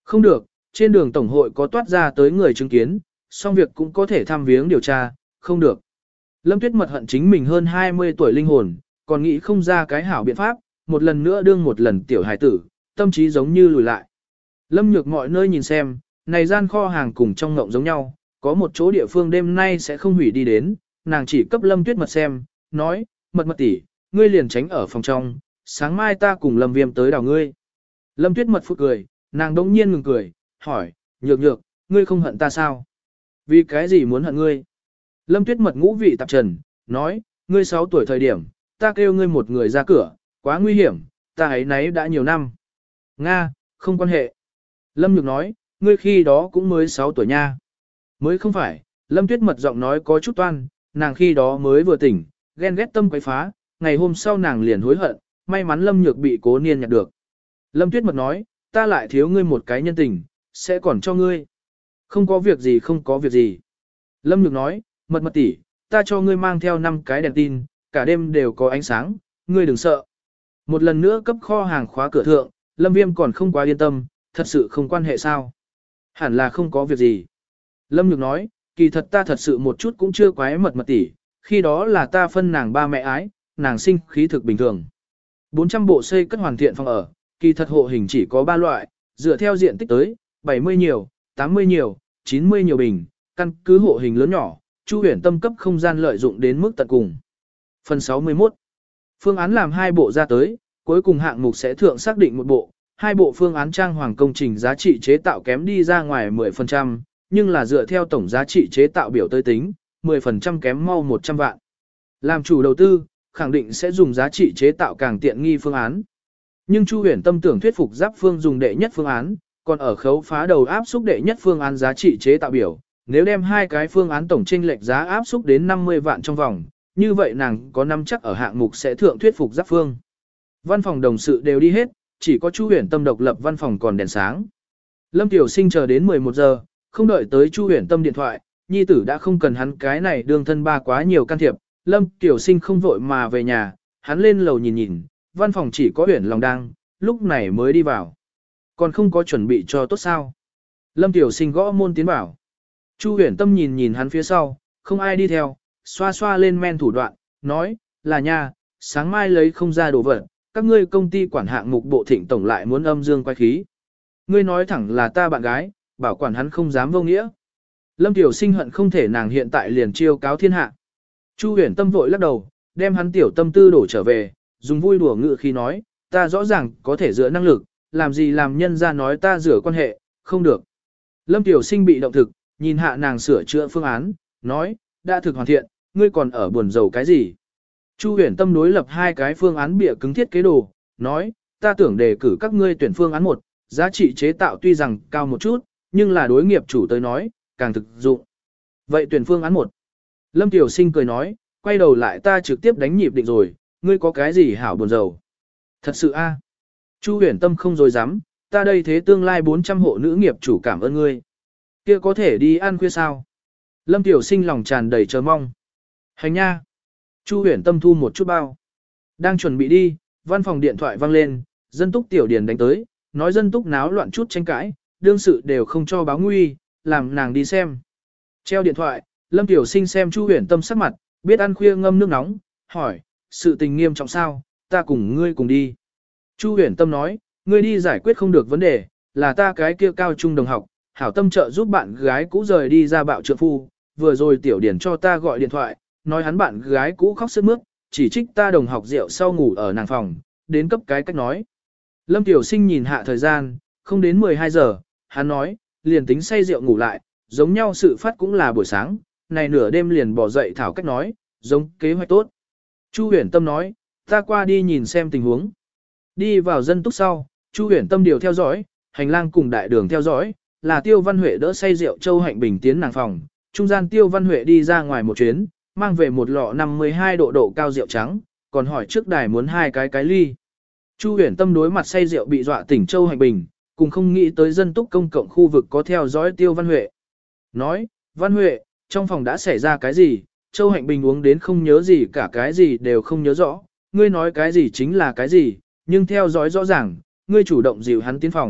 Không được, trên đường tổng hội có toát ra tới người chứng kiến, xong việc cũng có thể thăm viếng điều tra, không được. Lâm Tuyết Mật hận chính mình hơn 20 tuổi linh hồn, còn nghĩ không ra cái hảo biện pháp, một lần nữa đương một lần tiểu hài tử, tâm trí giống như lùi lại. Lâm Nhược mọi nơi nhìn xem, này gian kho hàng cùng trong ngộng giống nhau, có một chỗ địa phương đêm nay sẽ không hủy đi đến, nàng chỉ cấp Lâm Tuyết Mật xem, nói, Mật Mật tỷ, ngươi liền tránh ở phòng trong, sáng mai ta cùng Lâm Viêm tới đào ngươi. Lâm Tuyết Mật phụt cười, nàng đống nhiên ngừng cười, hỏi, Nhược Nhược, ngươi không hận ta sao? Vì cái gì muốn hận ngươi? Lâm Tuyết Mật ngũ vị tạp trần, nói, ngươi 6 tuổi thời điểm, ta kêu ngươi một người ra cửa, quá nguy hiểm, ta ấy nấy đã nhiều năm. Nga, không quan hệ. Lâm Nhược nói, ngươi khi đó cũng mới 6 tuổi nha. Mới không phải, Lâm Tuyết Mật giọng nói có chút toan, nàng khi đó mới vừa tỉnh, ghen ghét tâm quấy phá, ngày hôm sau nàng liền hối hận, may mắn Lâm Nhược bị Cố Niên nhặt được. Lâm Tuyết Mật nói, ta lại thiếu ngươi một cái nhân tình, sẽ còn cho ngươi. Không có việc gì không có việc gì. Lâm Nhược nói, Mật Mật tỷ, ta cho ngươi mang theo 5 cái đèn tin, cả đêm đều có ánh sáng, ngươi đừng sợ. Một lần nữa cấp kho hàng khóa cửa thượng, Lâm Viêm còn không quá yên tâm, thật sự không quan hệ sao. Hẳn là không có việc gì. Lâm Nhược nói, kỳ thật ta thật sự một chút cũng chưa quái Mật Mật tỷ, khi đó là ta phân nàng ba mẹ ái, nàng sinh khí thực bình thường. 400 bộ xây cất hoàn thiện phòng ở, kỳ thật hộ hình chỉ có 3 loại, dựa theo diện tích tới, 70 nhiều, 80 nhiều, 90 nhiều bình, căn cứ hộ hình lớn nhỏ, Chu Huyền Tâm cấp không gian lợi dụng đến mức tận cùng. Phần 61. Phương án làm 2 bộ ra tới, cuối cùng hạng mục sẽ thượng xác định một bộ, 2 bộ phương án trang hoàng công trình giá trị chế tạo kém đi ra ngoài 10%, nhưng là dựa theo tổng giá trị chế tạo biểu tới tính, 10% kém mau 100 vạn. Làm chủ đầu tư, khẳng định sẽ dùng giá trị chế tạo càng tiện nghi phương án. Nhưng Chu Huyền Tâm tưởng thuyết phục Giáp Phương dùng đệ nhất phương án, còn ở khấu phá đầu áp xúc đệ nhất phương án giá trị chế tạo biểu, nếu đem 2 cái phương án tổng chênh lệch giá áp xúc đến 50 vạn trong vòng, như vậy nàng có nắm chắc ở hạng mục sẽ thượng thuyết phục Giáp Phương. Văn phòng đồng sự đều đi hết, chỉ có Chu Huyền Tâm độc lập văn phòng còn đèn sáng. Lâm Tiểu Sinh chờ đến 11 giờ, không đợi tới Chu Huyền Tâm điện thoại, nhi tử đã không cần hắn cái này đương thân ba quá nhiều can thiệp, Lâm Tiểu Sinh không vội mà về nhà, hắn lên lầu nhìn nhìn, văn phòng chỉ có Huyền Long đang, lúc này mới đi vào. Còn không có chuẩn bị cho tốt sao? Lâm Tiểu Sinh gõ môn tiến vào. Chu Huyền Tâm nhìn nhìn hắn phía sau, không ai đi theo, xoa xoa lên men thủ đoạn, nói, là nha, sáng mai lấy không ra đồ vật, các ngươi công ty quản hạng mục bộ thịnh tổng lại muốn âm dương quay khí. Ngươi nói thẳng là ta bạn gái, bảo quản hắn không dám vô nghĩa. Lâm Tiểu Sinh hận không thể nàng hiện tại liền chiêu cáo thiên hạ. Chu Huyền Tâm vội lắc đầu, đem hắn tiểu tâm tư đổ trở về, dùng vui đùa ngự khi nói, ta rõ ràng có thể dựa năng lực, làm gì làm nhân ra nói ta rửa quan hệ, không được. Lâm Tiểu Sinh bị động thực, nhìn hạ nàng sửa chữa phương án, nói, đã thực hoàn thiện, ngươi còn ở buồn rầu cái gì? Chu Huyền Tâm đối lập 2 cái phương án bịa cứng thiết kế đồ, nói, ta tưởng đề cử các ngươi tuyển phương án 1, giá trị chế tạo tuy rằng cao một chút, nhưng là đối nghiệp chủ tới nói, càng thực dụng. Vậy tuyển phương án 1. Lâm Tiểu Sinh cười nói, quay đầu lại ta trực tiếp đánh nhịp định rồi, ngươi có cái gì hảo buồn rầu? Thật sự a? Chu Huyền Tâm không dối dám, ta đây thế tương lai 400 hộ nữ nghiệp chủ cảm ơn ngươi. Kia có thể đi ăn khuya sao? Lâm Tiểu Sinh lòng tràn đầy chờ mong. Hành nha. Chu Huyền Tâm thu một chút bao. Đang chuẩn bị đi, văn phòng điện thoại vang lên, dân túc Tiểu Điền đánh tới, nói dân túc náo loạn chút tranh cãi, đương sự đều không cho báo nguy, làm nàng đi xem. Treo điện thoại, Lâm Tiểu Sinh xem Chu Huyền Tâm sắc mặt, biết ăn khuya ngâm nước nóng, hỏi, sự tình nghiêm trọng sao, ta cùng ngươi cùng đi. Chu Huyền Tâm nói, ngươi đi giải quyết không được vấn đề, là ta cái kia cao trung đồng học, hảo tâm trợ giúp bạn gái cũ rời đi ra bạo trượng phu, vừa rồi Tiểu Điển cho ta gọi điện thoại, nói hắn bạn gái cũ khóc sướt mướt, chỉ trích ta đồng học rượu sau ngủ ở nàng phòng, đến cấp cái cách nói. Lâm Tiểu Sinh nhìn hạ thời gian, không đến 12 giờ, hắn nói, liền tính say rượu ngủ lại, giống nhau sự phát cũng là buổi sáng, này nửa đêm liền bỏ dậy thảo cách nói, giống kế hoạch tốt. Chu Huyền Tâm nói, ta qua đi nhìn xem tình huống. Đi vào dân túc sau, Chu Huyền Tâm điều theo dõi, hành lang cùng đại đường theo dõi, là Tiêu Văn Huệ đỡ say rượu Châu Hạnh Bình tiến nàng phòng, trung gian Tiêu Văn Huệ đi ra ngoài một chuyến, mang về một lọ 52 độ cao rượu trắng, còn hỏi trước đài muốn 2 cái ly. Chu Huyền Tâm đối mặt say rượu bị dọa tỉnh Châu Hạnh Bình, cùng không nghĩ tới dân túc công cộng khu vực có theo dõi Tiêu Văn Huệ. Nói, Văn Huệ, trong phòng đã xảy ra cái gì, Châu Hạnh Bình uống đến không nhớ gì cả cái gì đều không nhớ rõ, ngươi nói cái gì chính là cái gì, nhưng theo dõi rõ ràng, ngươi chủ động dìu hắn tiến phòng,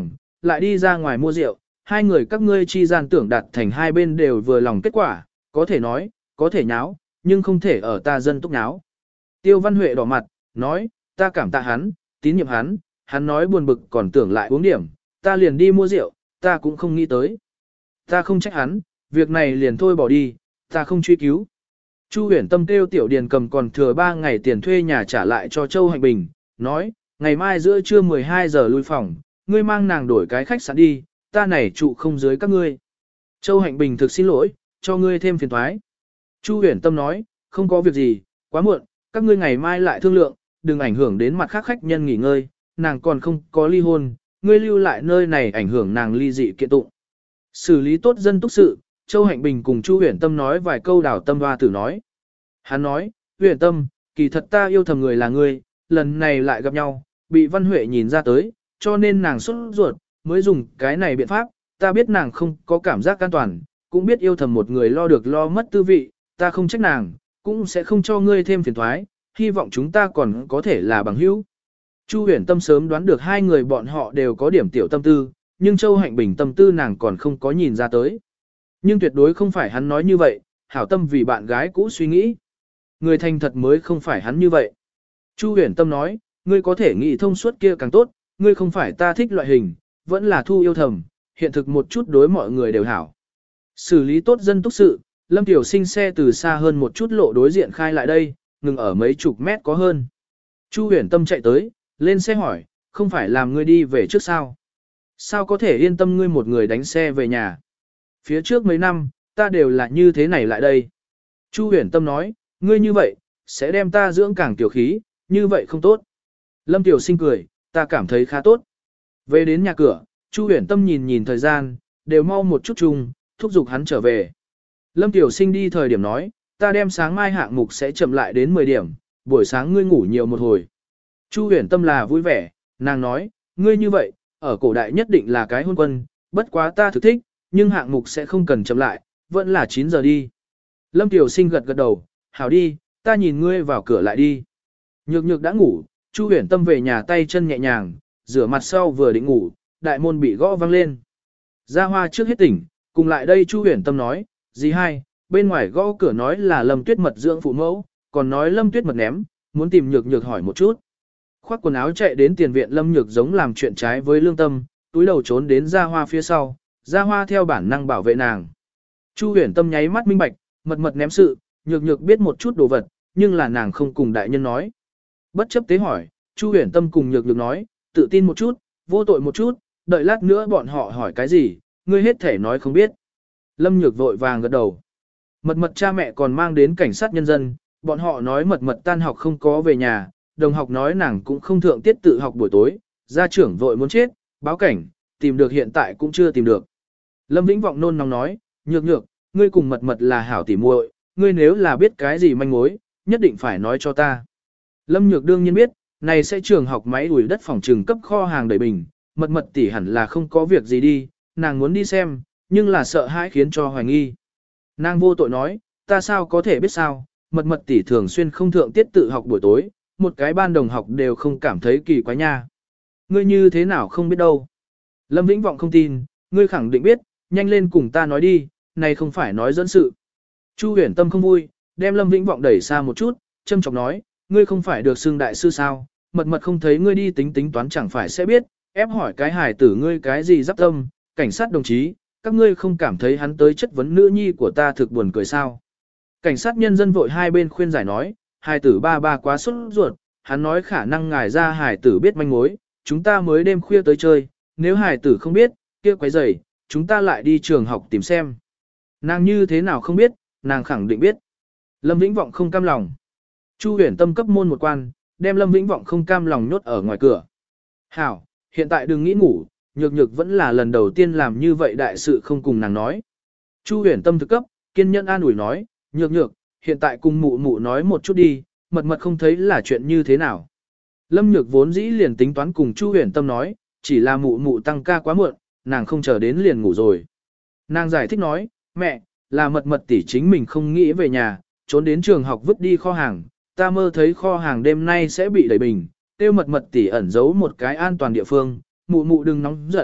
lại đi ra ngoài mua rượu, hai người các ngươi chi gian tưởng đạt thành hai bên đều vừa lòng kết quả, có thể nói, có thể nháo, nhưng không thể ở ta dân túc nháo. Tiêu Văn Huệ đỏ mặt, nói, ta cảm tạ hắn, tín nhiệm hắn nói buồn bực còn tưởng lại uống điểm, ta liền đi mua rượu, ta cũng không nghĩ tới. Ta không trách hắn, việc này liền thôi bỏ đi, ta không truy cứu. Chu Huyền Tâm kêu Tiểu Điền cầm còn thừa 3 ngày tiền thuê nhà trả lại cho Châu Hạnh Bình, nói, ngày mai giữa trưa 12 giờ lui phòng, ngươi mang nàng đổi cái khách sạn đi, ta này trụ không dưới các ngươi. Châu Hạnh Bình thực xin lỗi, cho ngươi thêm phiền toái. Chu Huyền Tâm nói, không có việc gì, quá muộn, các ngươi ngày mai lại thương lượng, đừng ảnh hưởng đến mặt khác khách nhân nghỉ ngơi, nàng còn không có ly hôn, ngươi lưu lại nơi này ảnh hưởng nàng ly dị kiện tụng. Xử lý tốt dân túc sự, Châu Hạnh Bình cùng Chu Huyền Tâm nói vài câu đảo tâm hoa tử nói. Hắn nói, Huyền Tâm, kỳ thật ta yêu thầm người là ngươi, lần này lại gặp nhau, bị Văn Huệ nhìn ra tới, cho nên nàng xuất ruột, mới dùng cái này biện pháp, ta biết nàng không có cảm giác an toàn, cũng biết yêu thầm một người lo được lo mất tư vị, ta không trách nàng, cũng sẽ không cho ngươi thêm phiền thoái, hy vọng chúng ta còn có thể là bằng hữu. Chu Huyền Tâm sớm đoán được hai người bọn họ đều có điểm tiểu tâm tư, nhưng Châu Hạnh Bình tâm tư nàng còn không có nhìn ra tới. Nhưng tuyệt đối không phải hắn nói như vậy, hảo tâm vì bạn gái cũ suy nghĩ. Người thành thật mới không phải hắn như vậy. Chu Huyền Tâm nói, ngươi có thể nghĩ thông suốt kia càng tốt, ngươi không phải ta thích loại hình, vẫn là thu yêu thầm, hiện thực một chút đối mọi người đều hảo. Xử lý tốt dân túc sự, Lâm Tiểu Sinh xe từ xa hơn một chút lộ đối diện khai lại đây, ngừng ở mấy chục mét có hơn. Chu Huyền Tâm chạy tới, lên xe hỏi, không phải làm ngươi đi về trước sao? Sao có thể yên tâm ngươi một người đánh xe về nhà? Phía trước mấy năm, ta đều là như thế này lại đây. Chu Huyền Tâm nói, ngươi như vậy, sẽ đem ta dưỡng càng tiểu khí, như vậy không tốt. Lâm Tiểu Sinh cười, ta cảm thấy khá tốt. Về đến nhà cửa, Chu Huyền Tâm nhìn nhìn thời gian, đều mau một chút chung, thúc giục hắn trở về. Lâm Tiểu Sinh đi thời điểm nói, ta đem sáng mai hạng mục sẽ chậm lại đến 10 điểm, buổi sáng ngươi ngủ nhiều một hồi. Chu Huyền Tâm là vui vẻ, nàng nói, ngươi như vậy, ở cổ đại nhất định là cái hôn quân, bất quá ta thực thích, nhưng hạng mục sẽ không cần chậm lại, vẫn là 9 giờ đi. Lâm Tiểu Sinh gật gật đầu, hảo đi, ta nhìn ngươi vào cửa lại đi. Nhược nhược đã ngủ, Chu Huyền Tâm về nhà tay chân nhẹ nhàng, rửa mặt sau vừa định ngủ, đại môn bị gõ vang lên. Gia Hoa trước hết tỉnh, cùng lại đây Chu Huyền Tâm nói, dì hai, bên ngoài gõ cửa nói là Lâm Tuyết Mật dưỡng phụ mẫu, còn nói Lâm Tuyết Mật ném, muốn tìm nhược nhược hỏi một chút. Khoác quần áo chạy đến tiền viện Lâm Nhược giống làm chuyện trái với lương tâm, túi đầu trốn đến Gia Hoa phía sau, Gia Hoa theo bản năng bảo vệ nàng. Chu Huyền Tâm nháy mắt minh bạch, mật mật ném sự, nhược nhược biết một chút đồ vật, nhưng là nàng không cùng đại nhân nói. Bất chấp tế hỏi, Chu Huyền Tâm cùng nhược nhược nói, tự tin một chút, vô tội một chút, đợi lát nữa bọn họ hỏi cái gì, ngươi hết thể nói không biết. Lâm Nhược vội vàng gật đầu. Mật mật cha mẹ còn mang đến cảnh sát nhân dân, bọn họ nói mật mật tan học không có về nhà, đồng học nói nàng cũng không thượng tiết tự học buổi tối, gia trưởng vội muốn chết, báo cảnh, tìm được hiện tại cũng chưa tìm được. Lâm Vĩnh Vọng nôn nóng nói, nhược nhược, ngươi cùng mật mật là hảo tỉ muội, ngươi nếu là biết cái gì manh mối, nhất định phải nói cho ta. Lâm Nhược đương nhiên biết, này sẽ trường học máy đuổi đất phòng trừng cấp kho hàng đầy bình, mật mật tỷ hẳn là không có việc gì đi, nàng muốn đi xem, nhưng là sợ hãi khiến cho hoài nghi. Nàng vô tội nói, ta sao có thể biết sao, mật mật tỷ thường xuyên không thượng tiết tự học buổi tối, một cái ban đồng học đều không cảm thấy kỳ quái nha. Ngươi như thế nào không biết đâu. Lâm Vĩnh Vọng không tin, ngươi khẳng định biết, nhanh lên cùng ta nói đi, này không phải nói dẫn sự. Chu Huyền Tâm không vui, đem Lâm Vĩnh Vọng đẩy xa một chút, châm chọc nói, ngươi không phải được xưng đại sư sao, mật mật không thấy ngươi đi tính toán chẳng phải sẽ biết, ép hỏi cái hài tử ngươi cái gì giáp tâm, cảnh sát đồng chí, các ngươi không cảm thấy hắn tới chất vấn nữ nhi của ta thực buồn cười sao. Cảnh sát nhân dân vội hai bên khuyên giải nói, hài tử ba quá sốt ruột, hắn nói khả năng ngài ra hài tử biết manh mối, chúng ta mới đêm khuya tới chơi, nếu hài tử không biết, kia quấy rầy, chúng ta lại đi trường học tìm xem. Nàng như thế nào không biết, nàng khẳng định biết. Lâm Vĩnh Vọng không cam lòng. Chu Huyền Tâm cấp môn một quan, đem Lâm Vĩnh Vọng không cam lòng nhốt ở ngoài cửa. Hảo, hiện tại đừng nghĩ ngủ, nhược nhược vẫn là lần đầu tiên làm như vậy đại sự không cùng nàng nói. Chu Huyền Tâm thực cấp, kiên nhẫn an ủi nói, nhược nhược, hiện tại cùng mụ mụ nói một chút đi, mật mật không thấy là chuyện như thế nào. Lâm Nhược vốn dĩ liền tính toán cùng Chu Huyền Tâm nói, chỉ là mụ mụ tăng ca quá muộn, nàng không chờ đến liền ngủ rồi. Nàng giải thích nói, mẹ, là mật mật tỷ chính mình không nghĩ về nhà, trốn đến trường học vứt đi kho hàng, ta mơ thấy kho hàng đêm nay sẽ bị đẩy bình, tiêu mật mật tỷ ẩn giấu một cái an toàn địa phương, mụ mụ đừng nóng giận,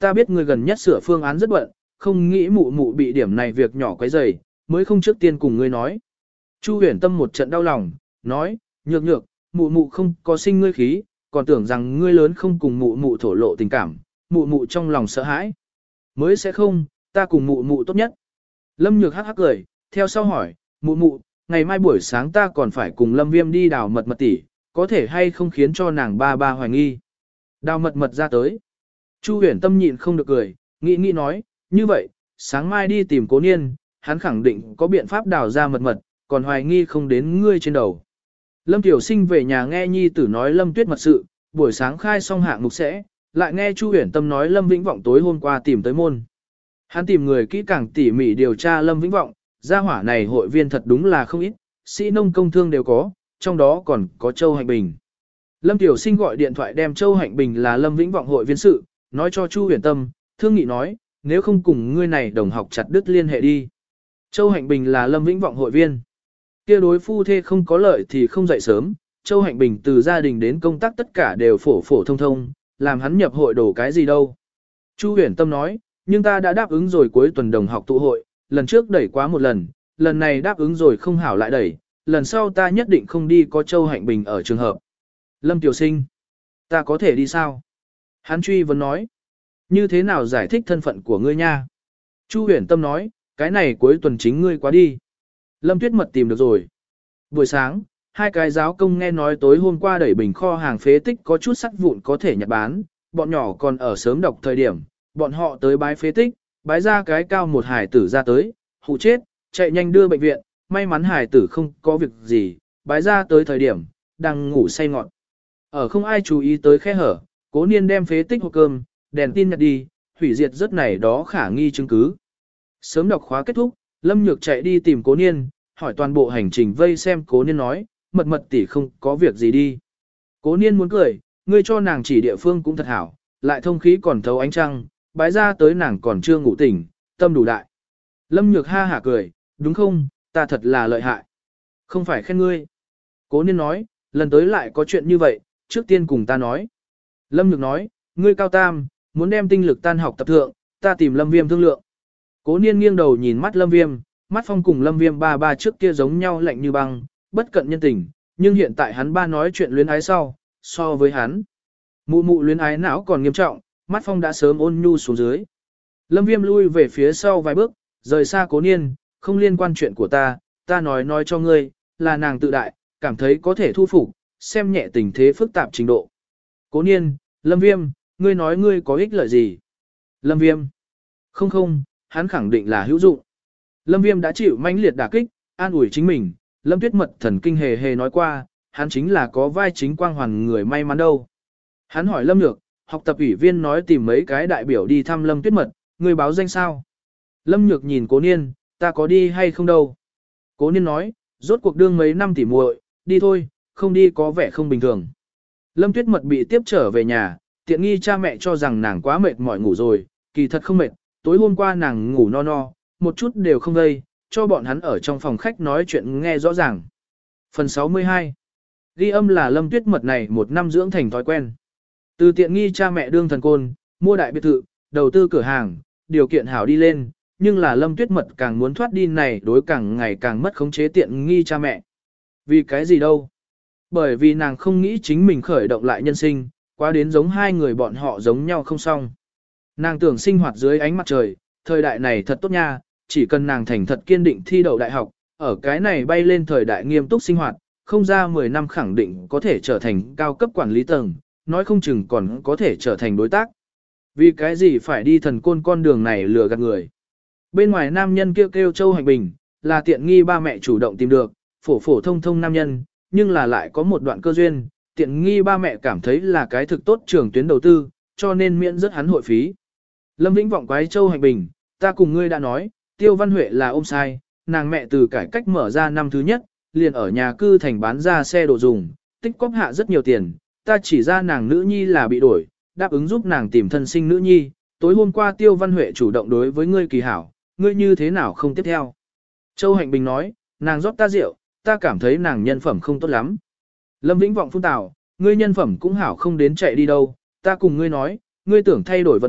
ta biết ngươi gần nhất sửa phương án rất bận, không nghĩ mụ mụ bị điểm này việc nhỏ quấy rầy, mới không trước tiên cùng ngươi nói. Chu Huyền Tâm một trận đau lòng, nói, nhược nhược, mụ mụ không có sinh ngươi khí, còn tưởng rằng ngươi lớn không cùng mụ mụ thổ lộ tình cảm, mụ mụ trong lòng sợ hãi. Mới sẽ không, ta cùng mụ mụ tốt nhất. Lâm Nhược hắc hắc cười, theo sau hỏi, mụ mụ, ngày mai buổi sáng ta còn phải cùng Lâm Viêm đi đào mật mật tỉ, có thể hay không khiến cho nàng ba ba hoài nghi. Đào mật mật ra tới. Chu Huyền Tâm nhịn không được cười, nghĩ nói, như vậy, sáng mai đi tìm Cố Niên, hắn khẳng định có biện pháp đào ra mật mật, còn hoài nghi không đến ngươi trên đầu. Lâm Tiểu Sinh về nhà nghe nhi tử nói Lâm Tuyết mật sự, buổi sáng khai xong hạng mục sẽ, lại nghe Chu Huyền Tâm nói Lâm Vĩnh Vọng tối hôm qua tìm tới môn. Hắn tìm người kỹ càng tỉ mỉ điều tra Lâm Vĩnh Vọng, gia hỏa này hội viên thật đúng là không ít, sĩ nông công thương đều có, trong đó còn có Châu Hạnh Bình. Lâm Tiểu Sinh gọi điện thoại đem Châu Hạnh Bình là Lâm Vĩnh Vọng hội viên sự, nói cho Chu Huyền Tâm, thương nghị nói, nếu không cùng ngươi này đồng học chặt đứt liên hệ đi. Châu Hạnh Bình là Lâm Vĩnh Vọng hội viên. Kia đối phu thê không có lợi thì không dậy sớm, Châu Hạnh Bình từ gia đình đến công tác tất cả đều phổ phổ thông thông, làm hắn nhập hội đổ cái gì đâu. Chu Huyền Tâm nói, nhưng ta đã đáp ứng rồi cuối tuần đồng học tụ hội, lần trước đẩy quá một lần này đáp ứng rồi không hảo lại đẩy, lần sau ta nhất định không đi có Châu Hạnh Bình ở trường hợp. Lâm Tiểu Sinh, ta có thể đi sao? Hắn truy vấn nói, như thế nào giải thích thân phận của ngươi nha? Chu Huyền Tâm nói, cái này cuối tuần chính ngươi quá đi. Lâm Tuyết Mật tìm được rồi. Buổi sáng, hai cái giáo công nghe nói tối hôm qua đẩy bình kho hàng phế tích có chút sắt vụn có thể nhặt bán, bọn nhỏ còn ở sớm đọc thời điểm, bọn họ tới bái phế tích, bái ra cái cao một hải tử ra tới, hụ chết, chạy nhanh đưa bệnh viện, may mắn hải tử không có việc gì, bái ra tới thời điểm, đang ngủ say ngọn. Ở không ai chú ý tới khe hở, Cố Niên đem phế tích hộp cơm, đèn tin nhặt đi, hủy diệt rất này đó khả nghi chứng cứ. Sớm đọc khóa kết thúc, Lâm Nhược chạy đi tìm Cố Niên, hỏi toàn bộ hành trình vây xem Cố Niên nói, mật mật tỷ không có việc gì đi. Cố Niên muốn cười, ngươi cho nàng chỉ địa phương cũng thật hảo, lại thông khí còn thấu ánh trăng, bái ra tới nàng còn chưa ngủ tỉnh, tâm đủ đại. Lâm Nhược ha hả cười, đúng không, ta thật là lợi hại. Không phải khen ngươi. Cố Niên nói, lần tới lại có chuyện như vậy, trước tiên cùng ta nói. Lâm Nhược nói, ngươi cao tam, muốn đem tinh lực tan học tập thượng, ta tìm Lâm Viêm thương lượng. Cố Niên nghiêng đầu nhìn mắt Lâm Viêm, mắt Phong cùng Lâm Viêm ba trước kia giống nhau lạnh như băng, bất cận nhân tình, nhưng hiện tại hắn ba nói chuyện luyến ái sau, so với hắn. Mụ mụ luyến ái não còn nghiêm trọng, mắt Phong đã sớm ôn nhu xuống dưới. Lâm Viêm lui về phía sau vài bước, rời xa Cố Niên, không liên quan chuyện của ta nói cho ngươi, là nàng tự đại, cảm thấy có thể thu phục, xem nhẹ tình thế phức tạp trình độ. Cố Niên, Lâm Viêm, ngươi nói ngươi có ích lợi gì? Lâm Viêm, không, hắn khẳng định là hữu dụng. Lâm Viêm đã chịu mãnh liệt đả kích, an ủi chính mình, Lâm Tuyết Mật thần kinh hề nói qua, hắn chính là có vai chính quang hoàn người may mắn đâu. Hắn hỏi Lâm Nhược, học tập ủy viên nói tìm mấy cái đại biểu đi thăm Lâm Tuyết Mật, người báo danh sao? Lâm Nhược nhìn Cố Niên, ta có đi hay không đâu? Cố Niên nói, rốt cuộc đương mấy năm tỉ muội, đi thôi, không đi có vẻ không bình thường. Lâm Tuyết Mật bị tiếp trở về nhà, tiện nghi cha mẹ cho rằng nàng quá mệt mỏi ngủ rồi, kỳ thật không mệt, tối hôm qua nàng ngủ no, một chút đều không gây, cho bọn hắn ở trong phòng khách nói chuyện nghe rõ ràng. Phần 62 ghi âm là Lâm Tuyết Mật này một năm dưỡng thành thói quen. Từ tiện nghi cha mẹ đương thần côn, mua đại biệt thự, đầu tư cửa hàng, điều kiện hảo đi lên, nhưng là Lâm Tuyết Mật càng muốn thoát đi này đối càng ngày càng mất khống chế tiện nghi cha mẹ. Vì cái gì đâu? Bởi vì nàng không nghĩ chính mình khởi động lại nhân sinh, quá đến giống hai người bọn họ giống nhau không xong. Nàng tưởng sinh hoạt dưới ánh mặt trời, thời đại này thật tốt nha, chỉ cần nàng thành thật kiên định thi đậu đại học, ở cái này bay lên thời đại nghiêm túc sinh hoạt, không ra 10 năm khẳng định có thể trở thành cao cấp quản lý tầng, nói không chừng còn có thể trở thành đối tác. Vì cái gì phải đi thần côn con đường này lừa gạt người. Bên ngoài nam nhân kêu Châu Hạnh Bình, là tiện nghi ba mẹ chủ động tìm được, phổ thông nam nhân, nhưng là lại có một đoạn cơ duyên, tiện nghi ba mẹ cảm thấy là cái thực tốt trường tuyến đầu tư, cho nên miễn rất hắn hội phí. Lâm Vĩnh Vọng quái Châu Hạnh Bình, ta cùng ngươi đã nói, Tiêu Văn Huệ là ôm sai, nàng mẹ từ cải cách mở ra năm thứ nhất, liền ở nhà cư thành bán ra xe đồ dùng, tích cóp hạ rất nhiều tiền, ta chỉ ra nàng nữ nhi là bị đổi, đáp ứng giúp nàng tìm thân sinh nữ nhi, tối hôm qua Tiêu Văn Huệ chủ động đối với ngươi kỳ hảo, ngươi như thế nào không tiếp theo. Châu Hạnh Bình nói, nàng rót ta rượu, ta cảm thấy nàng nhân phẩm không tốt lắm. Lâm Vĩnh Vọng phun tào, ngươi nhân phẩm cũng hảo không đến chạy đi đâu, ta cùng ngươi nói, ngươi tưởng thay đổi vận mệnh,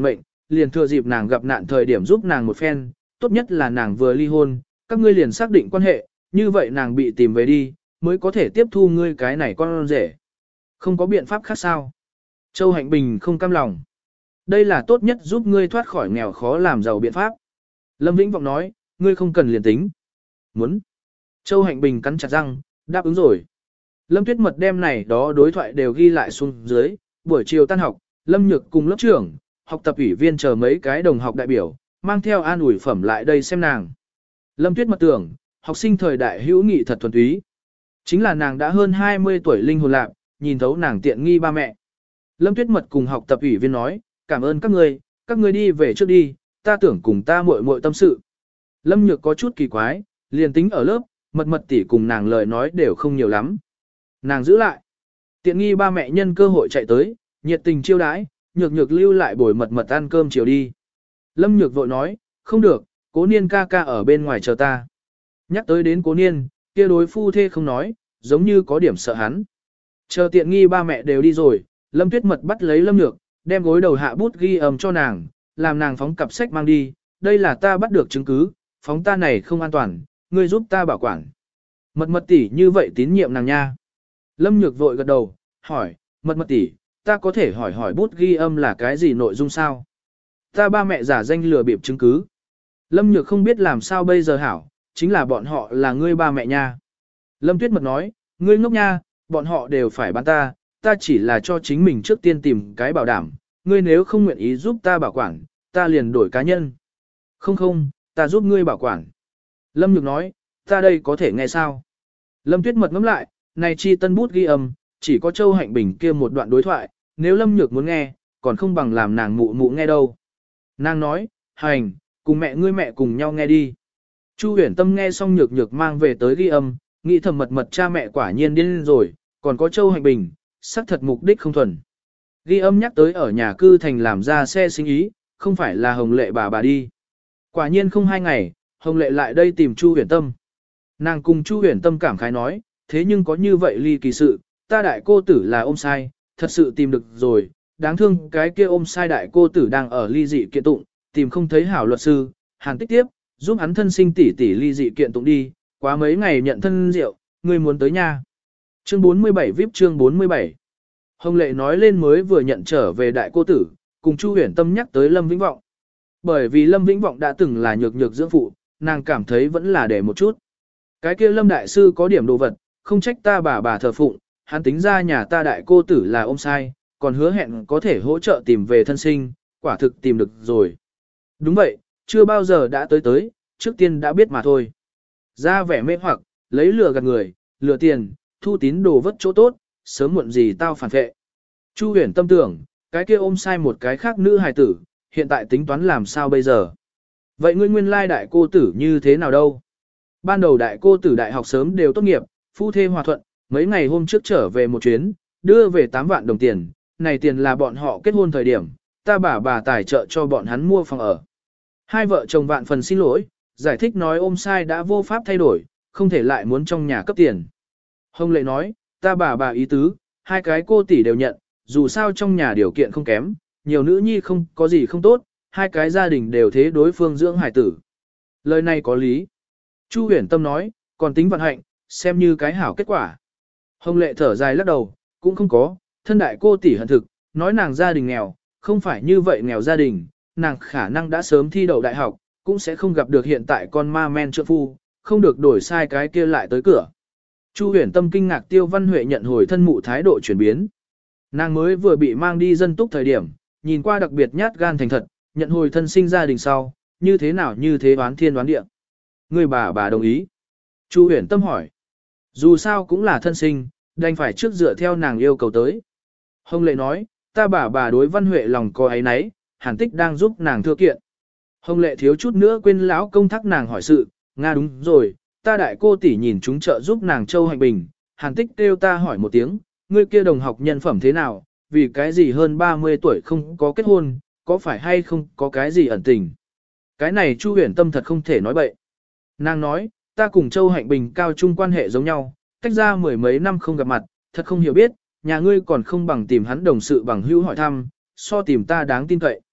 liền thừa dịp nàng gặp nạn thời điểm giúp nàng một phen, tốt nhất là nàng vừa ly hôn, các ngươi liền xác định quan hệ, như vậy nàng bị tìm về đi, mới có thể tiếp thu ngươi cái này con rể. Không có biện pháp khác sao? Châu Hạnh Bình không cam lòng. Đây là tốt nhất giúp ngươi thoát khỏi nghèo khó làm giàu biện pháp. Lâm Vĩnh Vọng nói, ngươi không cần liền tính. Muốn. Châu Hạnh Bình cắn chặt răng, đáp ứng rồi. Lâm Tuyết Mật đem này đó đối thoại đều ghi lại xuống dưới, buổi chiều tan học, Lâm Nhược cùng lớp trưởng, học tập ủy viên chờ mấy cái đồng học đại biểu, mang theo an ủi phẩm lại đây xem nàng. Lâm Tuyết Mật tưởng, học sinh thời đại hữu nghị thật thuần túy. Chính là nàng đã hơn 20 tuổi linh hồn lạc, nhìn thấu nàng tiện nghi ba mẹ. Lâm Tuyết Mật cùng học tập ủy viên nói, cảm ơn các ngươi đi về trước đi, ta tưởng cùng ta muội muội tâm sự. Lâm Nhược có chút kỳ quái, liền tính ở lớp, Mật tỷ cùng nàng lời nói đều không nhiều lắm. Nàng giữ lại. Tiện nghi ba mẹ nhân cơ hội chạy tới, nhiệt tình chiêu đãi, Nhược lưu lại bồi Mật ăn cơm chiều đi. Lâm Nhược vội nói, không được, Cố Niên ca ca ở bên ngoài chờ ta. Nhắc tới đến Cố Niên, kia đối phu thê không nói, giống như có điểm sợ hắn. Chờ tiện nghi ba mẹ đều đi rồi, Lâm Tuyết Mật bắt lấy Lâm Nhược, đem gối đầu hạ bút ghi âm cho nàng, làm nàng phóng cặp sách mang đi, đây là ta bắt được chứng cứ, phóng ta này không an toàn, ngươi giúp ta bảo quản. Mật tỷ như vậy tín nhiệm nàng nha. Lâm Nhược vội gật đầu, hỏi, Mật tỷ, ta có thể hỏi bút ghi âm là cái gì nội dung sao? Ta ba mẹ giả danh lừa bịp chứng cứ. Lâm Nhược không biết làm sao bây giờ hảo, chính là bọn họ là ngươi ba mẹ nha. Lâm Tuyết Mật nói, ngươi ngốc nha, bọn họ đều phải bán ta chỉ là cho chính mình trước tiên tìm cái bảo đảm, ngươi nếu không nguyện ý giúp ta bảo quản, ta liền đổi cá nhân. Không, ta giúp ngươi bảo quản. Lâm Nhược nói, ta đây có thể nghe sao? Lâm Tuyết Mật ngẫm lại, này chi tân bút ghi âm, chỉ có Châu Hạnh Bình kia một đoạn đối thoại, nếu Lâm Nhược muốn nghe, còn không bằng làm nàng mụ nghe đâu. Nàng nói, hành, cùng mẹ cùng nhau nghe đi. Chu Huyền Tâm nghe xong Nhược mang về tới ghi âm, nghĩ thầm Mật cha mẹ quả nhiên điên rồi, còn có Châu Hạnh Bình, xác thật mục đích không thuần. Ghi âm nhắc tới ở nhà cư thành làm ra xe sinh ý, không phải là Hồng Lệ bà đi. Quả nhiên không 2 ngày, Hồng Lệ lại đây tìm Chu Huyền Tâm. Nàng cùng Chu Huyền Tâm cảm khái nói, thế nhưng có như vậy ly kỳ sự, ta đại cô tử là ôm sai, thật sự tìm được rồi, đáng thương cái kia ôm sai đại cô tử đang ở ly dị kiện tụng, tìm không thấy hảo luật sư, Hàn Tích tiếp, giúp hắn thân sinh tỷ ly dị kiện tụng đi, quá mấy ngày nhận thân rượu, ngươi muốn tới nha. Chương 47 VIP chương 47. Hồng Lệ nói lên mới vừa nhận trở về đại cô tử, cùng Chu Huyền Tâm nhắc tới Lâm Vĩnh Vọng. Bởi vì Lâm Vĩnh Vọng đã từng là nhược dưỡng phụ, nàng cảm thấy vẫn là để một chút. Cái kia Lâm đại sư có điểm đồ vật, không trách ta bà thờ phụng, hắn tính ra nhà ta đại cô tử là ôm sai, còn hứa hẹn có thể hỗ trợ tìm về thân sinh, quả thực tìm được rồi. Đúng vậy, chưa bao giờ đã tới, trước tiên đã biết mà thôi. Ra vẻ mê hoặc, lấy lừa gạt người, lừa tiền, thu tín đồ vất chỗ tốt, sớm muộn gì tao phản vệ. Chu Huyền Tâm tưởng, cái kia ôm sai một cái khác nữ hài tử, hiện tại tính toán làm sao bây giờ. Vậy ngươi nguyên lai đại cô tử như thế nào đâu? Ban đầu đại cô tử đại học sớm đều tốt nghiệp, phu thê hòa thuận, mấy ngày hôm trước trở về một chuyến, đưa về 8 vạn đồng tiền, này tiền là bọn họ kết hôn thời điểm, ta bà tài trợ cho bọn hắn mua phòng ở. Hai vợ chồng vạn phần xin lỗi, giải thích nói ôm sai đã vô pháp thay đổi, không thể lại muốn trong nhà cấp tiền. Hồng Lệ nói, ta bà ý tứ, hai cái cô tỷ đều nhận, dù sao trong nhà điều kiện không kém, nhiều nữ nhi không có gì không tốt, hai cái gia đình đều thế đối phương dưỡng hải tử. Lời này có lý. Chu Huyền Tâm nói, còn tính vận hạnh, xem như cái hảo kết quả. Hồng Lệ thở dài lắc đầu, cũng không có, thân đại cô tỷ hận thực, nói nàng gia đình nghèo, không phải như vậy nghèo gia đình, nàng khả năng đã sớm thi đậu đại học, cũng sẽ không gặp được hiện tại con ma men trượng phu, không được đổi sai cái kia lại tới cửa. Chu Huyền Tâm kinh ngạc Tiêu Văn Huệ nhận hồi thân mụ thái độ chuyển biến. Nàng mới vừa bị mang đi dân túc thời điểm, nhìn qua đặc biệt nhát gan thành thật, nhận hồi thân sinh gia đình sau, như thế nào như thế đoán thiên đoán địa. Người bà đồng ý. Chu Huyền Tâm hỏi. Dù sao cũng là thân sinh, đành phải trước dựa theo nàng yêu cầu tới. Hồng Lệ nói, ta bà đối Văn Huệ lòng có ấy nấy, Hàn Tích đang giúp nàng thưa kiện. Hồng Lệ thiếu chút nữa quên lão công thắc nàng hỏi sự, Nga đúng rồi, ta đại cô tỷ nhìn chúng trợ giúp nàng Châu Hạnh Bình, Hàn Tích kêu ta hỏi một tiếng, ngươi kia đồng học nhân phẩm thế nào, vì cái gì hơn 30 tuổi không có kết hôn, có phải hay không có cái gì ẩn tình. Cái này Chu Huyền Tâm thật không thể nói bậy. Nàng nói, ta cùng Châu Hạnh Bình cao chung quan hệ giống nhau, cách ra 10 mấy năm không gặp mặt, thật không hiểu biết, nhà ngươi còn không bằng tìm hắn đồng sự bằng hữu hỏi thăm, so tìm ta đáng tin cậy.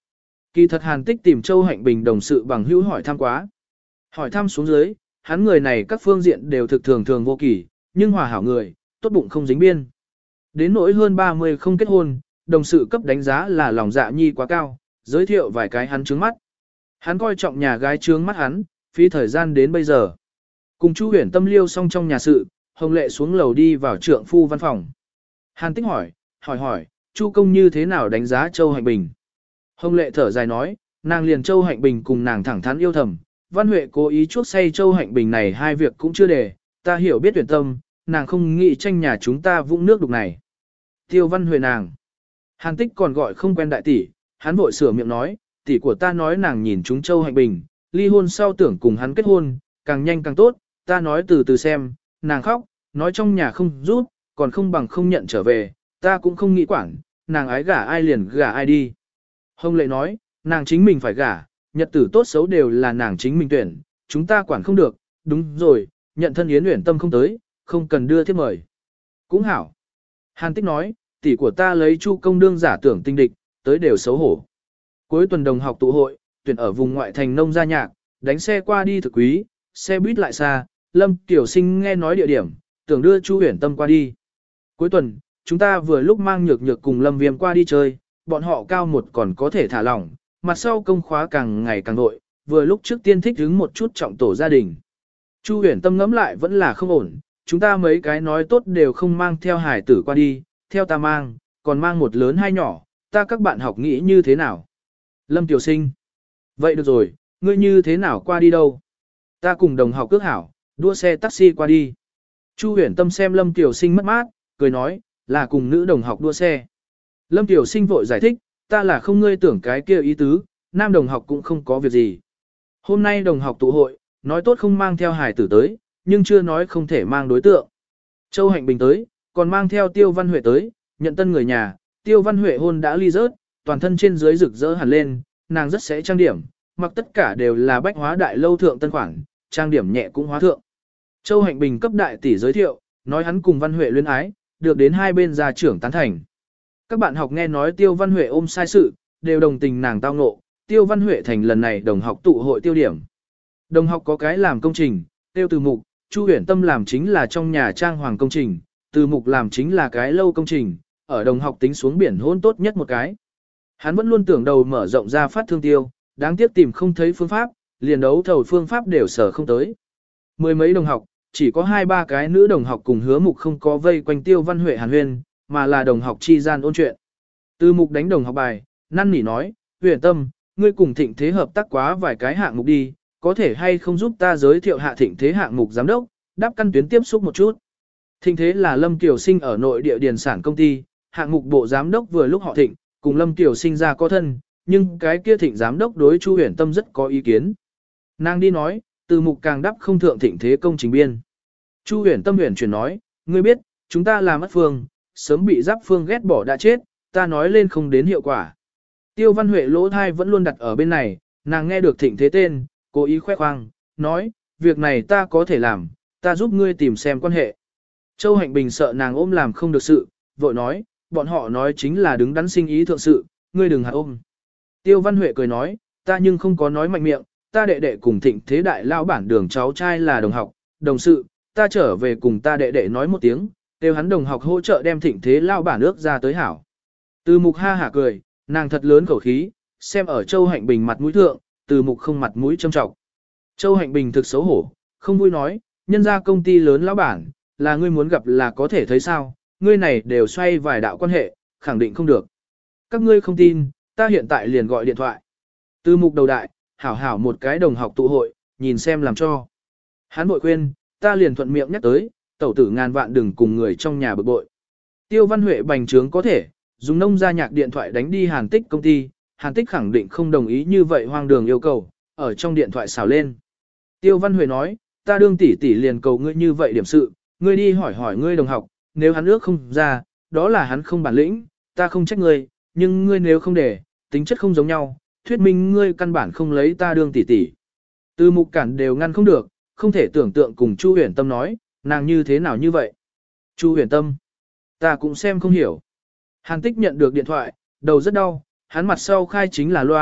Kỳ thật Hàn Tích tìm Châu Hạnh Bình đồng sự bằng hữu hỏi thăm quá. Hỏi thăm xuống dưới, hắn người này các phương diện đều thực thường thường vô kỳ, nhưng hòa hảo người, tốt bụng không dính biên. Đến nỗi hơn 30 không kết hôn, đồng sự cấp đánh giá là lòng dạ nhi quá cao, giới thiệu vài cái hắn trướng mắt. Hắn coi trọng nhà gái trướng mắt hắn, phí thời gian đến bây giờ. Cùng Chu Huyền Tâm liêu xong trong nhà sự, Hồng Lệ xuống lầu đi vào trượng phu văn phòng. Hàn Tích hỏi, Chu công như thế nào đánh giá Châu Hạnh Bình? Hồng Lệ thở dài nói, nàng liền Châu Hạnh Bình cùng nàng thẳng thắn yêu thầm, Văn Huệ cố ý chuốc say Châu Hạnh Bình này hai việc cũng chưa để, ta hiểu biết tuyển tâm, nàng không nghĩ tranh nhà chúng ta vũng nước đục này. Tiêu Văn Huệ nàng. Hàn Tích còn gọi không quen đại tỷ, hắn vội sửa miệng nói, tỷ của ta nói nàng nhìn chúng Châu Hạnh Bình, ly hôn sau tưởng cùng hắn kết hôn, càng nhanh càng tốt, ta nói từ từ xem, nàng khóc, nói trong nhà không giúp, còn không bằng không nhận trở về, ta cũng không nghĩ quản, nàng ái gả ai liền gả ai đi. Hồng Lệ nói, nàng chính mình phải gả, nhật tử tốt xấu đều là nàng chính mình tuyển, chúng ta quản không được, đúng rồi, nhận thân Yến Uyển Tâm không tới, không cần đưa thiếp mời. Cũng hảo. Hàn Tích nói, tỷ của ta lấy Chu công đương giả tưởng tinh địch, tới đều xấu hổ. Cuối tuần đồng học tụ hội, tuyển ở vùng ngoại thành nông gia nhạc, đánh xe qua đi thực quý, xe buýt lại xa, Lâm Tiểu Sinh nghe nói địa điểm, tưởng đưa Chu Uyển Tâm qua đi. Cuối tuần, chúng ta vừa lúc mang nhược nhược cùng Lâm Viêm qua đi chơi, bọn họ cao một còn có thể thả lỏng, mặt sau công khóa càng ngày càng nội, vừa lúc trước tiên thích hứng một chút trọng tổ gia đình. Chu Uyển Tâm ngẫm lại vẫn là không ổn, chúng ta mấy cái nói tốt đều không mang theo hải tử qua đi, theo ta mang, còn mang một lớn hai nhỏ, ta các bạn học nghĩ như thế nào? Lâm Tiểu Sinh. Vậy được rồi, ngươi như thế nào qua đi đâu? Ta cùng đồng học cước hảo, đua xe taxi qua đi. Chu Uyển Tâm xem Lâm Tiểu Sinh mất mát, cười nói, là cùng nữ đồng học đua xe. Lâm Tiểu Sinh vội giải thích, ta là không ngươi tưởng cái kia ý tứ, nam đồng học cũng không có việc gì. Hôm nay đồng học tụ hội, nói tốt không mang theo hài tử tới, nhưng chưa nói không thể mang đối tượng. Châu Hạnh Bình tới, còn mang theo Tiêu Văn Huệ tới, nhận tân người nhà, Tiêu Văn Huệ hôn đã ly rớt, toàn thân trên dưới rực rỡ hẳn lên, nàng rất sẽ trang điểm, mặc tất cả đều là bách hóa đại lâu thượng tân khoản, trang điểm nhẹ cũng hóa thượng. Châu Hạnh Bình cấp đại tỷ giới thiệu, nói hắn cùng Văn Huệ luyến ái, được đến hai bên gia trưởng tán thành. Các bạn học nghe nói Tiêu Văn Huệ ôm sai sự, đều đồng tình nàng tao ngộ, Tiêu Văn Huệ thành lần này đồng học tụ hội tiêu điểm. Đồng học có cái làm công trình, Tiêu Từ Mục, Chu Uyển Tâm làm chính là trong nhà trang hoàng công trình, Từ Mục làm chính là cái lâu công trình, ở đồng học tính xuống biển hôn tốt nhất một cái. Hắn vẫn luôn tưởng đầu mở rộng ra phát thương Tiêu, đáng tiếc tìm không thấy phương pháp, liền đấu thầu phương pháp đều sở không tới. Mười mấy đồng học, chỉ có 2-3 cái nữ đồng học cùng Hứa Mục không có vây quanh Tiêu Văn Huệ hàn huyên, mà là đồng học chi gian ôn chuyện. Từ Mục đánh đồng học bài, năn nỉ nói, Uyển Tâm, ngươi cùng Thịnh Thế hợp tác quá vài cái hạng mục đi, có thể hay không giúp ta giới thiệu hạ Thịnh Thế hạng mục giám đốc, đáp căn tuyến tiếp xúc một chút. Thịnh Thế là Lâm Tiểu Sinh ở nội địa điền sản công ty, hạng mục bộ giám đốc vừa lúc họ Thịnh, cùng Lâm Tiểu Sinh ra có thân, nhưng cái kia Thịnh giám đốc đối Chu Uyển Tâm rất có ý kiến. Nàng đi nói, Từ Mục càng đáp không thượng Thịnh Thế công trình biên. Chu Uyển Tâm chuyển nói, ngươi biết, chúng ta làm mất phương, sớm bị Giáp Phương ghét bỏ đã chết, ta nói lên không đến hiệu quả. Tiêu Văn Huệ lỗ thai vẫn luôn đặt ở bên này, nàng nghe được Thịnh Thế tên, cố ý khoe khoang, nói, việc này ta có thể làm, ta giúp ngươi tìm xem quan hệ. Châu Hạnh Bình sợ nàng ôm làm không được sự, vội nói, bọn họ nói chính là đứng đắn sinh ý thượng sự, ngươi đừng hạ ôm. Tiêu Văn Huệ cười nói, ta nhưng không có nói mạnh miệng, ta đệ đệ cùng Thịnh Thế đại lao bản đường cháu trai là đồng học, đồng sự, ta trở về cùng ta đệ đệ nói một tiếng, kêu hắn đồng học hỗ trợ đem Thịnh Thế lao bản ước ra tới hảo. Từ Mục ha hả cười, nàng thật lớn khẩu khí, xem ở Châu Hạnh Bình mặt mũi thượng, Từ Mục không mặt mũi châm trọng. Châu Hạnh Bình thực xấu hổ, không vui nói, nhân ra công ty lớn lão bản, là ngươi muốn gặp là có thể thấy sao, ngươi này đều xoay vài đạo quan hệ, khẳng định không được. Các ngươi không tin, ta hiện tại liền gọi điện thoại. Từ Mục đầu đại, hảo hảo một cái đồng học tụ hội, nhìn xem làm cho. Hắn bội khuyên, ta liền thuận miệng nhắc tới, tẩu tử ngàn vạn đừng cùng người trong nhà bực bội. Tiêu Văn Huệ bành trướng có thể, dùng nông gia nhạc điện thoại đánh đi Hàn Tích công ty, Hàn Tích khẳng định không đồng ý như vậy hoang đường yêu cầu, ở trong điện thoại xào lên. Tiêu Văn Huệ nói, ta đương tỷ tỷ liền cầu ngươi như vậy điểm sự, ngươi đi hỏi hỏi ngươi đồng học, nếu hắn ước không ra, đó là hắn không bản lĩnh, ta không trách ngươi, nhưng ngươi nếu không để, tính chất không giống nhau, thuyết minh ngươi căn bản không lấy ta đương tỷ tỷ. Từ Mục cản đều ngăn không được, không thể tưởng tượng cùng Chu Uyển Tâm nói, nàng như thế nào như vậy. Chu Uyển Tâm, ta cũng xem không hiểu. Hàn Tích nhận được điện thoại, đầu rất đau, hắn mặt sau khai chính là loa,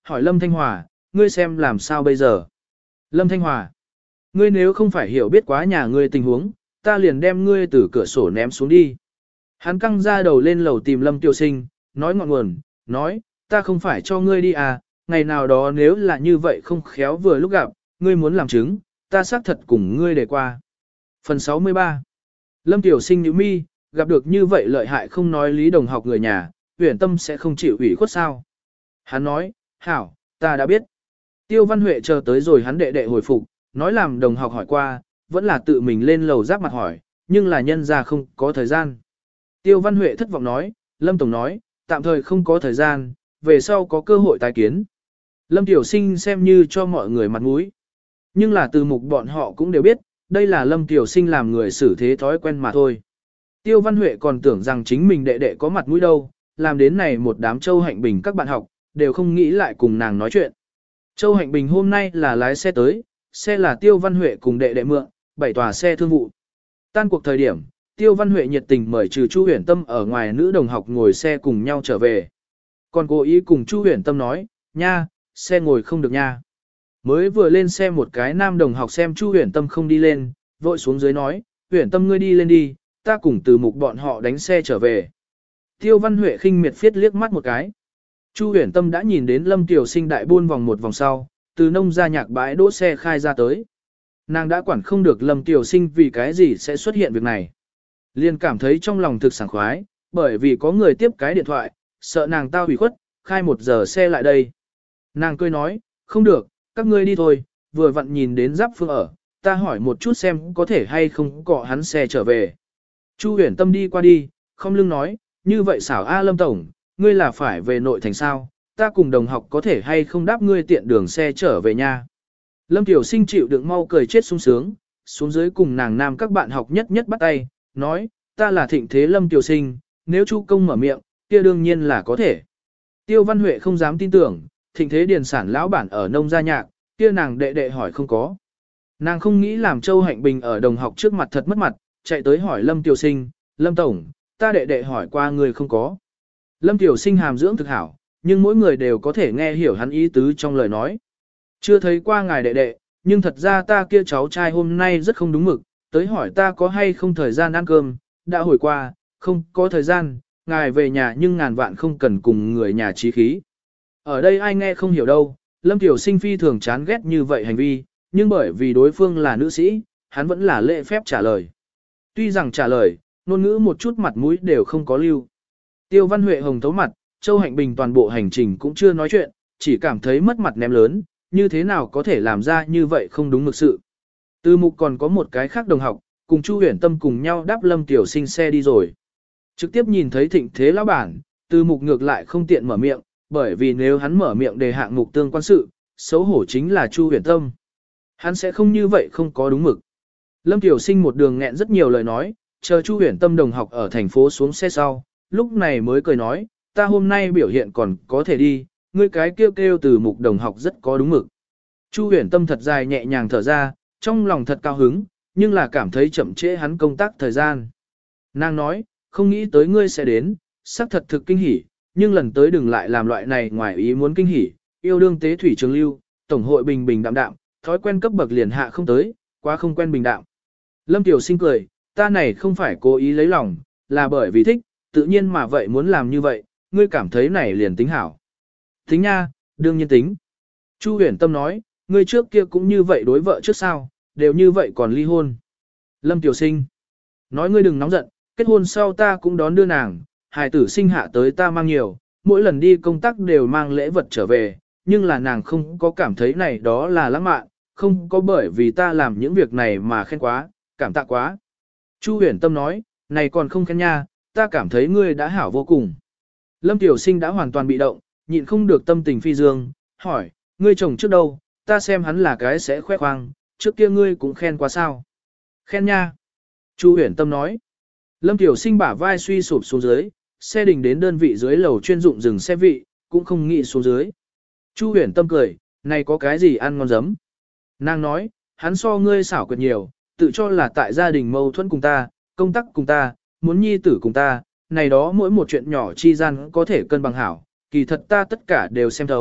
hỏi Lâm Thanh Hòa, ngươi xem làm sao bây giờ. Lâm Thanh Hòa, ngươi nếu không phải hiểu biết quá nhà ngươi tình huống, ta liền đem ngươi từ cửa sổ ném xuống đi. Hắn căng ra đầu lên lầu tìm Lâm Tiểu Sinh, nói ngọn nguồn, nói, ta không phải cho ngươi đi à, ngày nào đó nếu là như vậy không khéo vừa lúc gặp, ngươi muốn làm chứng, ta xác thật cùng ngươi để qua. Phần 63 Lâm Tiểu Sinh nhíu mi, gặp được như vậy lợi hại không nói lý đồng học người nhà, Uyển Tâm sẽ không chịu ủy khuất sao. Hắn nói, hảo, ta đã biết. Tiêu Văn Huệ chờ tới rồi hắn đệ đệ hồi phục, nói làm đồng học hỏi qua, vẫn là tự mình lên lầu giáp mặt hỏi, nhưng là nhân ra không có thời gian. Tiêu Văn Huệ thất vọng nói, Lâm Tổng nói, tạm thời không có thời gian, về sau có cơ hội tái kiến. Lâm Tiểu Sinh xem như cho mọi người mặt mũi. Nhưng là từ mục bọn họ cũng đều biết, đây là Lâm Tiểu Sinh làm người xử thế thói quen mà thôi. Tiêu Văn Huệ còn tưởng rằng chính mình đệ đệ có mặt mũi đâu, làm đến này một đám Châu Hạnh Bình các bạn học, đều không nghĩ lại cùng nàng nói chuyện. Châu Hạnh Bình hôm nay là lái xe tới, xe là Tiêu Văn Huệ cùng đệ đệ mượn, 7 tòa xe thương vụ. Tan cuộc thời điểm, Tiêu Văn Huệ nhiệt tình mời trừ Chu Huyền Tâm ở ngoài nữ đồng học ngồi xe cùng nhau trở về. Còn cố ý cùng Chu Huyền Tâm nói, nha, xe ngồi không được nha. Mới vừa lên xe một cái nam đồng học xem Chu Huyền Tâm không đi lên, vội xuống dưới nói, Huyền Tâm ngươi đi lên đi, ta cùng từ mục bọn họ đánh xe trở về. Tiêu Văn Huệ khinh miệt phiết liếc mắt một cái. Chu Huyền Tâm đã nhìn đến Lâm Tiểu Sinh đại buôn vòng một vòng sau, từ nông ra nhạc bãi đỗ xe khai ra tới. Nàng đã quản không được Lâm Tiểu Sinh vì cái gì sẽ xuất hiện việc này. Liền cảm thấy trong lòng thực sảng khoái, bởi vì có người tiếp cái điện thoại, sợ nàng tao hủy khuất, khai 1 giờ xe lại đây. Nàng cười nói, không được, các ngươi đi thôi, vừa vặn nhìn đến Giáp Phương ở, ta hỏi một chút xem có thể hay không cọ hắn xe trở về. Chu Huyền Tâm đi qua đi, không lưng nói, như vậy xảo A Lâm Tổng, ngươi là phải về nội thành sao, ta cùng đồng học có thể hay không đáp ngươi tiện đường xe trở về nha. Lâm Tiểu Sinh chịu đựng mau cười chết sung sướng, xuống dưới cùng nàng nam các bạn học nhất nhất bắt tay, nói, ta là Thịnh Thế Lâm Tiểu Sinh, nếu Chu Công mở miệng, kia đương nhiên là có thể. Tiêu Văn Huệ không dám tin tưởng, Thịnh Thế điền sản lão bản ở nông gia nhạc, kia nàng đệ đệ hỏi không có. Nàng không nghĩ làm Châu Hạnh Bình ở đồng học trước mặt thật mất mặt, chạy tới hỏi Lâm Tiểu Sinh, Lâm Tổng, ta đệ đệ hỏi qua người không có. Lâm Tiểu Sinh hàm dưỡng thực hảo, nhưng mỗi người đều có thể nghe hiểu hắn ý tứ trong lời nói. Chưa thấy qua ngài đệ đệ, nhưng thật ra ta kia cháu trai hôm nay rất không đúng mực, tới hỏi ta có hay không thời gian ăn cơm, đã hồi qua, không có thời gian, ngài về nhà nhưng ngàn vạn không cần cùng người nhà trí khí. Ở đây ai nghe không hiểu đâu, Lâm Tiểu Sinh phi thường chán ghét như vậy hành vi, nhưng bởi vì đối phương là nữ sĩ, hắn vẫn là lễ phép trả lời. Tuy rằng trả lời, ngôn ngữ một chút mặt mũi đều không có lưu. Tiêu Văn Huệ hồng thấu mặt, Châu Hạnh Bình toàn bộ hành trình cũng chưa nói chuyện, chỉ cảm thấy mất mặt ném lớn, như thế nào có thể làm ra như vậy không đúng mực sự. Từ mục còn có một cái khác đồng học, cùng Chu Huyền Tâm cùng nhau đáp Lâm Tiểu Sinh xe đi rồi. Trực tiếp nhìn thấy Thịnh Thế lão bản, từ mục ngược lại không tiện mở miệng, bởi vì nếu hắn mở miệng đề hạng mục tương quan sự, xấu hổ chính là Chu Huyền Tâm. Hắn sẽ không như vậy không có đúng mực. Lâm Tiểu Sinh một đường nghẹn rất nhiều lời nói, chờ Chu Huyền Tâm đồng học ở thành phố xuống xe sau, lúc này mới cười nói, ta hôm nay biểu hiện còn có thể đi, ngươi cái kêu kêu từ mục đồng học rất có đúng mực. Chu Huyền Tâm thật dài nhẹ nhàng thở ra, trong lòng thật cao hứng, nhưng là cảm thấy chậm trễ hắn công tác thời gian. Nàng nói, không nghĩ tới ngươi sẽ đến, xác thật thực kinh hỉ, nhưng lần tới đừng lại làm loại này ngoài ý muốn kinh hỉ, yêu đương tế thủy trường lưu, tổng hội bình bình đạm đạm, thói quen cấp bậc liền hạ không tới, quá không quen bình đạm. Lâm Tiểu Sinh cười, ta này không phải cố ý lấy lòng, là bởi vì thích, tự nhiên mà vậy muốn làm như vậy, ngươi cảm thấy này liền tính hảo. Tính nha, đương nhiên tính. Chu Huyền Tâm nói, ngươi trước kia cũng như vậy đối vợ trước sao, đều như vậy còn ly hôn. Lâm Tiểu Sinh nói ngươi đừng nóng giận, kết hôn sau ta cũng đón đưa nàng, hài tử sinh hạ tới ta mang nhiều, mỗi lần đi công tác đều mang lễ vật trở về, nhưng là nàng không có cảm thấy này đó là lãng mạn, không có bởi vì ta làm những việc này mà khen quá, cảm tạ quá. Chu Huyền Tâm nói, này còn không khen nha, ta cảm thấy ngươi đã hảo vô cùng. Lâm Tiểu Sinh đã hoàn toàn bị động, nhịn không được tâm tình phi dương, hỏi, ngươi chồng trước đâu, ta xem hắn là cái sẽ khoe khoang, trước kia ngươi cũng khen quá sao. Khen nha. Chu Huyền Tâm nói. Lâm Tiểu Sinh bả vai suy sụp xuống dưới, xe đình đến đơn vị dưới lầu chuyên dụng dừng xe vị, cũng không nghĩ xuống dưới. Chu Huyền Tâm cười, này có cái gì ăn ngon giấm. Nàng nói, hắn so ngươi xảo quyệt nhiều, tự cho là tại gia đình mâu thuẫn cùng ta, công tác cùng ta, muốn nhi tử cùng ta, này đó mỗi một chuyện nhỏ chi gian có thể cân bằng hảo, kỳ thật ta tất cả đều xem thấu,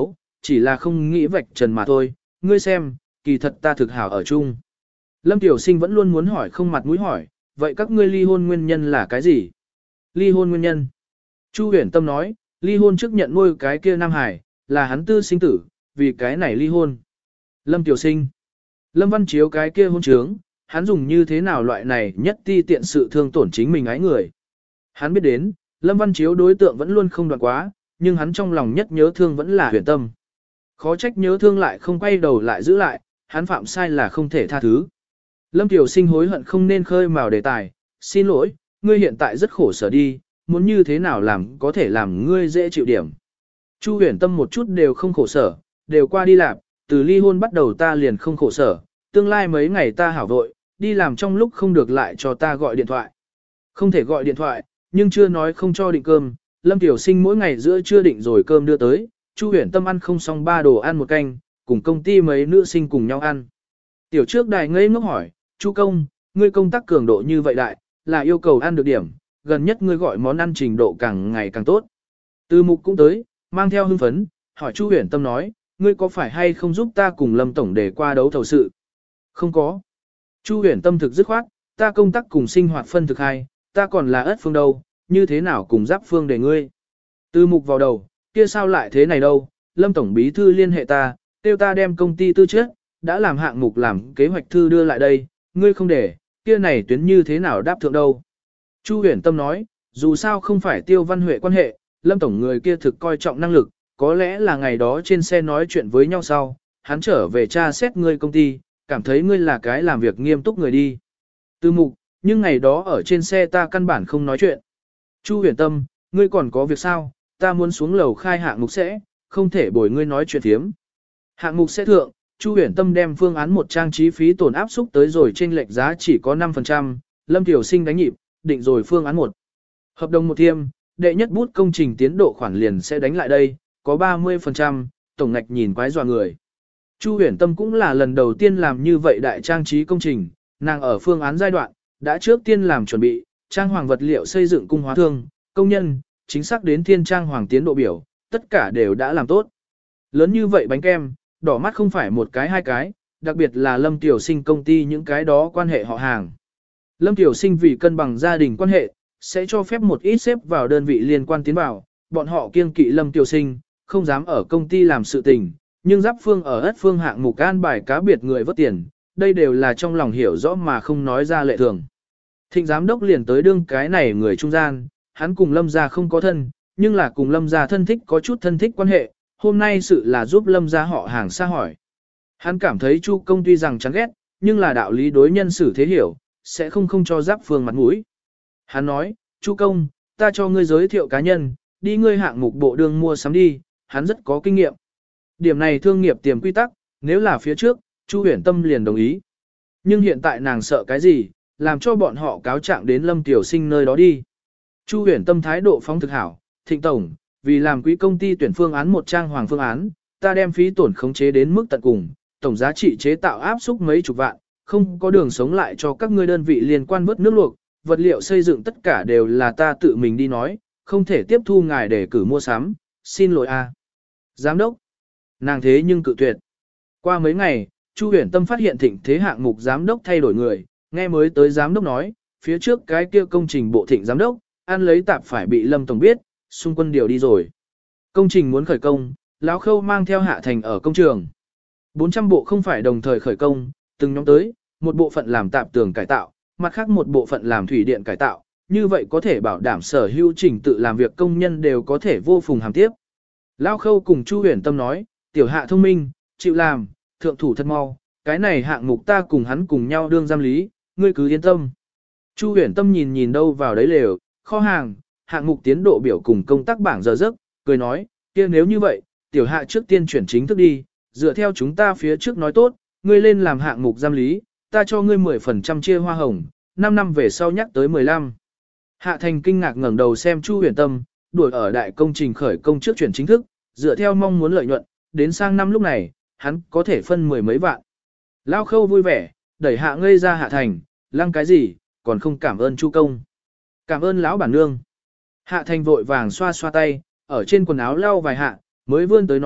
chỉ là không nghĩ vạch trần mà thôi, ngươi xem, kỳ thật ta thực hảo ở chung. Lâm Tiểu Sinh vẫn luôn muốn hỏi không mặt mũi hỏi, vậy các ngươi ly hôn nguyên nhân là cái gì? Ly hôn nguyên nhân. Chu Huyền Tâm nói, ly hôn trước nhận nuôi cái kia Nam Hải, là hắn tư sinh tử, vì cái này ly hôn. Lâm Tiểu Sinh. Lâm Văn Chiếu cái kia hôn trướng, hắn dùng như thế nào loại này nhất ti tiện sự thương tổn chính mình ái người. Hắn biết đến, Lâm Văn Chiếu đối tượng vẫn luôn không đoạn quá, nhưng hắn trong lòng nhất nhớ thương vẫn là Huyền Tâm. Khó trách nhớ thương lại không quay đầu lại giữ lại, hắn phạm sai là không thể tha thứ. Lâm Tiểu Sinh hối hận không nên khơi mào đề tài, xin lỗi, ngươi hiện tại rất khổ sở đi, muốn như thế nào làm có thể làm ngươi dễ chịu điểm. Chu Huyền Tâm một chút đều không khổ sở, đều qua đi làm, từ ly hôn bắt đầu ta liền không khổ sở, tương lai mấy ngày ta hảo vội, đi làm trong lúc không được lại cho ta gọi điện thoại. Không thể gọi điện thoại, nhưng chưa nói không cho định cơm, Lâm Tiểu Sinh mỗi ngày giữa trưa định rồi cơm đưa tới, Chu Huyền Tâm ăn không xong 3 đồ ăn một canh, cùng công ty mấy nữ sinh cùng nhau ăn. Tiểu trước đài ngây ngốc hỏi, Chu công, ngươi công tác cường độ như vậy đại, là yêu cầu ăn được điểm, gần nhất ngươi gọi món ăn trình độ càng ngày càng tốt. Từ mục cũng tới, mang theo hưng phấn, hỏi Chu Huyền Tâm nói, ngươi có phải hay không giúp ta cùng Lâm Tổng để qua đấu thầu sự? Không có. Chu Huyền Tâm thực dứt khoát, ta công tác cùng sinh hoạt phân thực hai, ta còn là ất phương đâu, như thế nào cùng giáp phương để ngươi? Từ mục vào đầu, kia sao lại thế này đâu, Lâm Tổng bí thư liên hệ ta, tiêu ta đem công ty tư trước, đã làm hạng mục làm kế hoạch thư đưa lại đây, ngươi không để, kia này tuyến như thế nào đáp thượng đâu. Chu Huyền Tâm nói, dù sao không phải Tiêu Văn Huệ quan hệ, Lâm Tổng người kia thực coi trọng năng lực, có lẽ là ngày đó trên xe nói chuyện với nhau sau, hắn trở về tra xét ngươi công ty, cảm thấy ngươi là cái làm việc nghiêm túc người đi. Từ mục, nhưng ngày đó ở trên xe ta căn bản không nói chuyện. Chu Huyền Tâm, ngươi còn có việc sao, ta muốn xuống lầu khai hạng mục sẽ, không thể bồi ngươi nói chuyện thiếm. Hạng mục sẽ thượng, Chu Huyền Tâm đem phương án một trang trí phí tổn áp xúc tới rồi trên lệch giá chỉ có 5%, Lâm Tiểu Sinh đánh nhịp, định rồi phương án 1. Hợp đồng một thiêm, đệ nhất bút công trình tiến độ khoản liền sẽ đánh lại đây, có 30%, tổng ngạch nhìn quái dọa người. Chu Huyền Tâm cũng là lần đầu tiên làm như vậy đại trang trí công trình, nàng ở phương án giai đoạn, đã trước tiên làm chuẩn bị, trang hoàng vật liệu xây dựng cung hóa thương, công nhân, chính xác đến thiên trang hoàng tiến độ biểu, tất cả đều đã làm tốt. Lớn như vậy bánh kem, đỏ mắt không phải một cái hai cái, đặc biệt là Lâm Tiểu Sinh công ty những cái đó quan hệ họ hàng. Lâm Tiểu Sinh vì cân bằng gia đình quan hệ, sẽ cho phép một ít xếp vào đơn vị liên quan tiến vào, bọn họ kiêng kỵ Lâm Tiểu Sinh, không dám ở công ty làm sự tình, nhưng giáp phương ở ất phương hạng mục an bài cá biệt người vớt tiền, đây đều là trong lòng hiểu rõ mà không nói ra lệ thường. Thịnh giám đốc liền tới đương cái này người trung gian, hắn cùng Lâm gia không có thân, nhưng là cùng Lâm gia thân thích có chút thân thích quan hệ, hôm nay sự là giúp Lâm gia họ hàng xa hỏi. Hắn cảm thấy Chu công tuy rằng chán ghét, nhưng là đạo lý đối nhân xử thế hiểu, sẽ không cho giáp phương mặt mũi. Hắn nói, Chu công, ta cho ngươi giới thiệu cá nhân, đi ngươi hạng mục bộ đường mua sắm đi, hắn rất có kinh nghiệm. Điểm này thương nghiệp tiềm quy tắc, nếu là phía trước, Chu Huyền Tâm liền đồng ý. Nhưng hiện tại nàng sợ cái gì, làm cho bọn họ cáo trạng đến Lâm Tiểu Sinh nơi đó đi. Chu Huyền Tâm thái độ phóng thực hảo, Thịnh tổng, vì làm quý công ty tuyển phương án một trang hoàng phương án, ta đem phí tổn khống chế đến mức tận cùng, tổng giá trị chế tạo áp xúc mấy chục vạn, không có đường sống lại cho các ngươi đơn vị liên quan vớt nước luộc, vật liệu xây dựng tất cả đều là ta tự mình đi nói, không thể tiếp thu ngài để cử mua sắm, xin lỗi a. Giám đốc, nàng thế nhưng cự tuyệt. Qua mấy ngày, Chu Huyền Tâm phát hiện Thịnh thế hạng mục giám đốc thay đổi người, nghe mới tới giám đốc nói, phía trước cái kia công trình bộ Thịnh giám đốc, ăn lấy tạp phải bị Lâm tổng biết, xung quân điều đi rồi. Công trình muốn khởi công, lão Khâu mang theo Hạ Thành ở công trường. 400 bộ không phải đồng thời khởi công, từng nhóm tới, một bộ phận làm tạp tường cải tạo, mặt khác một bộ phận làm thủy điện cải tạo, như vậy có thể bảo đảm sở hữu trình tự làm việc công nhân đều có thể vô phùng hàm tiếp. Lão Khâu cùng Chu Huyền Tâm nói, tiểu Hạ thông minh, chịu làm, thượng thủ thật mau, cái này hạng mục ta cùng hắn cùng nhau đương giam lý, ngươi cứ yên tâm. Chu Huyền Tâm nhìn đâu vào đấy lều, kho hàng, hạng mục tiến độ biểu cùng công tác bảng giờ giấc, cười nói, kia nếu như vậy, tiểu Hạ trước tiên chuyển chính thức đi, dựa theo chúng ta phía trước nói tốt, ngươi lên làm hạng mục giam lý, ta cho ngươi 10% chia hoa hồng, 5 năm về sau nhắc tới 15. Hạ Thành kinh ngạc ngẩng đầu xem Chu Huyền Tâm, đuổi ở đại công trình khởi công trước chuyển chính thức, dựa theo mong muốn lợi nhuận, đến sang năm lúc này, hắn có thể phân 10 mấy vạn. Lao Khâu vui vẻ, đẩy Hạ ngây ra Hạ Thành, lăng cái gì, còn không cảm ơn Chu công. Cảm ơn lão bản nương. Hạ Thành vội vàng xoa xoa tay, ở trên quần áo lau vài hạ, mới vươn tới nói,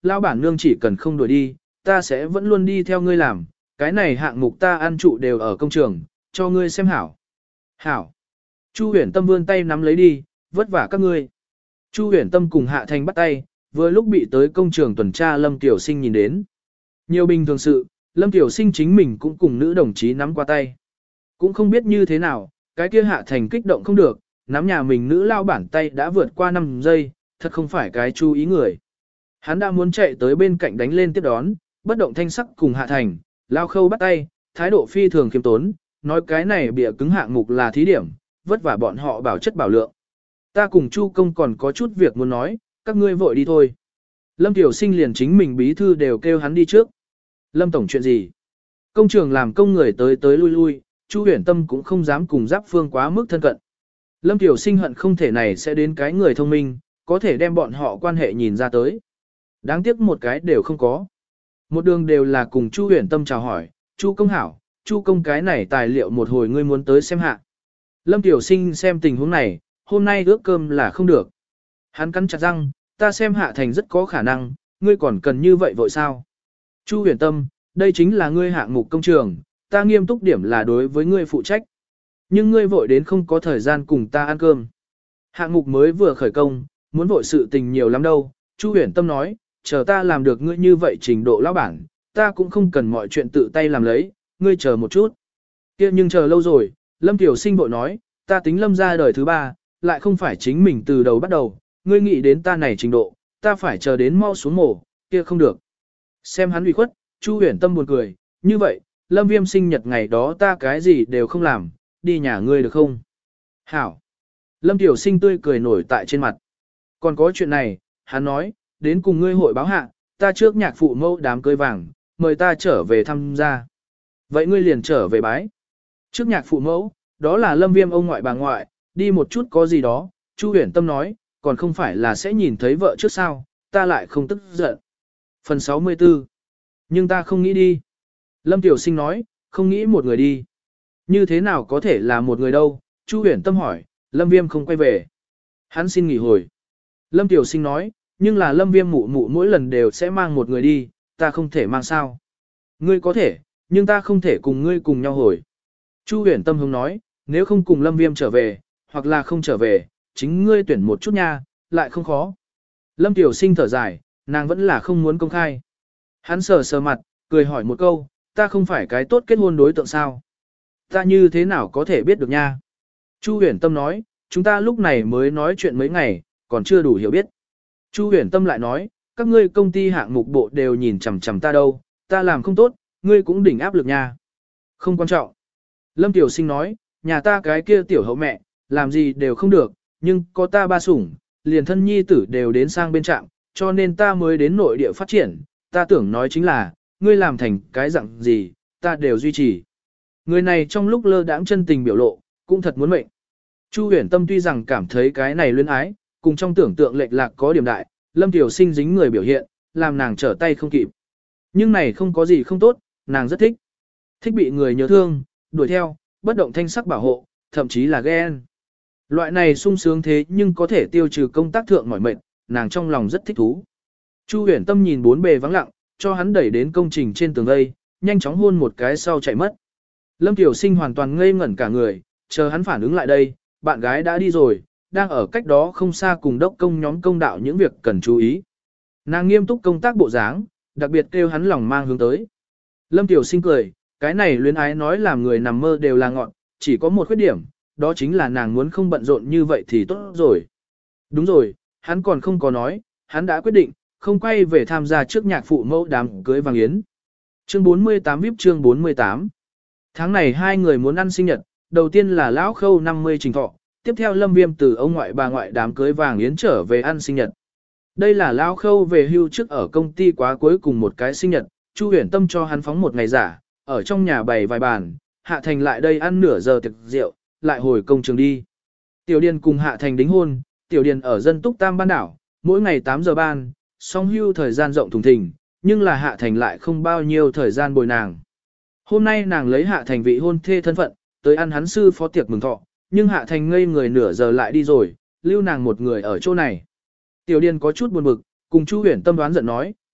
lao bản nương chỉ cần không đuổi đi, ta sẽ vẫn luôn đi theo ngươi làm, cái này hạng mục ta ăn trụ đều ở công trường, cho ngươi xem hảo. Hảo. Chu Huyền Tâm vươn tay nắm lấy đi, vất vả các ngươi. Chu Huyền Tâm cùng Hạ Thành bắt tay, vừa lúc bị tới công trường tuần tra Lâm Tiểu Sinh nhìn đến. Nhiều bình thường sự, Lâm Tiểu Sinh chính mình cũng cùng nữ đồng chí nắm qua tay. Cũng không biết như thế nào, cái kia Hạ Thành kích động không được, nắm nhà mình nữ lao bản tay đã vượt qua 5 giây, thật không phải cái chú ý người. Hắn đã muốn chạy tới bên cạnh đánh lên tiếp đón, bất động thanh sắc cùng Hạ Thành, lao khâu bắt tay, thái độ phi thường khiêm tốn, nói cái này bịa cứng hạng mục là thí điểm, vất vả bọn họ bảo chất bảo lượng. Ta cùng Chu công còn có chút việc muốn nói, các ngươi vội đi thôi. Lâm Tiểu Sinh liền chính mình bí thư đều kêu hắn đi trước. Lâm tổng chuyện gì? Công trường làm công người tới tới lui lui, Chu Huyền Tâm cũng không dám cùng Giáp Phương quá mức thân cận. Lâm Tiểu Sinh hận không thể này sẽ đến cái người thông minh, có thể đem bọn họ quan hệ nhìn ra tới. Đáng tiếc một cái đều không có. Một đường đều là cùng Chu Huyền Tâm chào hỏi, Chu công hảo, Chu công cái này tài liệu một hồi ngươi muốn tới xem hạ. Lâm Tiểu Sinh xem tình huống này, hôm nay ước cơm là không được. Hắn cắn chặt răng, ta xem Hạ Thành rất có khả năng, ngươi còn cần như vậy vội sao? Chu Huyền Tâm, đây chính là ngươi hạng mục công trường, ta nghiêm túc điểm là đối với ngươi phụ trách. Nhưng ngươi vội đến không có thời gian cùng ta ăn cơm. Hạng mục mới vừa khởi công, muốn vội sự tình nhiều lắm đâu. Chu Huyền Tâm nói, chờ ta làm được ngươi như vậy trình độ lão bản, ta cũng không cần mọi chuyện tự tay làm lấy, ngươi chờ một chút. Kia nhưng chờ lâu rồi, Lâm Tiểu Sinh vội nói, ta tính Lâm ra đời thứ 3, lại không phải chính mình từ đầu bắt đầu, ngươi nghĩ đến ta này trình độ, ta phải chờ đến mau xuống mổ, kia không được. Xem hắn ủy khuất, Chu Huyền Tâm buồn cười, như vậy, Lâm Viêm sinh nhật ngày đó ta cái gì đều không làm, đi nhà ngươi được không? Hảo. Lâm Tiểu Sinh tươi cười nổi tại trên mặt. Còn có chuyện này, hắn nói, đến cùng ngươi hội báo hạ, ta trước nhạc phụ mẫu đám cưới vàng, mời ta trở về thăm gia. Vậy ngươi liền trở về bái. Trước nhạc phụ mẫu, đó là Lâm Viêm ông ngoại bà ngoại, đi một chút có gì đó, Chu Huyền Tâm nói, còn không phải là sẽ nhìn thấy vợ trước sao, ta lại không tức giận. Phần 64. Nhưng ta không nghĩ đi. Lâm Tiểu Sinh nói, không nghĩ một người đi. Như thế nào có thể là một người đâu? Chu Huyền Tâm hỏi, Lâm Viêm không quay về. Hắn xin nghỉ hồi. Lâm Tiểu Sinh nói, nhưng là Lâm Viêm mụ mụ mỗi lần đều sẽ mang một người đi, ta không thể mang sao. Ngươi có thể, nhưng ta không thể cùng ngươi cùng nhau hồi. Chu Huyền Tâm hướng nói, nếu không cùng Lâm Viêm trở về, hoặc là không trở về, chính ngươi tuyển một chút nha, lại không khó. Lâm Tiểu Sinh thở dài, nàng vẫn là không muốn công khai. Hắn sờ sờ mặt, cười hỏi một câu, ta không phải cái tốt kết hôn đối tượng sao? Ta như thế nào có thể biết được nha? Chu Huyền Tâm nói, chúng ta lúc này mới nói chuyện mấy ngày, còn chưa đủ hiểu biết. Chu Huyền Tâm lại nói, các ngươi công ty hạng mục bộ đều nhìn chằm chằm ta đâu, ta làm không tốt, ngươi cũng đỉnh áp lực nha. Không quan trọng. Lâm Tiểu Sinh nói, nhà ta cái kia tiểu hậu mẹ, làm gì đều không được, nhưng có ta ba sủng, liền thân nhi tử đều đến sang bên trạm, cho nên ta mới đến nội địa phát triển, ta tưởng nói chính là, ngươi làm thành cái dạng gì, ta đều duy trì. Người này trong lúc lơ đãng chân tình biểu lộ, cũng thật muốn mệnh. Chu Huyền Tâm tuy rằng cảm thấy cái này luyến ái, cùng trong tưởng tượng lệch lạc có điểm đại, Lâm Tiểu Sinh dính người biểu hiện, làm nàng trở tay không kịp. Nhưng này không có gì không tốt, nàng rất thích. Thích bị người nhớ thương, đuổi theo, bất động thanh sắc bảo hộ, thậm chí là ghen. Loại này sung sướng thế nhưng có thể tiêu trừ công tác thượng mỏi mệt, nàng trong lòng rất thích thú. Chu Huyền Tâm nhìn bốn bề vắng lặng, cho hắn đẩy đến công trình trên tường vây, nhanh chóng hôn một cái sau chạy mất. Lâm Tiểu Sinh hoàn toàn ngây ngẩn cả người, chờ hắn phản ứng lại đây, bạn gái đã đi rồi, đang ở cách đó không xa cùng đốc công nhóm công đạo những việc cần chú ý. Nàng nghiêm túc công tác bộ dáng, đặc biệt kêu hắn lòng mang hướng tới. Lâm Tiểu Sinh cười, cái này luyến ái nói làm người nằm mơ đều là ngọn, chỉ có một khuyết điểm, đó chính là nàng muốn không bận rộn như vậy thì tốt rồi. Đúng rồi, hắn còn không có nói, hắn đã quyết định, không quay về tham gia trước nhạc phụ mẫu đám cưới vàng yến. Chương 48 VIP chương 48. Tháng này hai người muốn ăn sinh nhật, đầu tiên là lão Khâu 50 trình thọ, tiếp theo Lâm Viêm từ ông ngoại bà ngoại đám cưới vàng yến trở về ăn sinh nhật. Đây là lão Khâu về hưu trước ở công ty quá cuối cùng một cái sinh nhật, Chu Huyền Tâm cho hắn phóng một ngày giả, ở trong nhà bày vài bàn, Hạ Thành lại đây ăn nửa giờ tiệc rượu, lại hồi công trường đi. Tiểu Điền cùng Hạ Thành đính hôn, Tiểu Điền ở dân túc Tam Ban đảo, mỗi ngày 8 giờ ban, song hưu thời gian rộng thùng thình, nhưng là Hạ Thành lại không bao nhiêu thời gian bồi nàng. Hôm nay nàng lấy Hạ Thành vị hôn thê thân phận, tới ăn hắn sư phó tiệc mừng thọ, nhưng Hạ Thành ngây người nửa giờ lại đi rồi, lưu nàng một người ở chỗ này. Tiểu Điền có chút buồn bực, cùng Chu Huyền Tâm đoán giận nói,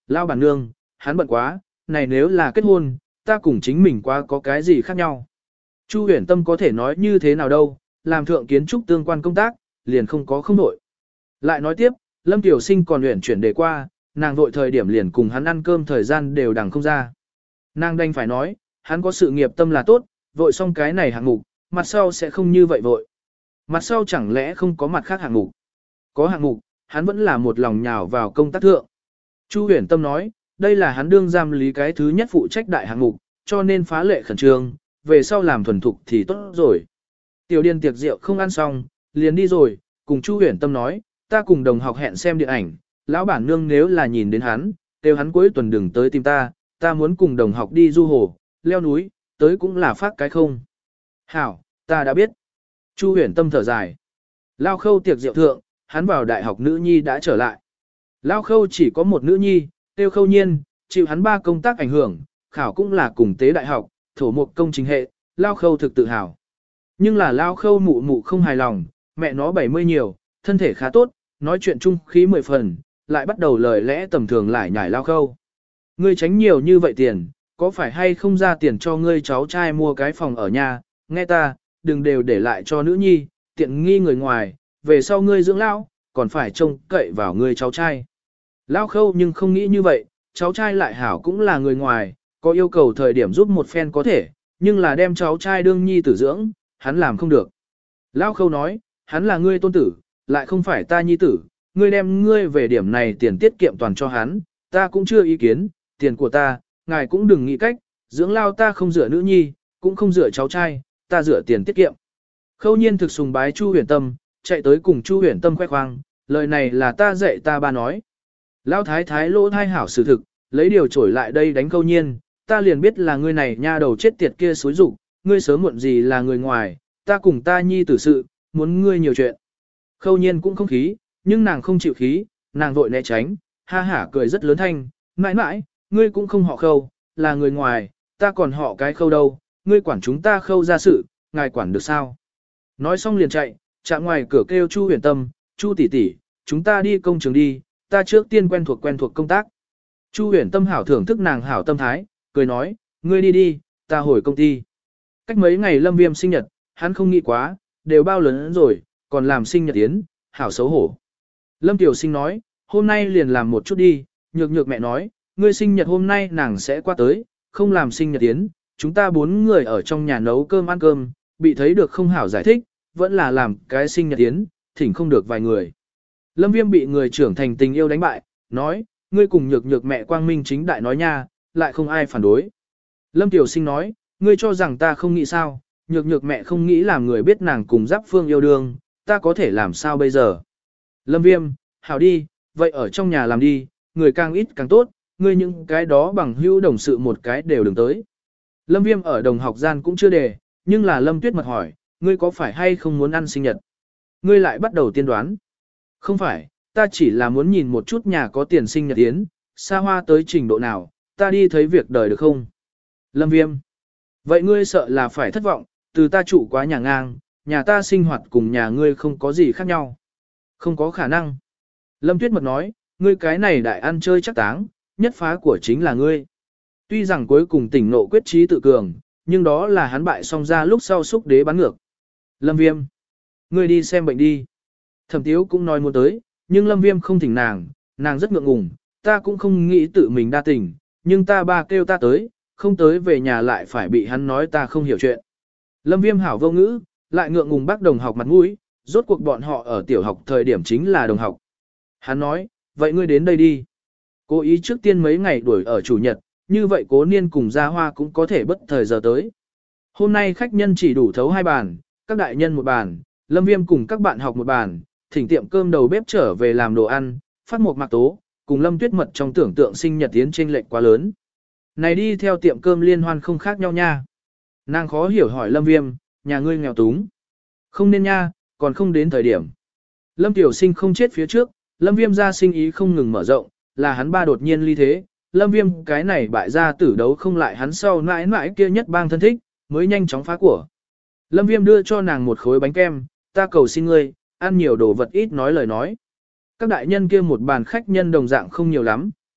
Lao bản nương, hắn bận quá, này nếu là kết hôn, ta cùng chính mình quá có cái gì khác nhau. Chu Huyền Tâm có thể nói như thế nào đâu, làm thượng kiến trúc tương quan công tác, liền không có không nội. Lại nói tiếp, Lâm Tiểu Sinh còn luyện chuyển đề qua, nàng vội thời điểm liền cùng hắn ăn cơm thời gian đều đằng không ra. Nàng đành phải nói, hắn có sự nghiệp tâm là tốt, vội xong cái này hạng mục, mặt sau sẽ không như vậy vội. Mặt sau chẳng lẽ không có mặt khác hạng mục. Có hạng mục, hắn vẫn là một lòng nhào vào công tác thượng. Chu Huyền Tâm nói, đây là hắn đương giam lý cái thứ nhất phụ trách đại hạng mục, cho nên phá lệ khẩn trương, về sau làm thuần thục thì tốt rồi. Tiểu Điền tiệc rượu không ăn xong, liền đi rồi, cùng Chu Huyền Tâm nói, ta cùng đồng học hẹn xem điện ảnh, lão bản nương nếu là nhìn đến hắn, kêu hắn cuối tuần đừng tới tìm ta, ta muốn cùng đồng học đi du hồ, leo núi, tới cũng là phát cái không. Hảo, ta đã biết. Chu Huyền Tâm thở dài. Lao Khâu tiệc rượu thượng, hắn vào đại học nữ nhi đã trở lại. Lao Khâu chỉ có một nữ nhi, tiêu Khâu Nhiên, chịu hắn 3 công tác ảnh hưởng, khảo cũng là cùng tế đại học, thổ một công trình hệ, Lao Khâu thực tự hào. Nhưng là Lao Khâu mụ mụ không hài lòng, mẹ nó 70 nhiều, thân thể khá tốt, nói chuyện chung khí 10 phần, lại bắt đầu lời lẽ tầm thường lại nhảy Lao Khâu. Ngươi tránh nhiều như vậy tiền, có phải hay không ra tiền cho ngươi cháu trai mua cái phòng ở nhà, nghe ta, đừng đều để lại cho nữ nhi, tiện nghi người ngoài, về sau ngươi dưỡng lão, còn phải trông cậy vào ngươi cháu trai. Lao Khâu nhưng không nghĩ như vậy, cháu trai lại hảo cũng là người ngoài, có yêu cầu thời điểm giúp một phen có thể, nhưng là đem cháu trai đương nhi tử dưỡng, hắn làm không được. Lao Khâu nói, hắn là ngươi tôn tử, lại không phải ta nhi tử, ngươi đem ngươi về điểm này tiền tiết kiệm toàn cho hắn, ta cũng chưa ý kiến, tiền của ta, ngài cũng đừng nghĩ cách, dưỡng lao ta không dựa nữ nhi, cũng không dựa cháu trai, ta dựa tiền tiết kiệm. Khâu Nhiên thực sùng bái Chu Huyền Tâm, chạy tới cùng Chu Huyền Tâm khoe khoang, lời này là ta dạy ta ba nói. Lão thái thái lỗ thai hảo sự thực, lấy điều trổi lại đây đánh Khâu Nhiên, ta liền biết là ngươi này nha đầu chết tiệt kia xúi rụng, ngươi sớm muộn gì là người ngoài, ta cùng ta nhi tử sự, muốn ngươi nhiều chuyện. Khâu Nhiên cũng không khí, nhưng nàng không chịu khí, nàng vội né tránh, ha hả cười rất lớn thanh, mãi mãi, ngươi cũng không họ Khâu, là người ngoài, ta còn họ cái Khâu đâu, ngươi quản chúng ta Khâu ra sự, ngài quản được sao? Nói xong liền chạy, chạm ngoài cửa kêu Chu Huyền Tâm, Chu tỷ tỷ, chúng ta đi công trường đi, ta trước tiên quen thuộc công tác. Chu Huyền Tâm hảo thưởng thức nàng hảo tâm thái, cười nói, ngươi đi đi, ta hồi công ty. Cách mấy ngày Lâm Viêm sinh nhật, hắn không nghĩ quá, đều bao lớn rồi, còn làm sinh nhật yến, hảo xấu hổ. Lâm Tiểu Sinh nói, hôm nay liền làm một chút đi, nhược nhược mẹ nói, ngươi sinh nhật hôm nay nàng sẽ qua tới, không làm sinh nhật yến, chúng ta 4 người ở trong nhà nấu cơm ăn cơm, bị thấy được không hảo giải thích, vẫn là làm cái sinh nhật yến, thỉnh không được vài người. Lâm Viêm bị người trưởng thành tình yêu đánh bại, nói, ngươi cùng nhược nhược mẹ quang minh chính đại nói nha, lại không ai phản đối. Lâm Tiểu Sinh nói, ngươi cho rằng ta không nghĩ sao, nhược nhược mẹ không nghĩ làm người biết nàng cùng Giáp Phương yêu đương, ta có thể làm sao bây giờ. Lâm Viêm, hảo đi, vậy ở trong nhà làm đi, người càng ít càng tốt, ngươi những cái đó bằng hữu đồng sự một cái đều đừng tới. Lâm Viêm ở đồng học gian cũng chưa đề, nhưng là Lâm Tuyết Mật hỏi, ngươi có phải hay không muốn ăn sinh nhật? Ngươi lại bắt đầu tiên đoán. Không phải, ta chỉ là muốn nhìn một chút nhà có tiền sinh nhật yến, xa hoa tới trình độ nào, ta đi thấy việc đời được không? Lâm Viêm. Vậy ngươi sợ là phải thất vọng, từ ta trụ quá nhà ngang, nhà ta sinh hoạt cùng nhà ngươi không có gì khác nhau. Không có khả năng. Lâm Tuyết Mật nói, ngươi cái này đại ăn chơi chắc táng, nhất phá của chính là ngươi. Tuy rằng cuối cùng tỉnh nộ quyết trí tự cường, nhưng đó là hắn bại xong ra lúc sau xúc đế bắn ngược. Lâm Viêm. Ngươi đi xem bệnh đi. Thẩm Tiếu cũng nói muốn tới, nhưng Lâm Viêm không thỉnh nàng, nàng rất ngượng ngùng, ta cũng không nghĩ tự mình đa tình, nhưng ta ba kêu ta tới, không tới về nhà lại phải bị hắn nói ta không hiểu chuyện. Lâm Viêm hảo vô ngữ, lại ngượng ngùng bác đồng học mặt mũi, rốt cuộc bọn họ ở tiểu học thời điểm chính là đồng học. Hắn nói, vậy ngươi đến đây đi. Cố ý trước tiên mấy ngày đuổi ở chủ nhật, như vậy Cố Niên cùng Gia Hoa cũng có thể bất thời giờ tới. Hôm nay khách nhân chỉ đủ thấu 2 bàn, các đại nhân 1 bàn, Lâm Viêm cùng các bạn học 1 bàn, thỉnh tiệm cơm đầu bếp trở về làm đồ ăn, phát một mạc tố, cùng Lâm Tuyết Mật trong tưởng tượng sinh nhật tiến chênh lệch quá lớn. Này đi theo tiệm cơm liên hoan không khác nhau nha. Nàng khó hiểu hỏi Lâm Viêm, nhà ngươi nghèo túng. Không nên nha, còn không đến thời điểm. Lâm Tiểu Sinh không chết phía trước, Lâm Viêm ra sinh ý không ngừng mở rộng, là hắn ba đột nhiên ly thế. Lâm Viêm cái này bại ra tử đấu không lại hắn sau mãi mãi kia nhất bang thân thích, mới nhanh chóng phá của. Lâm Viêm đưa cho nàng một khối bánh kem, ta cầu xin ngươi, ăn nhiều đồ vật ít nói lời nói. Các đại nhân kia một bàn khách nhân đồng dạng không nhiều lắm,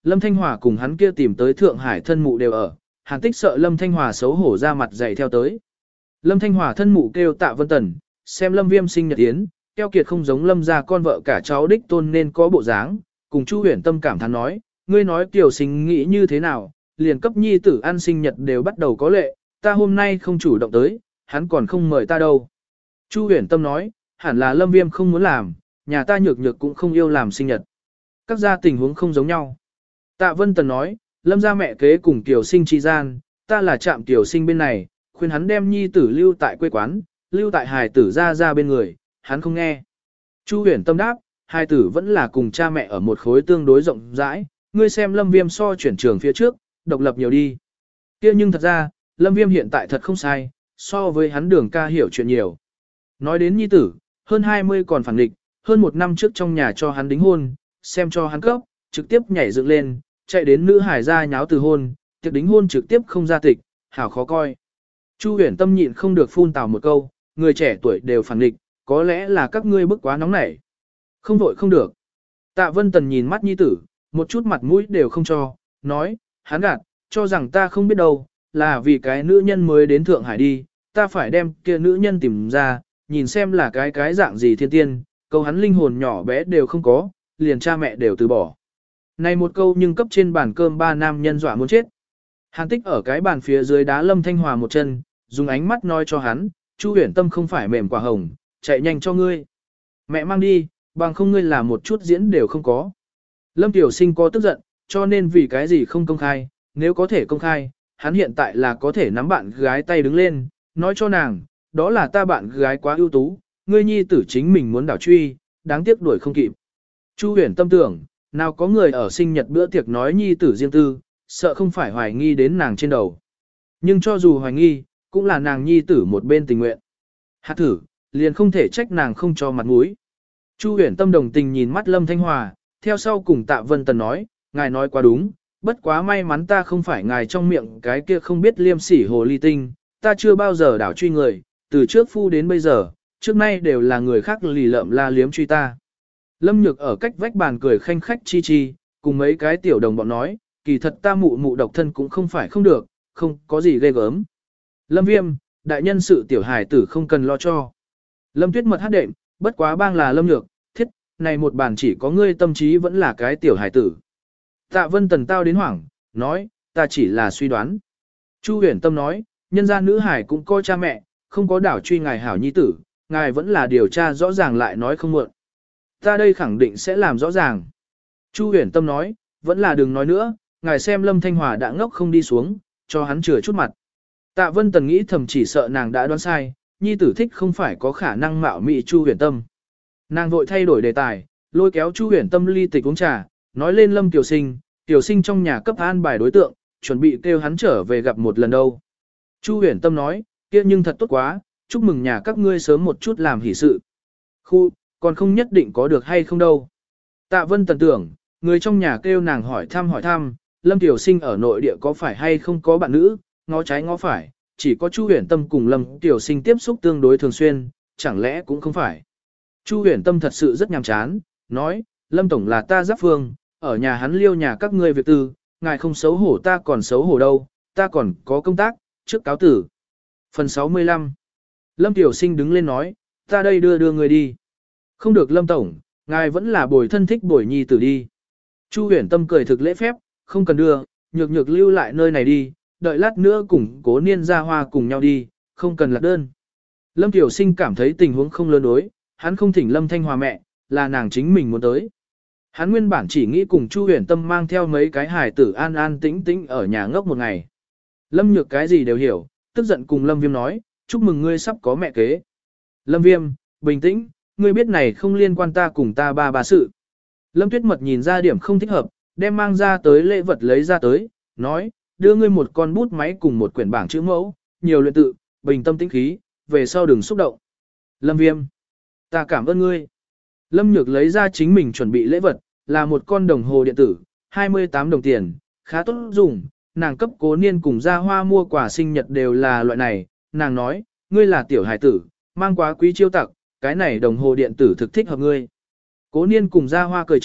Lâm Thanh Hòa cùng hắn kia tìm tới Thượng Hải thân mụ đều ở, Hàn Tích sợ Lâm Thanh Hòa xấu hổ ra mặt dày theo tới. Lâm Thanh Hòa thân mụ kêu Tạ Vân Tần, xem Lâm Viêm sinh nhật yến, keo kiệt không giống Lâm gia con vợ cả cháu đích tôn nên có bộ dáng, cùng Chu Huyền Tâm cảm thán nói, ngươi nói Kiều Sinh nghĩ như thế nào, liền cấp nhi tử ăn sinh nhật đều bắt đầu có lệ, ta hôm nay không chủ động tới, hắn còn không mời ta đâu. Chu Huyền Tâm nói, hẳn là Lâm Viêm không muốn làm, nhà ta nhược nhược cũng không yêu làm sinh nhật. Các gia tình huống không giống nhau. Tạ Vân Tần nói, Lâm gia mẹ kế cùng Kiều Sinh chi gian, ta là trạm Kiều Sinh bên này, khuyên hắn đem nhi tử lưu tại quê quán, lưu tại hài tử ra bên người, hắn không nghe. Chu Huyền Tâm đáp, hài tử vẫn là cùng cha mẹ ở một khối tương đối rộng rãi, ngươi xem Lâm Viêm so chuyển trường phía trước, độc lập nhiều đi. Kia nhưng thật ra, Lâm Viêm hiện tại thật không sai, so với hắn Đường ca hiểu chuyện nhiều. Nói đến nhi tử, hơn 20 còn phản nghịch, hơn một năm trước trong nhà cho hắn đính hôn, xem cho hắn cấp, trực tiếp nhảy dựng lên, chạy đến nữ hải ra nháo từ hôn, tiệc đính hôn trực tiếp không ra tịch, hảo khó coi. Chu Huyền Tâm nhịn không được phun tào một câu, người trẻ tuổi đều phản nghịch, có lẽ là các ngươi bức quá nóng nảy. Không vội không được. Tạ Vân Tần nhìn mắt nhi tử, một chút mặt mũi đều không cho, nói, hắn gạt, cho rằng ta không biết đâu, là vì cái nữ nhân mới đến Thượng Hải đi, ta phải đem kia nữ nhân tìm ra, nhìn xem là cái dạng gì thiên tiên, câu hắn linh hồn nhỏ bé đều không có, liền cha mẹ đều từ bỏ. Này một câu nhưng cấp trên bàn cơm ba nam nhân dọa muốn chết. Hàn Tích ở cái bàn phía dưới đá Lâm Thanh Hòa một chân, dùng ánh mắt nói cho hắn, Chu Huyền Tâm không phải mềm quả hồng, chạy nhanh cho ngươi. Mẹ mang đi, bằng không ngươi làm một chút diễn đều không có. Lâm Tiểu Sinh có tức giận, cho nên vì cái gì không công khai, nếu có thể công khai, hắn hiện tại là có thể nắm bạn gái tay đứng lên, nói cho nàng, đó là ta bạn gái quá ưu tú, ngươi nhi tử chính mình muốn đảo truy, đáng tiếc đuổi không kịp. Chu Huyền Tâm tưởng, nào có người ở sinh nhật bữa tiệc nói nhi tử riêng tư, sợ không phải hoài nghi đến nàng trên đầu. Nhưng cho dù hoài nghi, cũng là nàng nhi tử một bên tình nguyện. Hạt thử, liền không thể trách nàng không cho mặt mũi. Chu Huyền Tâm đồng tình nhìn mắt Lâm Thanh Hòa, theo sau cùng Tạ Vân Tần nói, ngài nói quá đúng, bất quá may mắn ta không phải ngài trong miệng cái kia không biết liêm sỉ hồ ly tinh, ta chưa bao giờ đảo truy người, từ trước phu đến bây giờ, trước nay đều là người khác lì lợm la liếm truy ta. Lâm Nhược ở cách vách bàn cười khanh khách chi chi, cùng mấy cái tiểu đồng bọn nói, kỳ thật ta mụ mụ độc thân cũng không phải không được, không có gì ghê gớm. Lâm Viêm, đại nhân sự tiểu hải tử không cần lo cho. Lâm Tuyết Mật hát đệm, bất quá bang là Lâm Nhược, thiết, này một bàn chỉ có ngươi tâm trí vẫn là cái tiểu hải tử. Tạ Vân Tần tao đến hoảng, nói, ta chỉ là suy đoán. Chu Huyền Tâm nói, nhân gia nữ hải cũng coi cha mẹ, không có đảo truy ngài hảo nhi tử, ngài vẫn là điều tra rõ ràng lại nói không muộn. Ta đây khẳng định sẽ làm rõ ràng. Chu Huyền Tâm nói, vẫn là đừng nói nữa, ngài xem Lâm Thanh Hòa đã ngốc không đi xuống, cho hắn chừa chút mặt. Tạ Vân Tần nghĩ thầm chỉ sợ nàng đã đoán sai, nhi tử thích không phải có khả năng mạo mị Chu Huyền Tâm. Nàng vội thay đổi đề tài, lôi kéo Chu Huyền Tâm ly tịch uống trà, nói lên Lâm Tiểu Sinh, Tiểu Sinh trong nhà cấp an bài đối tượng, chuẩn bị kêu hắn trở về gặp một lần đâu. Chu Huyền Tâm nói, kia nhưng thật tốt quá, chúc mừng nhà các ngươi sớm một chút làm hỷ sự. Khu, còn không nhất định có được hay không đâu. Tạ Vân Tần tưởng, người trong nhà kêu nàng hỏi thăm, Lâm Tiểu Sinh ở nội địa có phải hay không có bạn nữ, ngó trái ngó phải, chỉ có Chu Huyền Tâm cùng Lâm Tiểu Sinh tiếp xúc tương đối thường xuyên, chẳng lẽ cũng không phải. Chu Huyền Tâm thật sự rất nhàm chán, nói, Lâm Tổng là ta giáp phương, ở nhà hắn liêu nhà các ngươi việc tư, ngài không xấu hổ ta còn xấu hổ đâu, ta còn có công tác, trước cáo tử. Phần 65 Lâm Tiểu Sinh đứng lên nói, ta đây đưa người đi. Không được Lâm Tổng, ngài vẫn là bồi thân thích bồi nhi tử đi. Chu Huyền Tâm cười thực lễ phép, không cần đưa, nhược lưu lại nơi này đi, đợi lát nữa cùng Cố Niên ra hoa cùng nhau đi, không cần lạc đơn. Lâm Tiểu Sinh cảm thấy tình huống không lớn đối, hắn không thỉnh Lâm Thanh Hòa mẹ, là nàng chính mình muốn tới. Hắn nguyên bản chỉ nghĩ cùng Chu Huyền Tâm mang theo mấy cái hài tử an an tĩnh tĩnh ở nhà ngốc một ngày. Lâm Nhược cái gì đều hiểu, tức giận cùng Lâm Viêm nói, chúc mừng ngươi sắp có mẹ kế. Lâm Viêm, bình tĩnh, ngươi biết này không liên quan ta cùng ta ba sự. Lâm Tuyết Mật nhìn ra điểm không thích hợp, đem mang ra tới lễ vật lấy ra tới, nói, đưa ngươi một con bút máy cùng một quyển bảng chữ mẫu, nhiều luyện tự, bình tâm tĩnh khí, về sau đừng xúc động. Lâm Viêm, ta cảm ơn ngươi. Lâm Nhược lấy ra chính mình chuẩn bị lễ vật, là một con đồng hồ điện tử, 28 đồng tiền, khá tốt dùng, nàng cấp Cố Niên cùng ra hoa mua quà sinh nhật đều là loại này, nàng nói, ngươi là tiểu hải tử, mang quá quý chiêu tặc, cái này đồng hồ điện tử thực thích hợp ngươi. Cố Niên cùng ra hoa cười chết,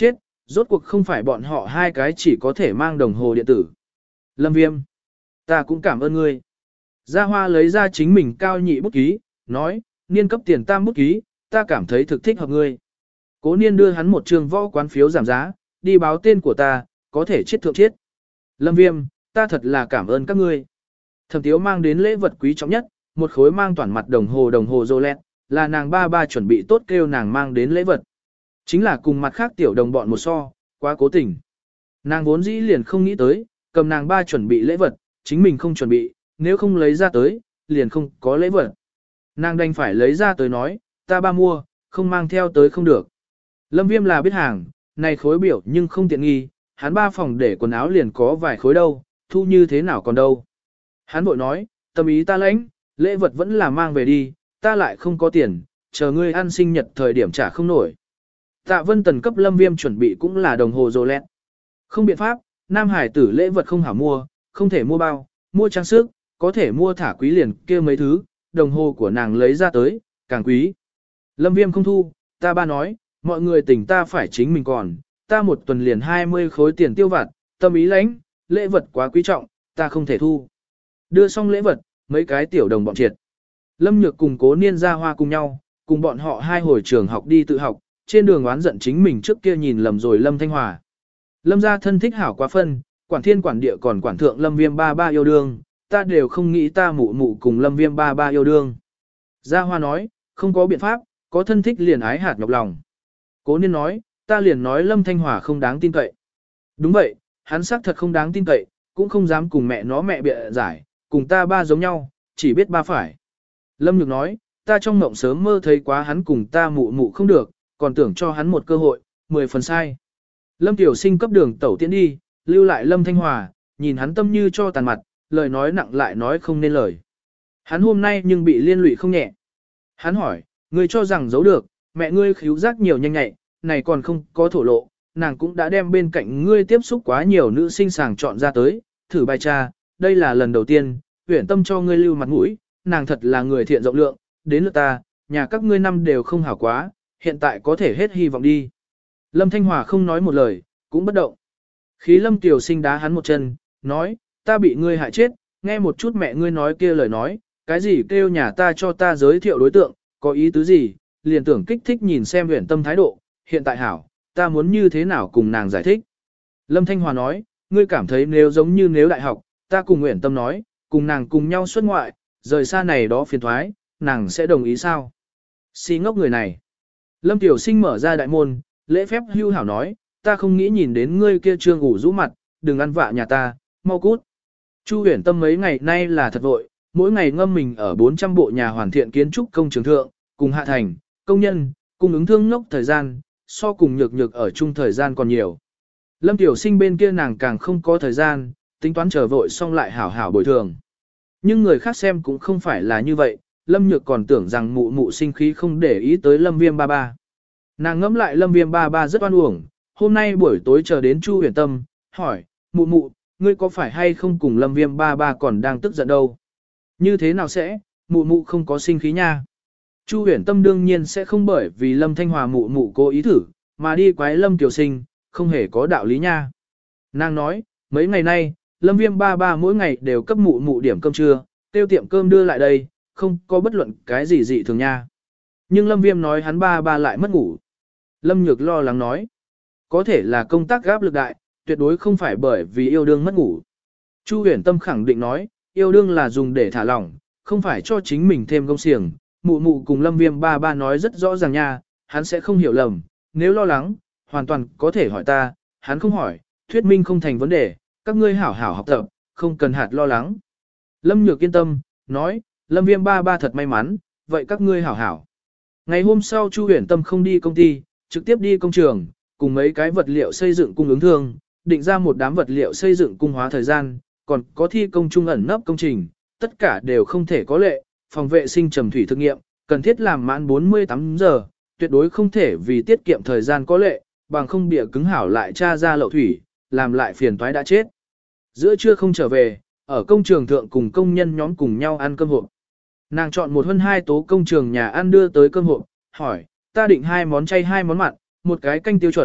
Rốt cuộc không phải bọn họ hai cái chỉ có thể mang đồng hồ điện tử. Lâm Viêm, ta cũng cảm ơn ngươi. Gia Hoa lấy ra chính mình cao nhị bút ký, nói, niên cấp tiền tam bút ký, ta cảm thấy thực thích hợp ngươi. Cố niên đưa hắn một trường võ quán phiếu giảm giá, đi báo tên của ta, có thể chết thượng chết. Lâm Viêm, ta thật là cảm ơn các ngươi. Thẩm Tiếu mang đến lễ vật quý trọng nhất, một khối mang toàn mặt đồng hồ Rolex, là nàng ba ba chuẩn bị tốt kêu nàng mang đến lễ vật. Chính là cùng mặt khác tiểu đồng bọn một so, quá cố tình. Nàng vốn dĩ liền không nghĩ tới, cầm nàng ba chuẩn bị lễ vật, chính mình không chuẩn bị, nếu không lấy ra tới, liền không có lễ vật. Nàng đành phải lấy ra tới nói, ta ba mua, không mang theo tới không được. Lâm Viêm là biết hàng, này khối biểu nhưng không tiện nghi, hắn ba phòng để quần áo liền có vài khối đâu, thu như thế nào còn đâu. Hắn vội nói, tâm ý ta lãnh, lễ vật vẫn là mang về đi, ta lại không có tiền, chờ ngươi ăn sinh nhật thời điểm trả không nổi. Tạ Vân Tần cấp Lâm Viêm chuẩn bị cũng là đồng hồ Rolex. Không biện pháp, nam hải tử lễ vật không hảo mua, không thể mua bao, mua trang sức, có thể mua thả quý liền kia mấy thứ, đồng hồ của nàng lấy ra tới, càng quý. Lâm Viêm không thu, ta ba nói, mọi người tỉnh ta phải chính mình còn, ta một tuần liền 20 khối tiền tiêu vặt, tâm ý lãnh, lễ vật quá quý trọng, ta không thể thu. Đưa xong lễ vật, mấy cái tiểu đồng bọn triệt. Lâm Nhược cùng Cố Niên Gia Hoa cùng nhau, cùng bọn họ hai hồi trường học đi tự học, trên đường oán giận chính mình trước kia nhìn lầm rồi Lâm Thanh Hòa. Lâm gia thân thích hảo quá phân, quản thiên quản địa còn quản thượng Lâm Viêm ba ba yêu đương, ta đều không nghĩ ta mụ mụ cùng Lâm Viêm ba ba yêu đương. Gia Hoa nói, không có biện pháp, có thân thích liền ái hạt nhọc lòng. Cố Niên nói, ta liền nói Lâm Thanh Hòa không đáng tin cậy. Đúng vậy, hắn xác thật không đáng tin cậy, cũng không dám cùng mẹ nó mẹ bịa giải, cùng ta ba giống nhau, chỉ biết ba phải. Lâm Nhược nói, ta trong mộng sớm mơ thấy quá hắn cùng ta mụ mụ không được, còn tưởng cho hắn một cơ hội, 10 phần sai. Lâm Tiểu Sinh cấp đường tẩu tiễn đi, lưu lại Lâm Thanh Hòa, nhìn hắn tâm như cho tàn mặt, lời nói nặng lại nói không nên lời. Hắn hôm nay nhưng bị liên lụy không nhẹ. Hắn hỏi, ngươi cho rằng giấu được, mẹ ngươi khíu giác nhiều nhanh nhạy, này còn không có thổ lộ, nàng cũng đã đem bên cạnh ngươi tiếp xúc quá nhiều nữ sinh sàng chọn ra tới, thử bài tra, đây là lần đầu tiên, huyển tâm cho ngươi lưu mặt mũi, nàng thật là người thiện rộng lượng, đến lượt ta, nhà các ngươi năm đều không hảo quá, hiện tại có thể hết hy vọng đi. Lâm Thanh Hòa không nói một lời, cũng bất động. Khí Lâm Tiểu Sinh đá hắn một chân, nói, ta bị ngươi hại chết, nghe một chút mẹ ngươi nói kia lời nói, cái gì kêu nhà ta cho ta giới thiệu đối tượng, có ý tứ gì, liền tưởng kích thích nhìn xem huyển tâm thái độ, hiện tại hảo, ta muốn như thế nào cùng nàng giải thích. Lâm Thanh Hòa nói, ngươi cảm thấy nếu giống như nếu đại học, ta cùng huyển tâm nói, cùng nàng cùng nhau xuất ngoại, rời xa này đó phiền thoái, nàng sẽ đồng ý sao? Si ngốc người này. Lâm Tiểu Sinh mở ra đại môn, lễ phép hưu hảo nói, ta không nghĩ nhìn đến ngươi kia trương ủ rũ mặt, đừng ăn vạ nhà ta, mau cút. Chu Huyền Tâm mấy ngày nay là thật vội, mỗi ngày ngâm mình ở 400 bộ nhà hoàn thiện kiến trúc công trường thượng, cùng hạ thành, công nhân, cùng ứng thương ngốc thời gian, so cùng nhược nhược ở chung thời gian còn nhiều. Lâm Tiểu Sinh bên kia nàng càng không có thời gian, tính toán chờ vội xong lại hảo hảo bồi thường. Nhưng người khác xem cũng không phải là như vậy, Lâm Nhược còn tưởng rằng mụ mụ sinh khí không để ý tới Lâm Viêm ba ba. Nàng ngẫm lại Lâm Viêm ba ba rất oan uổng, hôm nay buổi tối chờ đến Chu Huyền Tâm, hỏi, mụ mụ, ngươi có phải hay không cùng Lâm Viêm ba ba còn đang tức giận đâu? Như thế nào sẽ, mụ mụ không có sinh khí nha. Chu Huyền Tâm đương nhiên sẽ không bởi vì Lâm Thanh Hòa mụ mụ cố ý thử, mà đi quái Lâm Tiểu Sinh, không hề có đạo lý nha. Nàng nói, mấy ngày nay, Lâm Viêm ba ba mỗi ngày đều cấp mụ mụ điểm cơm trưa, tiêu tiệm cơm đưa lại đây, không có bất luận cái gì dị thường nha. Nhưng Lâm Viêm nói hắn ba ba lại mất ngủ. Lâm Nhược lo lắng nói, có thể là công tác gáp lực đại, tuyệt đối không phải bởi vì yêu đương mất ngủ. Chu Huyền Tâm khẳng định nói, yêu đương là dùng để thả lỏng, không phải cho chính mình thêm công xiềng. Mụ mụ cùng Lâm Viêm ba ba nói rất rõ ràng nha, hắn sẽ không hiểu lầm, nếu lo lắng, hoàn toàn có thể hỏi ta, hắn không hỏi, thuyết minh không thành vấn đề, các ngươi hảo hảo học tập, không cần hạt lo lắng. Lâm Nhược yên tâm, nói, Lâm Viêm ba ba thật may mắn, vậy các ngươi hảo hảo. Ngày hôm sau Chu Huyền Tâm không đi công ty, trực tiếp đi công trường, cùng mấy cái vật liệu xây dựng cung ứng thương, định ra một đám vật liệu xây dựng cung hóa thời gian, còn có thi công trung ẩn nấp công trình, tất cả đều không thể có lệ, phòng vệ sinh trầm thủy thực nghiệm, cần thiết làm mãn 48 giờ, tuyệt đối không thể vì tiết kiệm thời gian có lệ, bằng không bịa cứng hảo lại tra ra lậu thủy, làm lại phiền toái đã chết. Giữa trưa không trở về, ở công trường thượng cùng công nhân nhóm cùng nhau ăn cơm hộp. Nàng chọn một hơn hai tố công trường nhà ăn đưa tới cơm hộp, hỏi, ta định 2 món chay 2 món mặn, một cái canh tiêu chuẩn,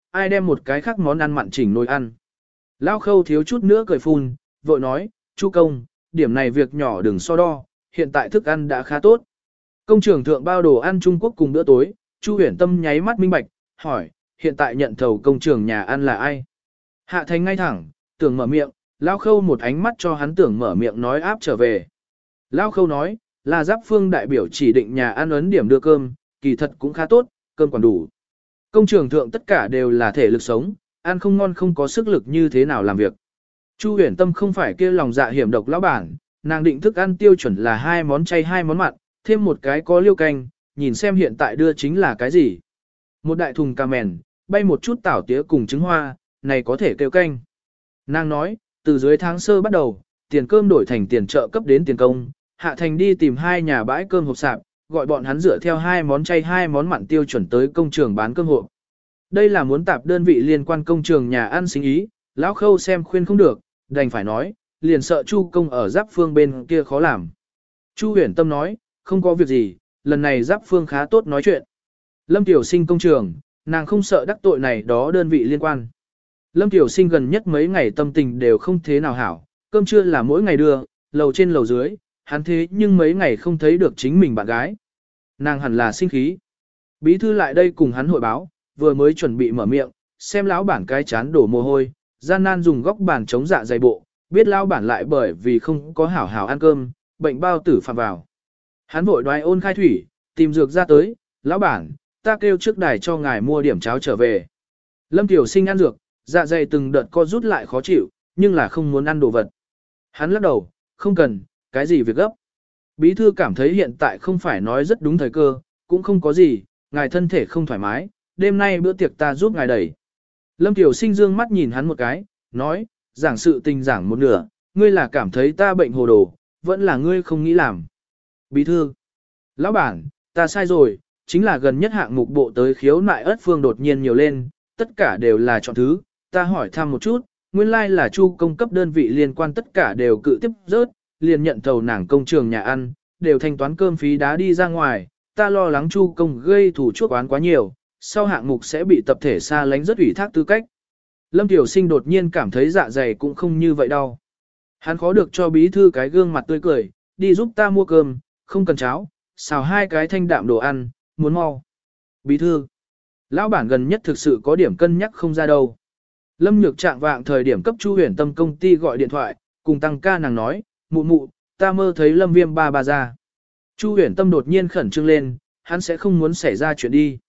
ai đem một cái khác món ăn mặn chỉnh nồi ăn. Lão Khâu thiếu chút nữa cười phun, vội nói, Chu công, điểm này việc nhỏ đừng so đo, hiện tại thức ăn đã khá tốt. Công trường thượng bao đồ ăn Trung Quốc cùng bữa tối, Chu Huyền Tâm nháy mắt minh bạch, hỏi, hiện tại nhận thầu công trường nhà ăn là ai? Hạ Thành ngay thẳng, tưởng mở miệng, Lão Khâu một ánh mắt cho hắn tưởng mở miệng nói áp trở về. Lão Khâu nói, là Giáp Phương đại biểu chỉ định nhà ăn ấn điểm đưa cơm, kỳ thật cũng khá tốt, cơm còn đủ. Công trường thượng tất cả đều là thể lực sống, ăn không ngon không có sức lực như thế nào làm việc. Chu Huyền Tâm không phải kia lòng dạ hiểm độc lão bản, nàng định thức ăn tiêu chuẩn là 2 món chay 2 món mặn, thêm một cái có liêu canh, nhìn xem hiện tại đưa chính là cái gì. Một đại thùng cà mèn, bay một chút tảo tía cùng trứng hoa, này có thể kêu canh. Nàng nói, từ dưới tháng sơ bắt đầu, tiền cơm đổi thành tiền trợ cấp đến tiền công, Hạ Thành đi tìm 2 nhà bãi cơm hộp sạp, gọi bọn hắn dựa theo 2 món chay 2 món mặn tiêu chuẩn tới công trường bán cơm hộp. Đây là muốn tạp đơn vị liên quan công trường nhà ăn sinh ý, Lão Khâu xem khuyên không được, đành phải nói, liền sợ Chu công ở Giáp Phương bên kia khó làm. Chu Huyền Tâm nói, không có việc gì, lần này Giáp Phương khá tốt nói chuyện. Lâm Tiểu Sinh công trường, nàng không sợ đắc tội này đó đơn vị liên quan. Lâm Tiểu Sinh gần nhất mấy ngày tâm tình đều không thế nào hảo, cơm trưa là mỗi ngày đưa, lầu trên lầu dưới, hắn thế nhưng mấy ngày không thấy được chính mình bạn gái. Nàng hẳn là sinh khí. Bí thư lại đây cùng hắn hội báo, vừa mới chuẩn bị mở miệng, xem lão bản cái chán đổ mồ hôi, gian nan dùng góc bàn chống dạ dày bộ, biết lão bản lại bởi vì không có hảo hảo ăn cơm, bệnh bao tử phạm vào. Hắn vội đoái ôn khai thủy, tìm dược ra tới, lão bản, ta kêu trước đài cho ngài mua điểm cháo trở về. Lâm Tiểu Sinh ăn dược, dạ dày từng đợt co rút lại khó chịu, nhưng là không muốn ăn đồ vật. Hắn lắc đầu, không cần, cái gì việc gấp. Bí thư cảm thấy hiện tại không phải nói rất đúng thời cơ, cũng không có gì, ngài thân thể không thoải mái, đêm nay bữa tiệc ta giúp ngài đẩy. Lâm Tiểu Sinh dương mắt nhìn hắn một cái, nói, giảng sự tình giảng một nửa, ngươi là cảm thấy ta bệnh hồ đồ, vẫn là ngươi không nghĩ làm. Bí thư, lão bản, ta sai rồi, chính là gần nhất hạng mục bộ tới khiếu nại ất phương đột nhiên nhiều lên, tất cả đều là chọn thứ, ta hỏi thăm một chút, nguyên lai là Chu công cấp đơn vị liên quan tất cả đều cự tiếp rớt, liền nhận thầu nàng công trường nhà ăn, đều thanh toán cơm phí đá đi ra ngoài, ta lo lắng Chu công gây thủ chuốc oán quá nhiều, sau hạng mục sẽ bị tập thể xa lánh rất ủy thác tư cách. Lâm Tiểu Sinh đột nhiên cảm thấy dạ dày cũng không như vậy đâu. Hắn khó được cho bí thư cái gương mặt tươi cười, đi giúp ta mua cơm, không cần cháo, xào 2 cái thanh đạm đồ ăn, muốn mau. Bí thư, lão bản gần nhất thực sự có điểm cân nhắc không ra đâu. Lâm Nhược trạng vạng thời điểm cấp Chu Huyền Tâm công ty gọi điện thoại, cùng tăng ca nàng nói, mụ mụ, ta mơ thấy Lâm Viêm ba ba ra. Chu Huyền Tâm đột nhiên khẩn trương lên, hắn sẽ không muốn xảy ra chuyện đi.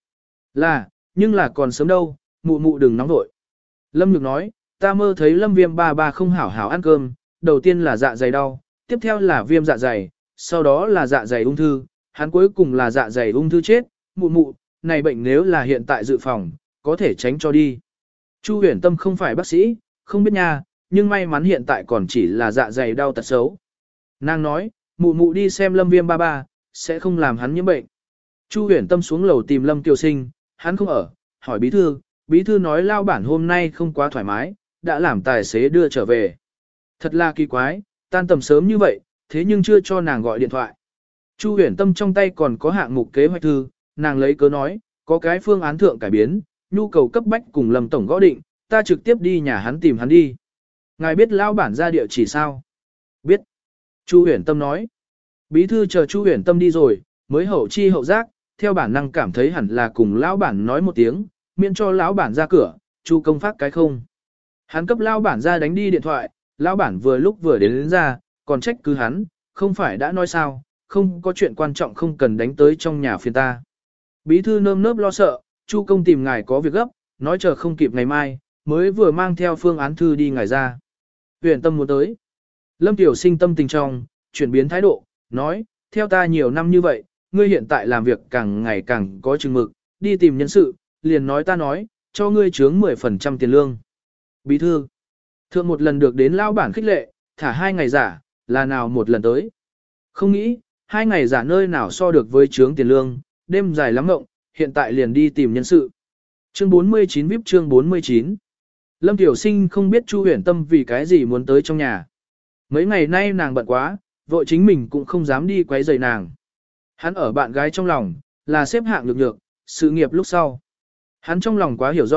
Nhưng là còn sớm đâu, mụ mụ đừng nóng vội. Lâm Nhược nói, ta mơ thấy Lâm Viêm ba ba không hảo hảo ăn cơm, đầu tiên là dạ dày đau, tiếp theo là viêm dạ dày, sau đó là dạ dày ung thư, hắn cuối cùng là dạ dày ung thư chết, mụ mụ, này bệnh nếu là hiện tại dự phòng, có thể tránh cho đi. Chu Huyền Tâm không phải bác sĩ, không biết nha, nhưng may mắn hiện tại còn chỉ là dạ dày đau tật xấu. Nàng nói, mụ mụ đi xem Lâm Viêm ba ba, sẽ không làm hắn nhiễm bệnh. Chu Huyền Tâm xuống lầu tìm Lâm Kiều Sinh, hắn không ở, hỏi bí thư nói lao bản hôm nay không quá thoải mái, đã làm tài xế đưa trở về. Thật là kỳ quái, tan tầm sớm như vậy, thế nhưng chưa cho nàng gọi điện thoại. Chu Huyền Tâm trong tay còn có hạng mục kế hoạch thư, nàng lấy cớ nói, có cái phương án thượng cải biến, nhu cầu cấp bách cùng Lâm tổng gõ định, ta trực tiếp đi nhà hắn tìm hắn đi. Ngài biết lao bản ra địa chỉ sao? Biết. Chu Huyền Tâm nói. Bí thư chờ Chu Huyền Tâm đi rồi, mới hậu chi hậu giác, theo bản năng cảm thấy hẳn là cùng lão bản nói một tiếng, miễn cho lão bản ra cửa, Chu công phát cái không. Hắn cấp lão bản ra đánh đi điện thoại, lão bản vừa lúc vừa đến ra, còn trách cứ hắn, không phải đã nói sao, không có chuyện quan trọng không cần đánh tới trong nhà phiền ta. Bí thư nơm nớp lo sợ, Chu công tìm ngài có việc gấp, nói chờ không kịp ngày mai, mới vừa mang theo phương án thư đi ngài ra. Huyền Tâm muốn tới. Lâm Tiểu Sinh tâm tình trong, chuyển biến thái độ, nói, theo ta nhiều năm như vậy, ngươi hiện tại làm việc càng ngày càng có chừng mực, đi tìm nhân sự, liền nói ta nói, cho ngươi chướng 10% tiền lương. Bí thư, thượng một lần được đến lao bản khích lệ, thả 2 ngày giả, là nào một lần tới. Không nghĩ, 2 ngày giả nơi nào so được với chướng tiền lương, đêm dài lắm ngộng, hiện tại liền đi tìm nhân sự. Chương 49 VIP chương 49. Lâm Tiểu Sinh không biết Chu Huyền Tâm vì cái gì muốn tới trong nhà. Mấy ngày nay nàng bận quá, vội chính mình cũng không dám đi quấy rầy nàng. Hắn ở bạn gái trong lòng, là xếp hạng nhược, sự nghiệp lúc sau. Hắn trong lòng quá hiểu rõ,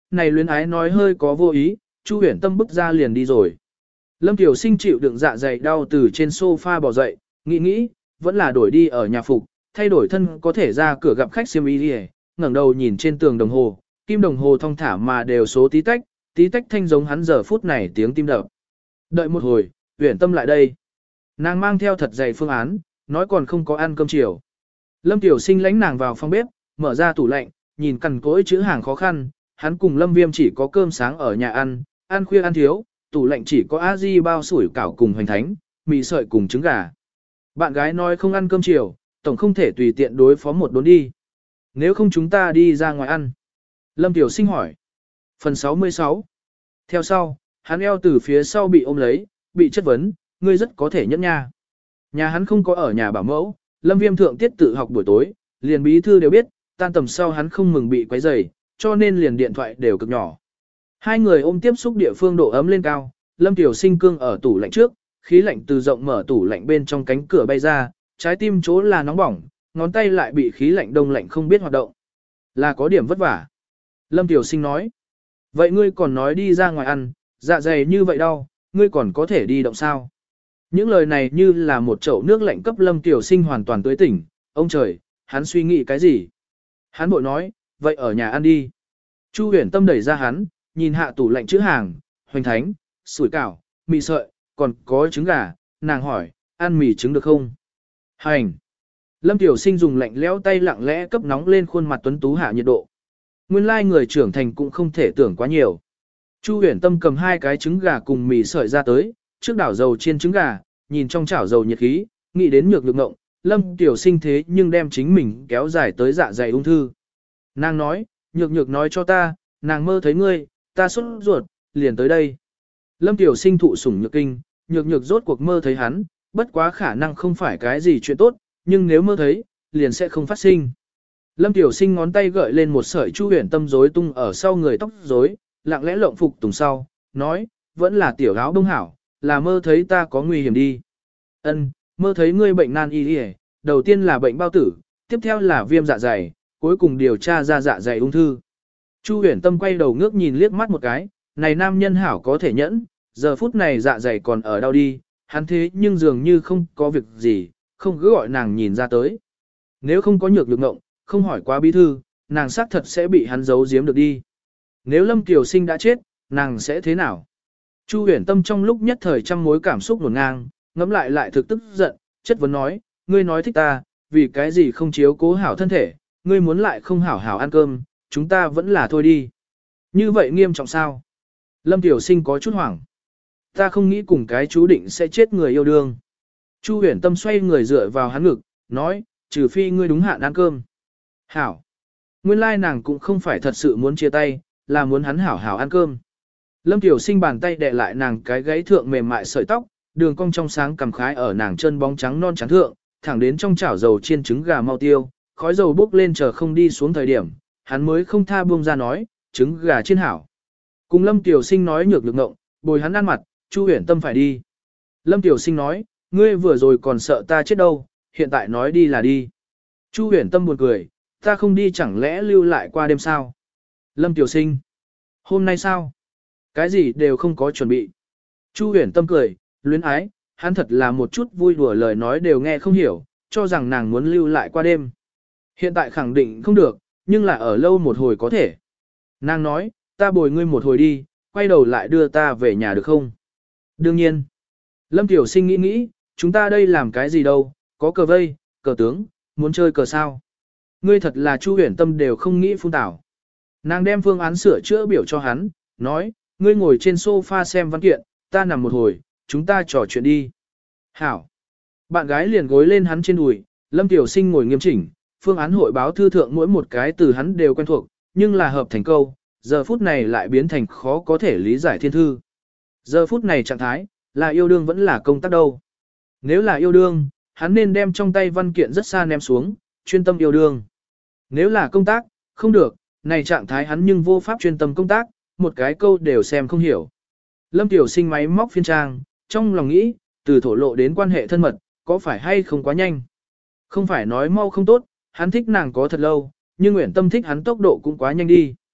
này luyến ái nói hơi có vô ý, Chu Huyền Tâm bức ra liền đi rồi. Lâm Tiểu Sinh chịu đựng dạ dày đau từ trên sofa bò dậy, nghĩ, vẫn là đổi đi ở nhà phục, thay đổi thân có thể ra cửa gặp khách xiêm y đi, ngẩng đầu nhìn trên tường đồng hồ, kim đồng hồ thong thả mà đều số tí tách thanh giống hắn giờ phút này tiếng tim đập. Đợi một hồi, Huyền Tâm lại đây. Nàng mang theo thật dày phương án, nói còn không có ăn cơm chiều. Lâm Tiểu Sinh lãnh nàng vào phòng bếp, mở ra tủ lạnh, nhìn cằn cỗi chữ hàng khó khăn, hắn cùng Lâm Viêm chỉ có cơm sáng ở nhà ăn khuya ăn thiếu, tủ lạnh chỉ có a di bao sủi cảo cùng hoành thánh, mì sợi cùng trứng gà. Bạn gái nói không ăn cơm chiều, tổng không thể tùy tiện đối phó một đốn đi. Nếu không chúng ta đi ra ngoài ăn. Lâm Tiểu Sinh hỏi. Phần 66. Theo sau, hắn eo từ phía sau bị ôm lấy, bị chất vấn, ngươi rất có thể nhẫn nha. Nhà hắn không có ở nhà bảo mẫu, Lâm Viêm thượng tiết tự học buổi tối, liền bí thư đều biết, tan tầm sau hắn không mừng bị quấy rầy, cho nên liền điện thoại đều cực nhỏ. Hai người ôm tiếp xúc địa phương độ ấm lên cao, Lâm Tiểu Sinh cương ở tủ lạnh trước, khí lạnh từ rộng mở tủ lạnh bên trong cánh cửa bay ra, trái tim chỗ là nóng bỏng, ngón tay lại bị khí lạnh đông lạnh không biết hoạt động. Là có điểm vất vả. Lâm Tiểu Sinh nói. Vậy ngươi còn nói đi ra ngoài ăn, dạ dày như vậy đau, ngươi còn có thể đi động sao? Những lời này như là một chậu nước lạnh cấp Lâm Tiểu Sinh hoàn toàn tưới tỉnh. Ông trời, hắn suy nghĩ cái gì? Hắn bội nói, vậy ở nhà ăn đi. Chu Huyền Tâm đẩy ra hắn, nhìn hạ tủ lạnh chữ hàng, hoành thánh, sủi cảo, mì sợi, còn có trứng gà, nàng hỏi, ăn mì trứng được không? Hành! Lâm Tiểu Sinh dùng lạnh lẽo tay lặng lẽ cấp nóng lên khuôn mặt tuấn tú hạ nhiệt độ. Nguyên lai người trưởng thành cũng không thể tưởng quá nhiều. Chu Huyền Tâm cầm 2 cái trứng gà cùng mì sợi ra tới, trước đảo dầu chiên trứng gà, nhìn trong chảo dầu nhiệt khí, nghĩ đến nhược ngộng, Lâm Tiểu Sinh thế nhưng đem chính mình kéo dài tới dạ dày ung thư. Nàng nói, nhược nói cho ta, nàng mơ thấy ngươi, ta sốt ruột, liền tới đây. Lâm Tiểu Sinh thụ sủng nhược kinh, nhược rốt cuộc mơ thấy hắn, bất quá khả năng không phải cái gì chuyện tốt, nhưng nếu mơ thấy, liền sẽ không phát sinh. Lâm Tiểu Sinh ngón tay gợi lên một sợi Chu Huyền Tâm rối tung ở sau người tóc rối, lặng lẽ lộng phục tùng sau, nói, vẫn là tiểu áo đông hảo, là mơ thấy ta có nguy hiểm đi. Ân, mơ thấy ngươi bệnh nan y, đầu tiên là bệnh bao tử, tiếp theo là viêm dạ dày, cuối cùng điều tra ra dạ dày ung thư. Chu Huyền Tâm quay đầu ngước nhìn liếc mắt một cái, này nam nhân hảo có thể nhẫn, giờ phút này dạ dày còn ở đâu đi, hắn thế nhưng dường như không có việc gì, không cứ gọi nàng nhìn ra tới. Nếu không có nhược ngộng, không hỏi quá bí thư, nàng xác thật sẽ bị hắn giấu giếm được đi. Nếu Lâm Kiều Sinh đã chết, nàng sẽ thế nào? Chu Huyền Tâm trong lúc nhất thời trăm mối cảm xúc hỗn ngang, ngẫm lại thực tức giận, chất vấn nói, ngươi nói thích ta, vì cái gì không chiếu cố hảo thân thể, ngươi muốn lại không hảo hảo ăn cơm, chúng ta vẫn là thôi đi. Như vậy nghiêm trọng sao? Lâm Tiểu Sinh có chút hoảng. Ta không nghĩ cùng cái chú định sẽ chết người yêu đương. Chu Huyền Tâm xoay người dựa vào hắn ngực, nói, trừ phi ngươi đúng hạn ăn cơm. Hảo. Nguyên lai nàng cũng không phải thật sự muốn chia tay, là muốn hắn hảo hảo ăn cơm. Lâm Tiểu Sinh bàn tay đè lại nàng cái gáy thượng mềm mại sợi tóc, đường cong trong sáng cầm khái ở nàng chân bóng trắng non trắng thượng, thẳng đến trong chảo dầu chiên trứng gà mau tiêu, khói dầu bốc lên chờ không đi xuống thời điểm, hắn mới không tha buông ra nói, trứng gà chiên hảo. Cùng Lâm Tiểu Sinh nói nhược lực ngộng, bồi hắn ăn mặt, Chu Huyền Tâm phải đi. Lâm Tiểu Sinh nói, ngươi vừa rồi còn sợ ta chết đâu, hiện tại nói đi là đi. Chu Huyền Tâm buồn cười, ta không đi chẳng lẽ lưu lại qua đêm sao? Lâm Tiểu Sinh, hôm nay sao? Cái gì đều không có chuẩn bị. Chu Huyền Tâm cười, luyến ái, hắn thật là một chút vui đùa lời nói đều nghe không hiểu, cho rằng nàng muốn lưu lại qua đêm. Hiện tại khẳng định không được, nhưng là ở lâu một hồi có thể. Nàng nói, ta bồi ngươi một hồi đi, quay đầu lại đưa ta về nhà được không? Đương nhiên. Lâm Tiểu Sinh nghĩ, chúng ta đây làm cái gì đâu, có cờ vây, cờ tướng, muốn chơi cờ sao? Ngươi thật là Chu Huyền Tâm đều không nghĩ phun tảo. Nàng đem phương án sửa chữa biểu cho hắn, nói, ngươi ngồi trên sofa xem văn kiện, ta nằm một hồi, chúng ta trò chuyện đi. Hảo. Bạn gái liền gối lên hắn trên đùi, Lâm Tiểu Sinh ngồi nghiêm chỉnh, phương án hội báo thư thượng mỗi một cái từ hắn đều quen thuộc, nhưng là hợp thành câu, giờ phút này lại biến thành khó có thể lý giải thiên thư. Giờ phút này trạng thái, là yêu đương vẫn là công tác đâu. Nếu là yêu đương, hắn nên đem trong tay văn kiện rất xa ném xuống, chuyên tâm yêu đương. Nếu là công tác, không được, này trạng thái hắn nhưng vô pháp chuyên tâm công tác, một cái câu đều xem không hiểu. Lâm Tiểu Sinh máy móc phiên trang, trong lòng nghĩ, từ thổ lộ đến quan hệ thân mật, có phải hay không quá nhanh? Không phải nói mau không tốt, hắn thích nàng có thật lâu, nhưng Nguyễn Tâm thích hắn tốc độ cũng quá nhanh đi.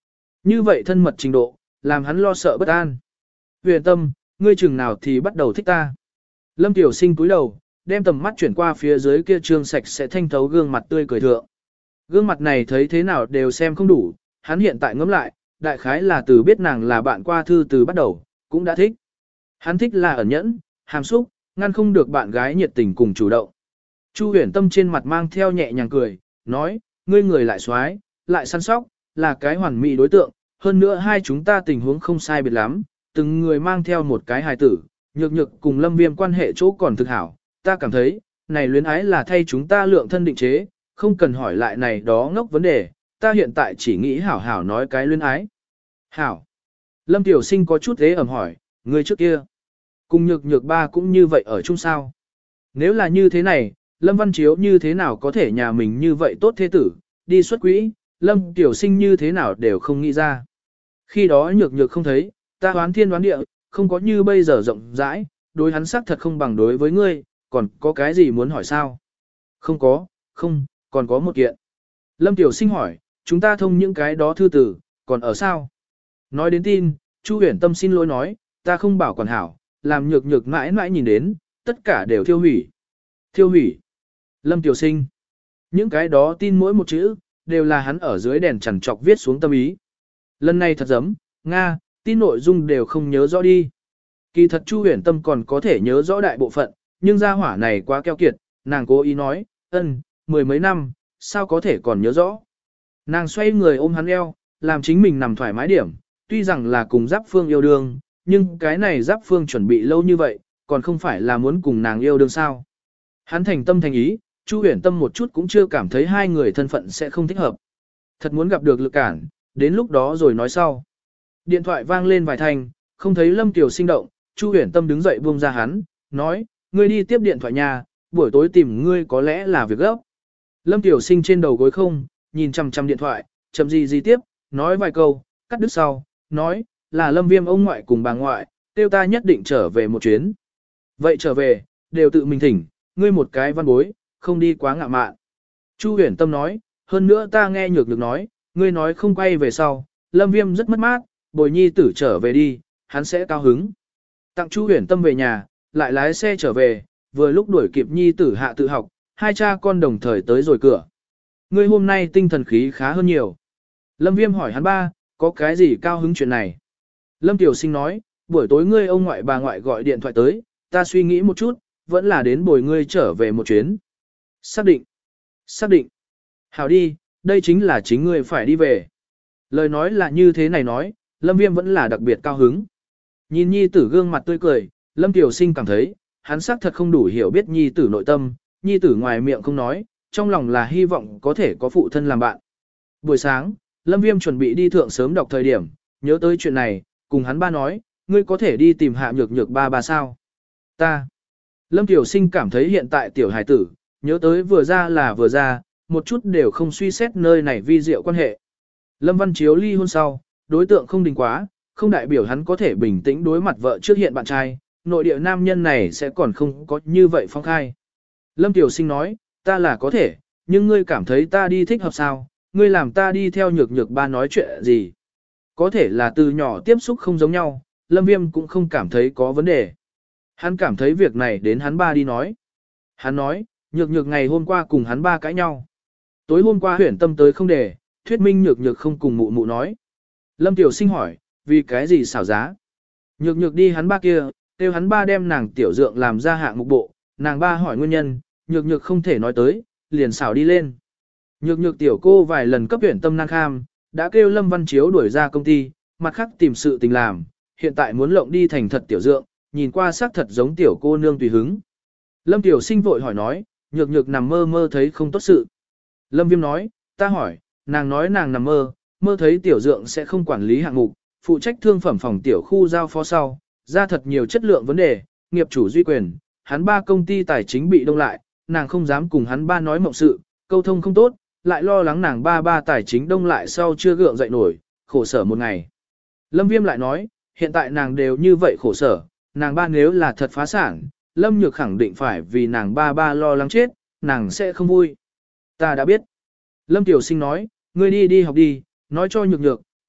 Như vậy thân mật trình độ, làm hắn lo sợ bất an. Huyền tâm, ngươi chừng nào thì bắt đầu thích ta. Lâm Tiểu Sinh cúi đầu, đem tầm mắt chuyển qua phía dưới kia trương sạch sẽ thanh thấu gương mặt tươi cười thượng. Gương mặt này thấy thế nào đều xem không đủ, hắn hiện tại ngẫm lại, đại khái là từ biết nàng là bạn qua thư từ bắt đầu, cũng đã thích. Hắn thích là ẩn nhẫn, hàm xúc, ngăn không được bạn gái nhiệt tình cùng chủ động. Chu Huyền Tâm trên mặt mang theo nhẹ nhàng cười, nói, ngươi người lại xoái, lại săn sóc, là cái hoàn mỹ đối tượng, hơn nữa hai chúng ta tình huống không sai biệt lắm, từng người mang theo một cái hài tử, nhược nhược cùng Lâm Viêm quan hệ chỗ còn thực hảo, ta cảm thấy, này luyến ái là thay chúng ta lượng thân định chế, không cần hỏi lại này đó ngốc vấn đề, ta hiện tại chỉ nghĩ hảo hảo nói cái luyến ái. Hảo. Lâm Tiểu Sinh có chút ế ẩm hỏi, người trước kia, cùng nhược nhược ba cũng như vậy ở chung sao. Nếu là như thế này, Lâm Văn Chiếu như thế nào có thể nhà mình như vậy tốt thế tử, đi xuất quỹ, Lâm Tiểu Sinh như thế nào đều không nghĩ ra. Khi đó nhược nhược không thấy, ta đoán thiên đoán địa, không có như bây giờ rộng rãi, đối hắn xác thật không bằng đối với ngươi, còn có cái gì muốn hỏi sao? Không có, không, còn có một kiện. Lâm Tiểu Sinh hỏi, chúng ta thông những cái đó thư tử, còn ở sao? Nói đến tin, Chu Huyền Tâm xin lỗi nói, ta không bảo quản hảo, làm nhược nhược mãi mãi nhìn đến, tất cả đều thiêu hủy. Thiêu hủy. Lâm Tiểu Sinh. Những cái đó tin mỗi một chữ, đều là hắn ở dưới đèn chằn trọc viết xuống tâm ý. Lần này thật giấm, Nga, tin nội dung đều không nhớ rõ đi. Kỳ thật Chu Huyền Tâm còn có thể nhớ rõ đại bộ phận, nhưng gia hỏa này quá keo kiệt, nàng cố ý nói, mười mấy năm, sao có thể còn nhớ rõ. Nàng xoay người ôm hắn eo, làm chính mình nằm thoải mái điểm, tuy rằng là cùng Giáp Phương yêu đương, nhưng cái này Giáp Phương chuẩn bị lâu như vậy, còn không phải là muốn cùng nàng yêu đương sao. Hắn thành tâm thành ý, Chu Huyền Tâm một chút cũng chưa cảm thấy hai người thân phận sẽ không thích hợp. Thật muốn gặp được lực cản, đến lúc đó rồi nói sau. Điện thoại vang lên vài thanh, không thấy Lâm Tiểu Sinh động, Chu Huyền Tâm đứng dậy buông ra hắn, nói, ngươi đi tiếp điện thoại nhà, buổi tối tìm ngươi có lẽ là việc gấp. Lâm Tiểu Sinh trên đầu gối không, nhìn chằm chằm điện thoại, chậm gì tiếp, nói vài câu, cắt đứt sau, nói, là Lâm Viêm ông ngoại cùng bà ngoại, tiêu ta nhất định trở về một chuyến. Vậy trở về, đều tự mình thỉnh, ngươi một cái văn bối, không đi quá ngạ mạn. Chu Huyền Tâm nói, hơn nữa ta nghe nhược được nói, ngươi nói không quay về sau, Lâm Viêm rất mất mát, bồi nhi tử trở về đi, hắn sẽ cao hứng. Tặng Chu Huyền Tâm về nhà, lại lái xe trở về, vừa lúc đuổi kịp nhi tử hạ tự học, hai cha con đồng thời tới rồi cửa. Ngươi hôm nay tinh thần khí khá hơn nhiều. Lâm Viêm hỏi hắn ba, có cái gì cao hứng chuyện này? Lâm Tiểu Sinh nói, buổi tối ngươi ông ngoại bà ngoại gọi điện thoại tới, ta suy nghĩ một chút, vẫn là đến bồi ngươi trở về một chuyến. Xác định. Xác định. Hảo đi, đây chính là chính ngươi phải đi về. Lời nói là như thế này nói, Lâm Viêm vẫn là đặc biệt cao hứng. Nhìn nhi tử gương mặt tươi cười, Lâm Tiểu Sinh cảm thấy, hắn xác thật không đủ hiểu biết nhi tử nội tâm, nhi tử ngoài miệng không nói, trong lòng là hy vọng có thể có phụ thân làm bạn. Buổi sáng, Lâm Viêm chuẩn bị đi thượng sớm đọc thời điểm, nhớ tới chuyện này, cùng hắn ba nói, ngươi có thể đi tìm hạ nhược nhược ba sao. Ta. Lâm Tiểu Sinh cảm thấy hiện tại tiểu hài tử, nhớ tới vừa ra là vừa ra, một chút đều không suy xét nơi này vi diệu quan hệ. Lâm Văn Chiếu ly hôn sau, đối tượng không đình quá, không đại biểu hắn có thể bình tĩnh đối mặt vợ trước hiện bạn trai, nội địa nam nhân này sẽ còn không có như vậy phong khai. Lâm Tiểu Sinh nói, ta là có thể, nhưng ngươi cảm thấy ta đi thích hợp sao, ngươi làm ta đi theo nhược nhược ba nói chuyện gì. Có thể là từ nhỏ tiếp xúc không giống nhau, Lâm Viêm cũng không cảm thấy có vấn đề. Hắn cảm thấy việc này đến hắn ba đi nói. Hắn nói, nhược nhược ngày hôm qua cùng hắn ba cãi nhau. Tối hôm qua Huyền Tâm tới không để, thuyết minh nhược nhược không cùng mụ mụ nói. Lâm Tiểu Sinh hỏi, vì cái gì xảo giá? Nhược nhược đi hắn ba kia, kêu hắn ba đem nàng tiểu dượng làm ra hạng mục bộ, nàng ba hỏi nguyên nhân, nhược nhược không thể nói tới, liền xảo đi lên. Nhược nhược tiểu cô vài lần cấp Huyền Tâm năng kham, đã kêu Lâm Văn Chiếu đuổi ra công ty, mặt khác tìm sự tình làm, hiện tại muốn lộng đi thành thật tiểu dượng, nhìn qua xác thật giống tiểu cô nương tùy hứng. Lâm Tiểu Sinh vội hỏi nói, nhược nhược nằm mơ mơ thấy không tốt sự. Lâm Viêm nói, ta hỏi, nàng nói nàng nằm mơ, mơ thấy tiểu dượng sẽ không quản lý hạng mục, phụ trách thương phẩm phòng tiểu khu giao phó sau, ra thật nhiều chất lượng vấn đề, nghiệp chủ duy quyền, hắn ba công ty tài chính bị đông lại, nàng không dám cùng hắn ba nói mộng sự, câu thông không tốt, lại lo lắng nàng ba tài chính đông lại sau chưa gượng dậy nổi, khổ sở một ngày. Lâm Viêm lại nói, hiện tại nàng đều như vậy khổ sở, nàng ba nếu là thật phá sản, Lâm Nhược khẳng định phải vì nàng ba lo lắng chết, nàng sẽ không vui. Ta đã biết. Lâm Tiểu Sinh nói, ngươi đi học đi, nói cho Nhược Nhược,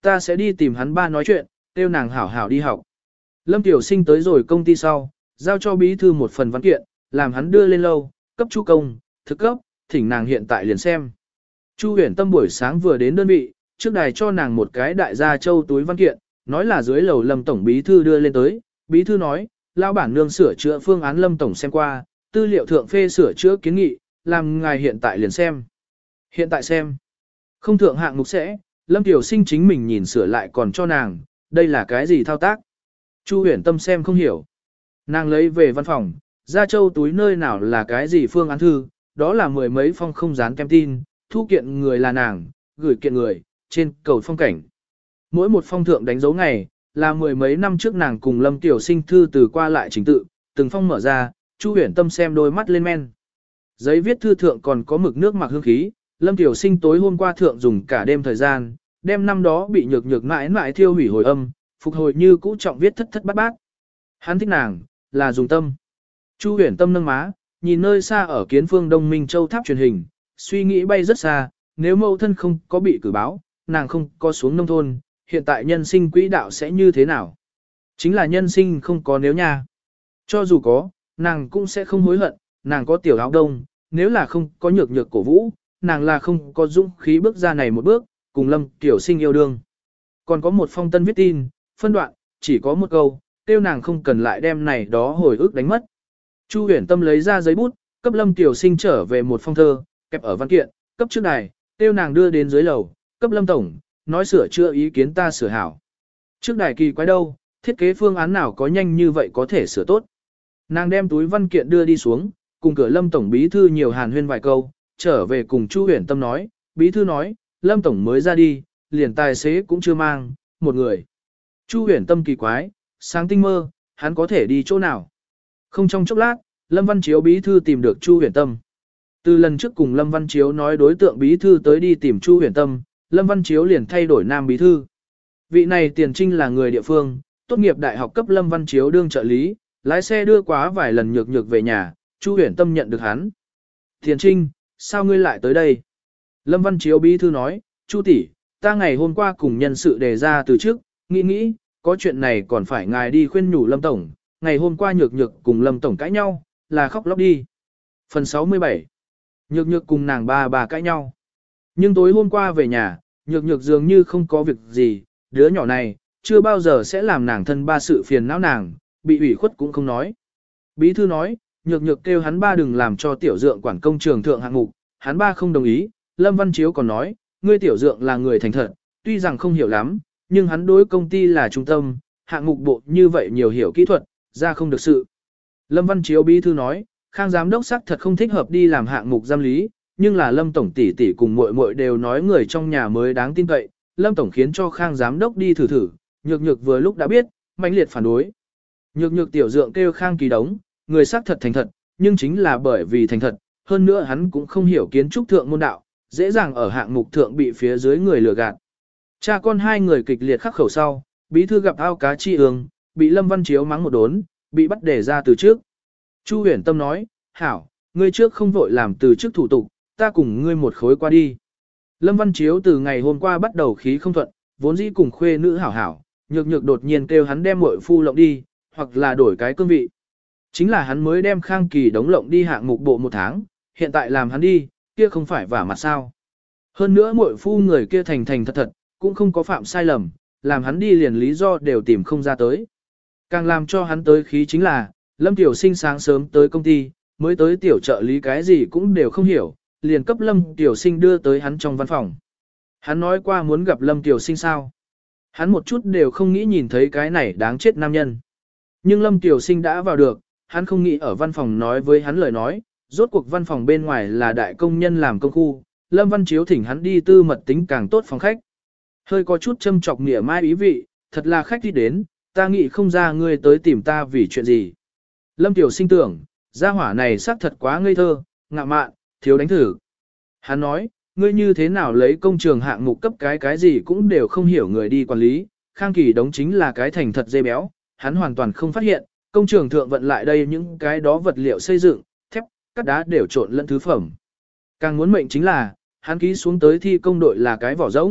ta sẽ đi tìm hắn ba nói chuyện, kêu nàng hảo hảo đi học. Lâm Tiểu Sinh tới rồi công ty sau, giao cho bí thư một phần văn kiện, làm hắn đưa lên lâu, cấp Chu Công, thực cấp, thỉnh nàng hiện tại liền xem. Chu Huyền Tâm buổi sáng vừa đến đơn vị, trước đài cho nàng một cái đại gia châu túi văn kiện, nói là dưới lầu Lâm tổng bí thư đưa lên tới, bí thư nói, lao bản nương sửa chữa phương án Lâm tổng xem qua, tư liệu thượng phê sửa chữa kiến nghị, làm ngài hiện tại liền xem. Hiện tại xem. Không thượng hạng mục sẽ, Lâm Tiểu Sinh chính mình nhìn sửa lại còn cho nàng, đây là cái gì thao tác. Chu Huyền Tâm xem không hiểu. Nàng lấy về văn phòng, ra châu túi nơi nào là cái gì phương án thư, đó là mười mấy phong không dán kem tin, thu kiện người là nàng, gửi kiện người, trên cầu phong cảnh. Mỗi một phong thượng đánh dấu ngày, là mười mấy năm trước nàng cùng Lâm Tiểu Sinh thư từ qua lại trình tự, từng phong mở ra, Chu Huyền Tâm xem đôi mắt lên men. Giấy viết thư thượng còn có mực nước mặc hương khí, Lâm Tiểu Sinh tối hôm qua thượng dùng cả đêm thời gian, đem năm đó bị nhược nhược mãi mãi thiêu hủy hồi âm, phục hồi như cũ trọng viết thất thất bát bát. Hắn thích nàng, là dùng tâm. Chu Huyền Tâm nâng má, nhìn nơi xa ở Kiến Phương Đông Minh Châu tháp truyền hình, suy nghĩ bay rất xa, nếu mẫu thân không có bị cử báo, nàng không có xuống nông thôn, hiện tại nhân sinh quỹ đạo sẽ như thế nào? Chính là nhân sinh không có nếu nha. Cho dù có, nàng cũng sẽ không hối hận, nàng có tiểu áo đông, nếu là không có nhược nhược cổ vũ, nàng là không có dũng khí bước ra này một bước, cùng Lâm Tiểu Sinh yêu đương. Còn có một phong tân viết tin, phân đoạn, chỉ có một câu, tiêu nàng không cần lại đem này đó hồi ức đánh mất. Chu Huyền Tâm lấy ra giấy bút, cấp Lâm Tiểu Sinh trở về một phong thơ, kẹp ở văn kiện, cấp trước đài, tiêu nàng đưa đến dưới lầu, cấp Lâm Tổng, nói sửa chữa ý kiến ta sửa hảo. Trước đài kỳ quái đâu, thiết kế phương án nào có nhanh như vậy có thể sửa tốt. Nàng đem túi văn kiện đưa đi xuống, cùng cửa Lâm Tổng bí thư nhiều hàn huyên vài câu, trở về cùng Chu Huyền Tâm nói, bí thư nói, Lâm Tổng mới ra đi, liền tài xế cũng chưa mang, một người. Chu Huyền Tâm kỳ quái, sáng tinh mơ, hắn có thể đi chỗ nào. Không trong chốc lát, Lâm Văn Chiếu bí thư tìm được Chu Huyền Tâm. Từ lần trước cùng Lâm Văn Chiếu nói đối tượng bí thư tới đi tìm Chu Huyền Tâm, Lâm Văn Chiếu liền thay đổi nam bí thư. Vị này Tiền Trinh là người địa phương, tốt nghiệp đại học cấp Lâm Văn Chiếu đương trợ lý, lái xe đưa quá vài lần nhược nhược về nhà, Chu Huyền Tâm nhận được hắn. Tiền Trinh, sao ngươi lại tới đây? Lâm Văn Chiếu bí thư nói, Chu tỷ, ta ngày hôm qua cùng nhân sự đề ra từ trước, nghĩ, có chuyện này còn phải ngài đi khuyên nhủ Lâm Tổng, ngày hôm qua nhược nhược cùng Lâm Tổng cãi nhau, là khóc lóc đi. Phần 67. Nhược nhược cùng nàng bà cãi nhau. Nhưng tối hôm qua về nhà, nhược nhược dường như không có việc gì, đứa nhỏ này, chưa bao giờ sẽ làm nàng thân ba sự phiền não nàng, bị ủy khuất cũng không nói. Bí thư nói, nhược nhược kêu hắn ba đừng làm cho tiểu dượng quản công trường thượng hạng mục, hắn ba không đồng ý, Lâm Văn Chiếu còn nói, ngươi tiểu dượng là người thành thật, tuy rằng không hiểu lắm, nhưng hắn đối công ty là trung tâm, hạng mục bộ như vậy nhiều hiểu kỹ thuật, ra không được sự. Lâm Văn Chiếu bí thư nói, Khang giám đốc xác thật không thích hợp đi làm hạng mục giám lý, nhưng là Lâm tổng tỷ tỷ cùng muội muội đều nói người trong nhà mới đáng tin cậy, Lâm tổng khiến cho Khang giám đốc đi thử, nhược nhược vừa lúc đã biết, mãnh liệt phản đối. Nhược nhược tiểu dượng kêu Khang Kỳ Đống, người xác thật thành thật, nhưng chính là bởi vì thành thật, hơn nữa hắn cũng không hiểu kiến trúc thượng môn đạo, dễ dàng ở hạng mục thượng bị phía dưới người lừa gạt. Cha con hai người kịch liệt khắc khẩu sau, bí thư gặp ao cá chi ương, bị Lâm Văn Chiếu mắng một đốn, bị bắt để ra từ trước. Chu Huyền Tâm nói, hảo, ngươi trước không vội làm từ trước thủ tục, ta cùng ngươi một khối qua đi. Lâm Văn Chiếu từ ngày hôm qua bắt đầu khí không thuận, vốn dĩ cùng khuê nữ hảo hảo, nhược nhược đột nhiên kêu hắn đem muội phu lộng đi, hoặc là đổi cái cương vị. Chính là hắn mới đem Khang Kỳ Đống lộng đi hạng mục bộ một tháng, hiện tại làm hắn đi, kia không phải vả mặt sao. Hơn nữa muội phu người kia thành thật thật, cũng không có phạm sai lầm, làm hắn đi liền lý do đều tìm không ra tới. Càng làm cho hắn tới khí chính là, Lâm Tiểu Sinh sáng sớm tới công ty, mới tới tiểu trợ lý cái gì cũng đều không hiểu, liền cấp Lâm Tiểu Sinh đưa tới hắn trong văn phòng. Hắn nói qua muốn gặp Lâm Tiểu Sinh sao. Hắn một chút đều không nghĩ nhìn thấy cái này đáng chết nam nhân. Nhưng Lâm Tiểu Sinh đã vào được, hắn không nghĩ ở văn phòng nói với hắn lời nói, rốt cuộc văn phòng bên ngoài là đại công nhân làm công khu, Lâm Văn Chiếu thỉnh hắn đi tư mật tính càng tốt phòng khách. Hơi có chút châm chọc nghĩa mai ý vị, thật là khách đi đến, ta nghĩ không ra ngươi tới tìm ta vì chuyện gì. Lâm Tiểu Sinh tưởng, gia hỏa này xác thật quá ngây thơ, ngạ mạn, thiếu đánh thử. Hắn nói, ngươi như thế nào lấy công trường hạng mục cấp cái gì cũng đều không hiểu người đi quản lý, Khang Kỳ Đống chính là cái thành thật dê béo, hắn hoàn toàn không phát hiện, công trường thượng vận lại đây những cái đó vật liệu xây dựng, thép, cát đá đều trộn lẫn thứ phẩm. Càng muốn mệnh chính là, hắn ký xuống tới thi công đội là cái vỏ rỗng,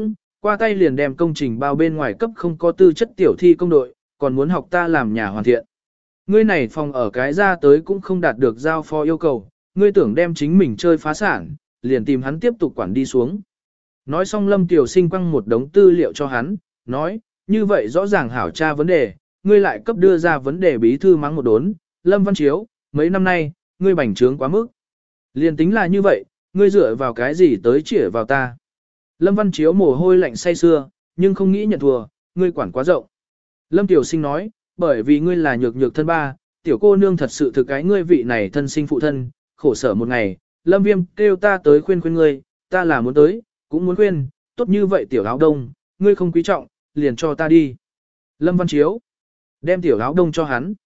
Qua tay liền đem công trình bao bên ngoài cấp không có tư chất tiểu thi công đội, còn muốn học ta làm nhà hoàn thiện. Ngươi này phòng ở cái ra tới cũng không đạt được giao phó yêu cầu, ngươi tưởng đem chính mình chơi phá sản, liền tìm hắn tiếp tục quản đi xuống. Nói xong Lâm Tiểu Sinh quăng một đống tư liệu cho hắn, nói, như vậy rõ ràng hảo tra vấn đề, ngươi lại cấp đưa ra vấn đề bí thư mắng một đốn, Lâm Văn Chiếu, mấy năm nay, ngươi bành trướng quá mức. Liền tính là như vậy, ngươi dựa vào cái gì tới chĩa vào ta. Lâm Văn Chiếu mồ hôi lạnh say xưa, nhưng không nghĩ nhận thua, ngươi quản quá rộng. Lâm Tiểu Sinh nói, bởi vì ngươi là nhược nhược thân ba, tiểu cô nương thật sự thực cái ngươi vị này thân sinh phụ thân, khổ sở một ngày, Lâm Viêm kêu ta tới khuyên khuyên ngươi, ta là muốn tới, cũng muốn khuyên, tốt như vậy tiểu áo đông, ngươi không quý trọng, liền cho ta đi. Lâm Văn Chiếu, đem tiểu áo đông cho hắn.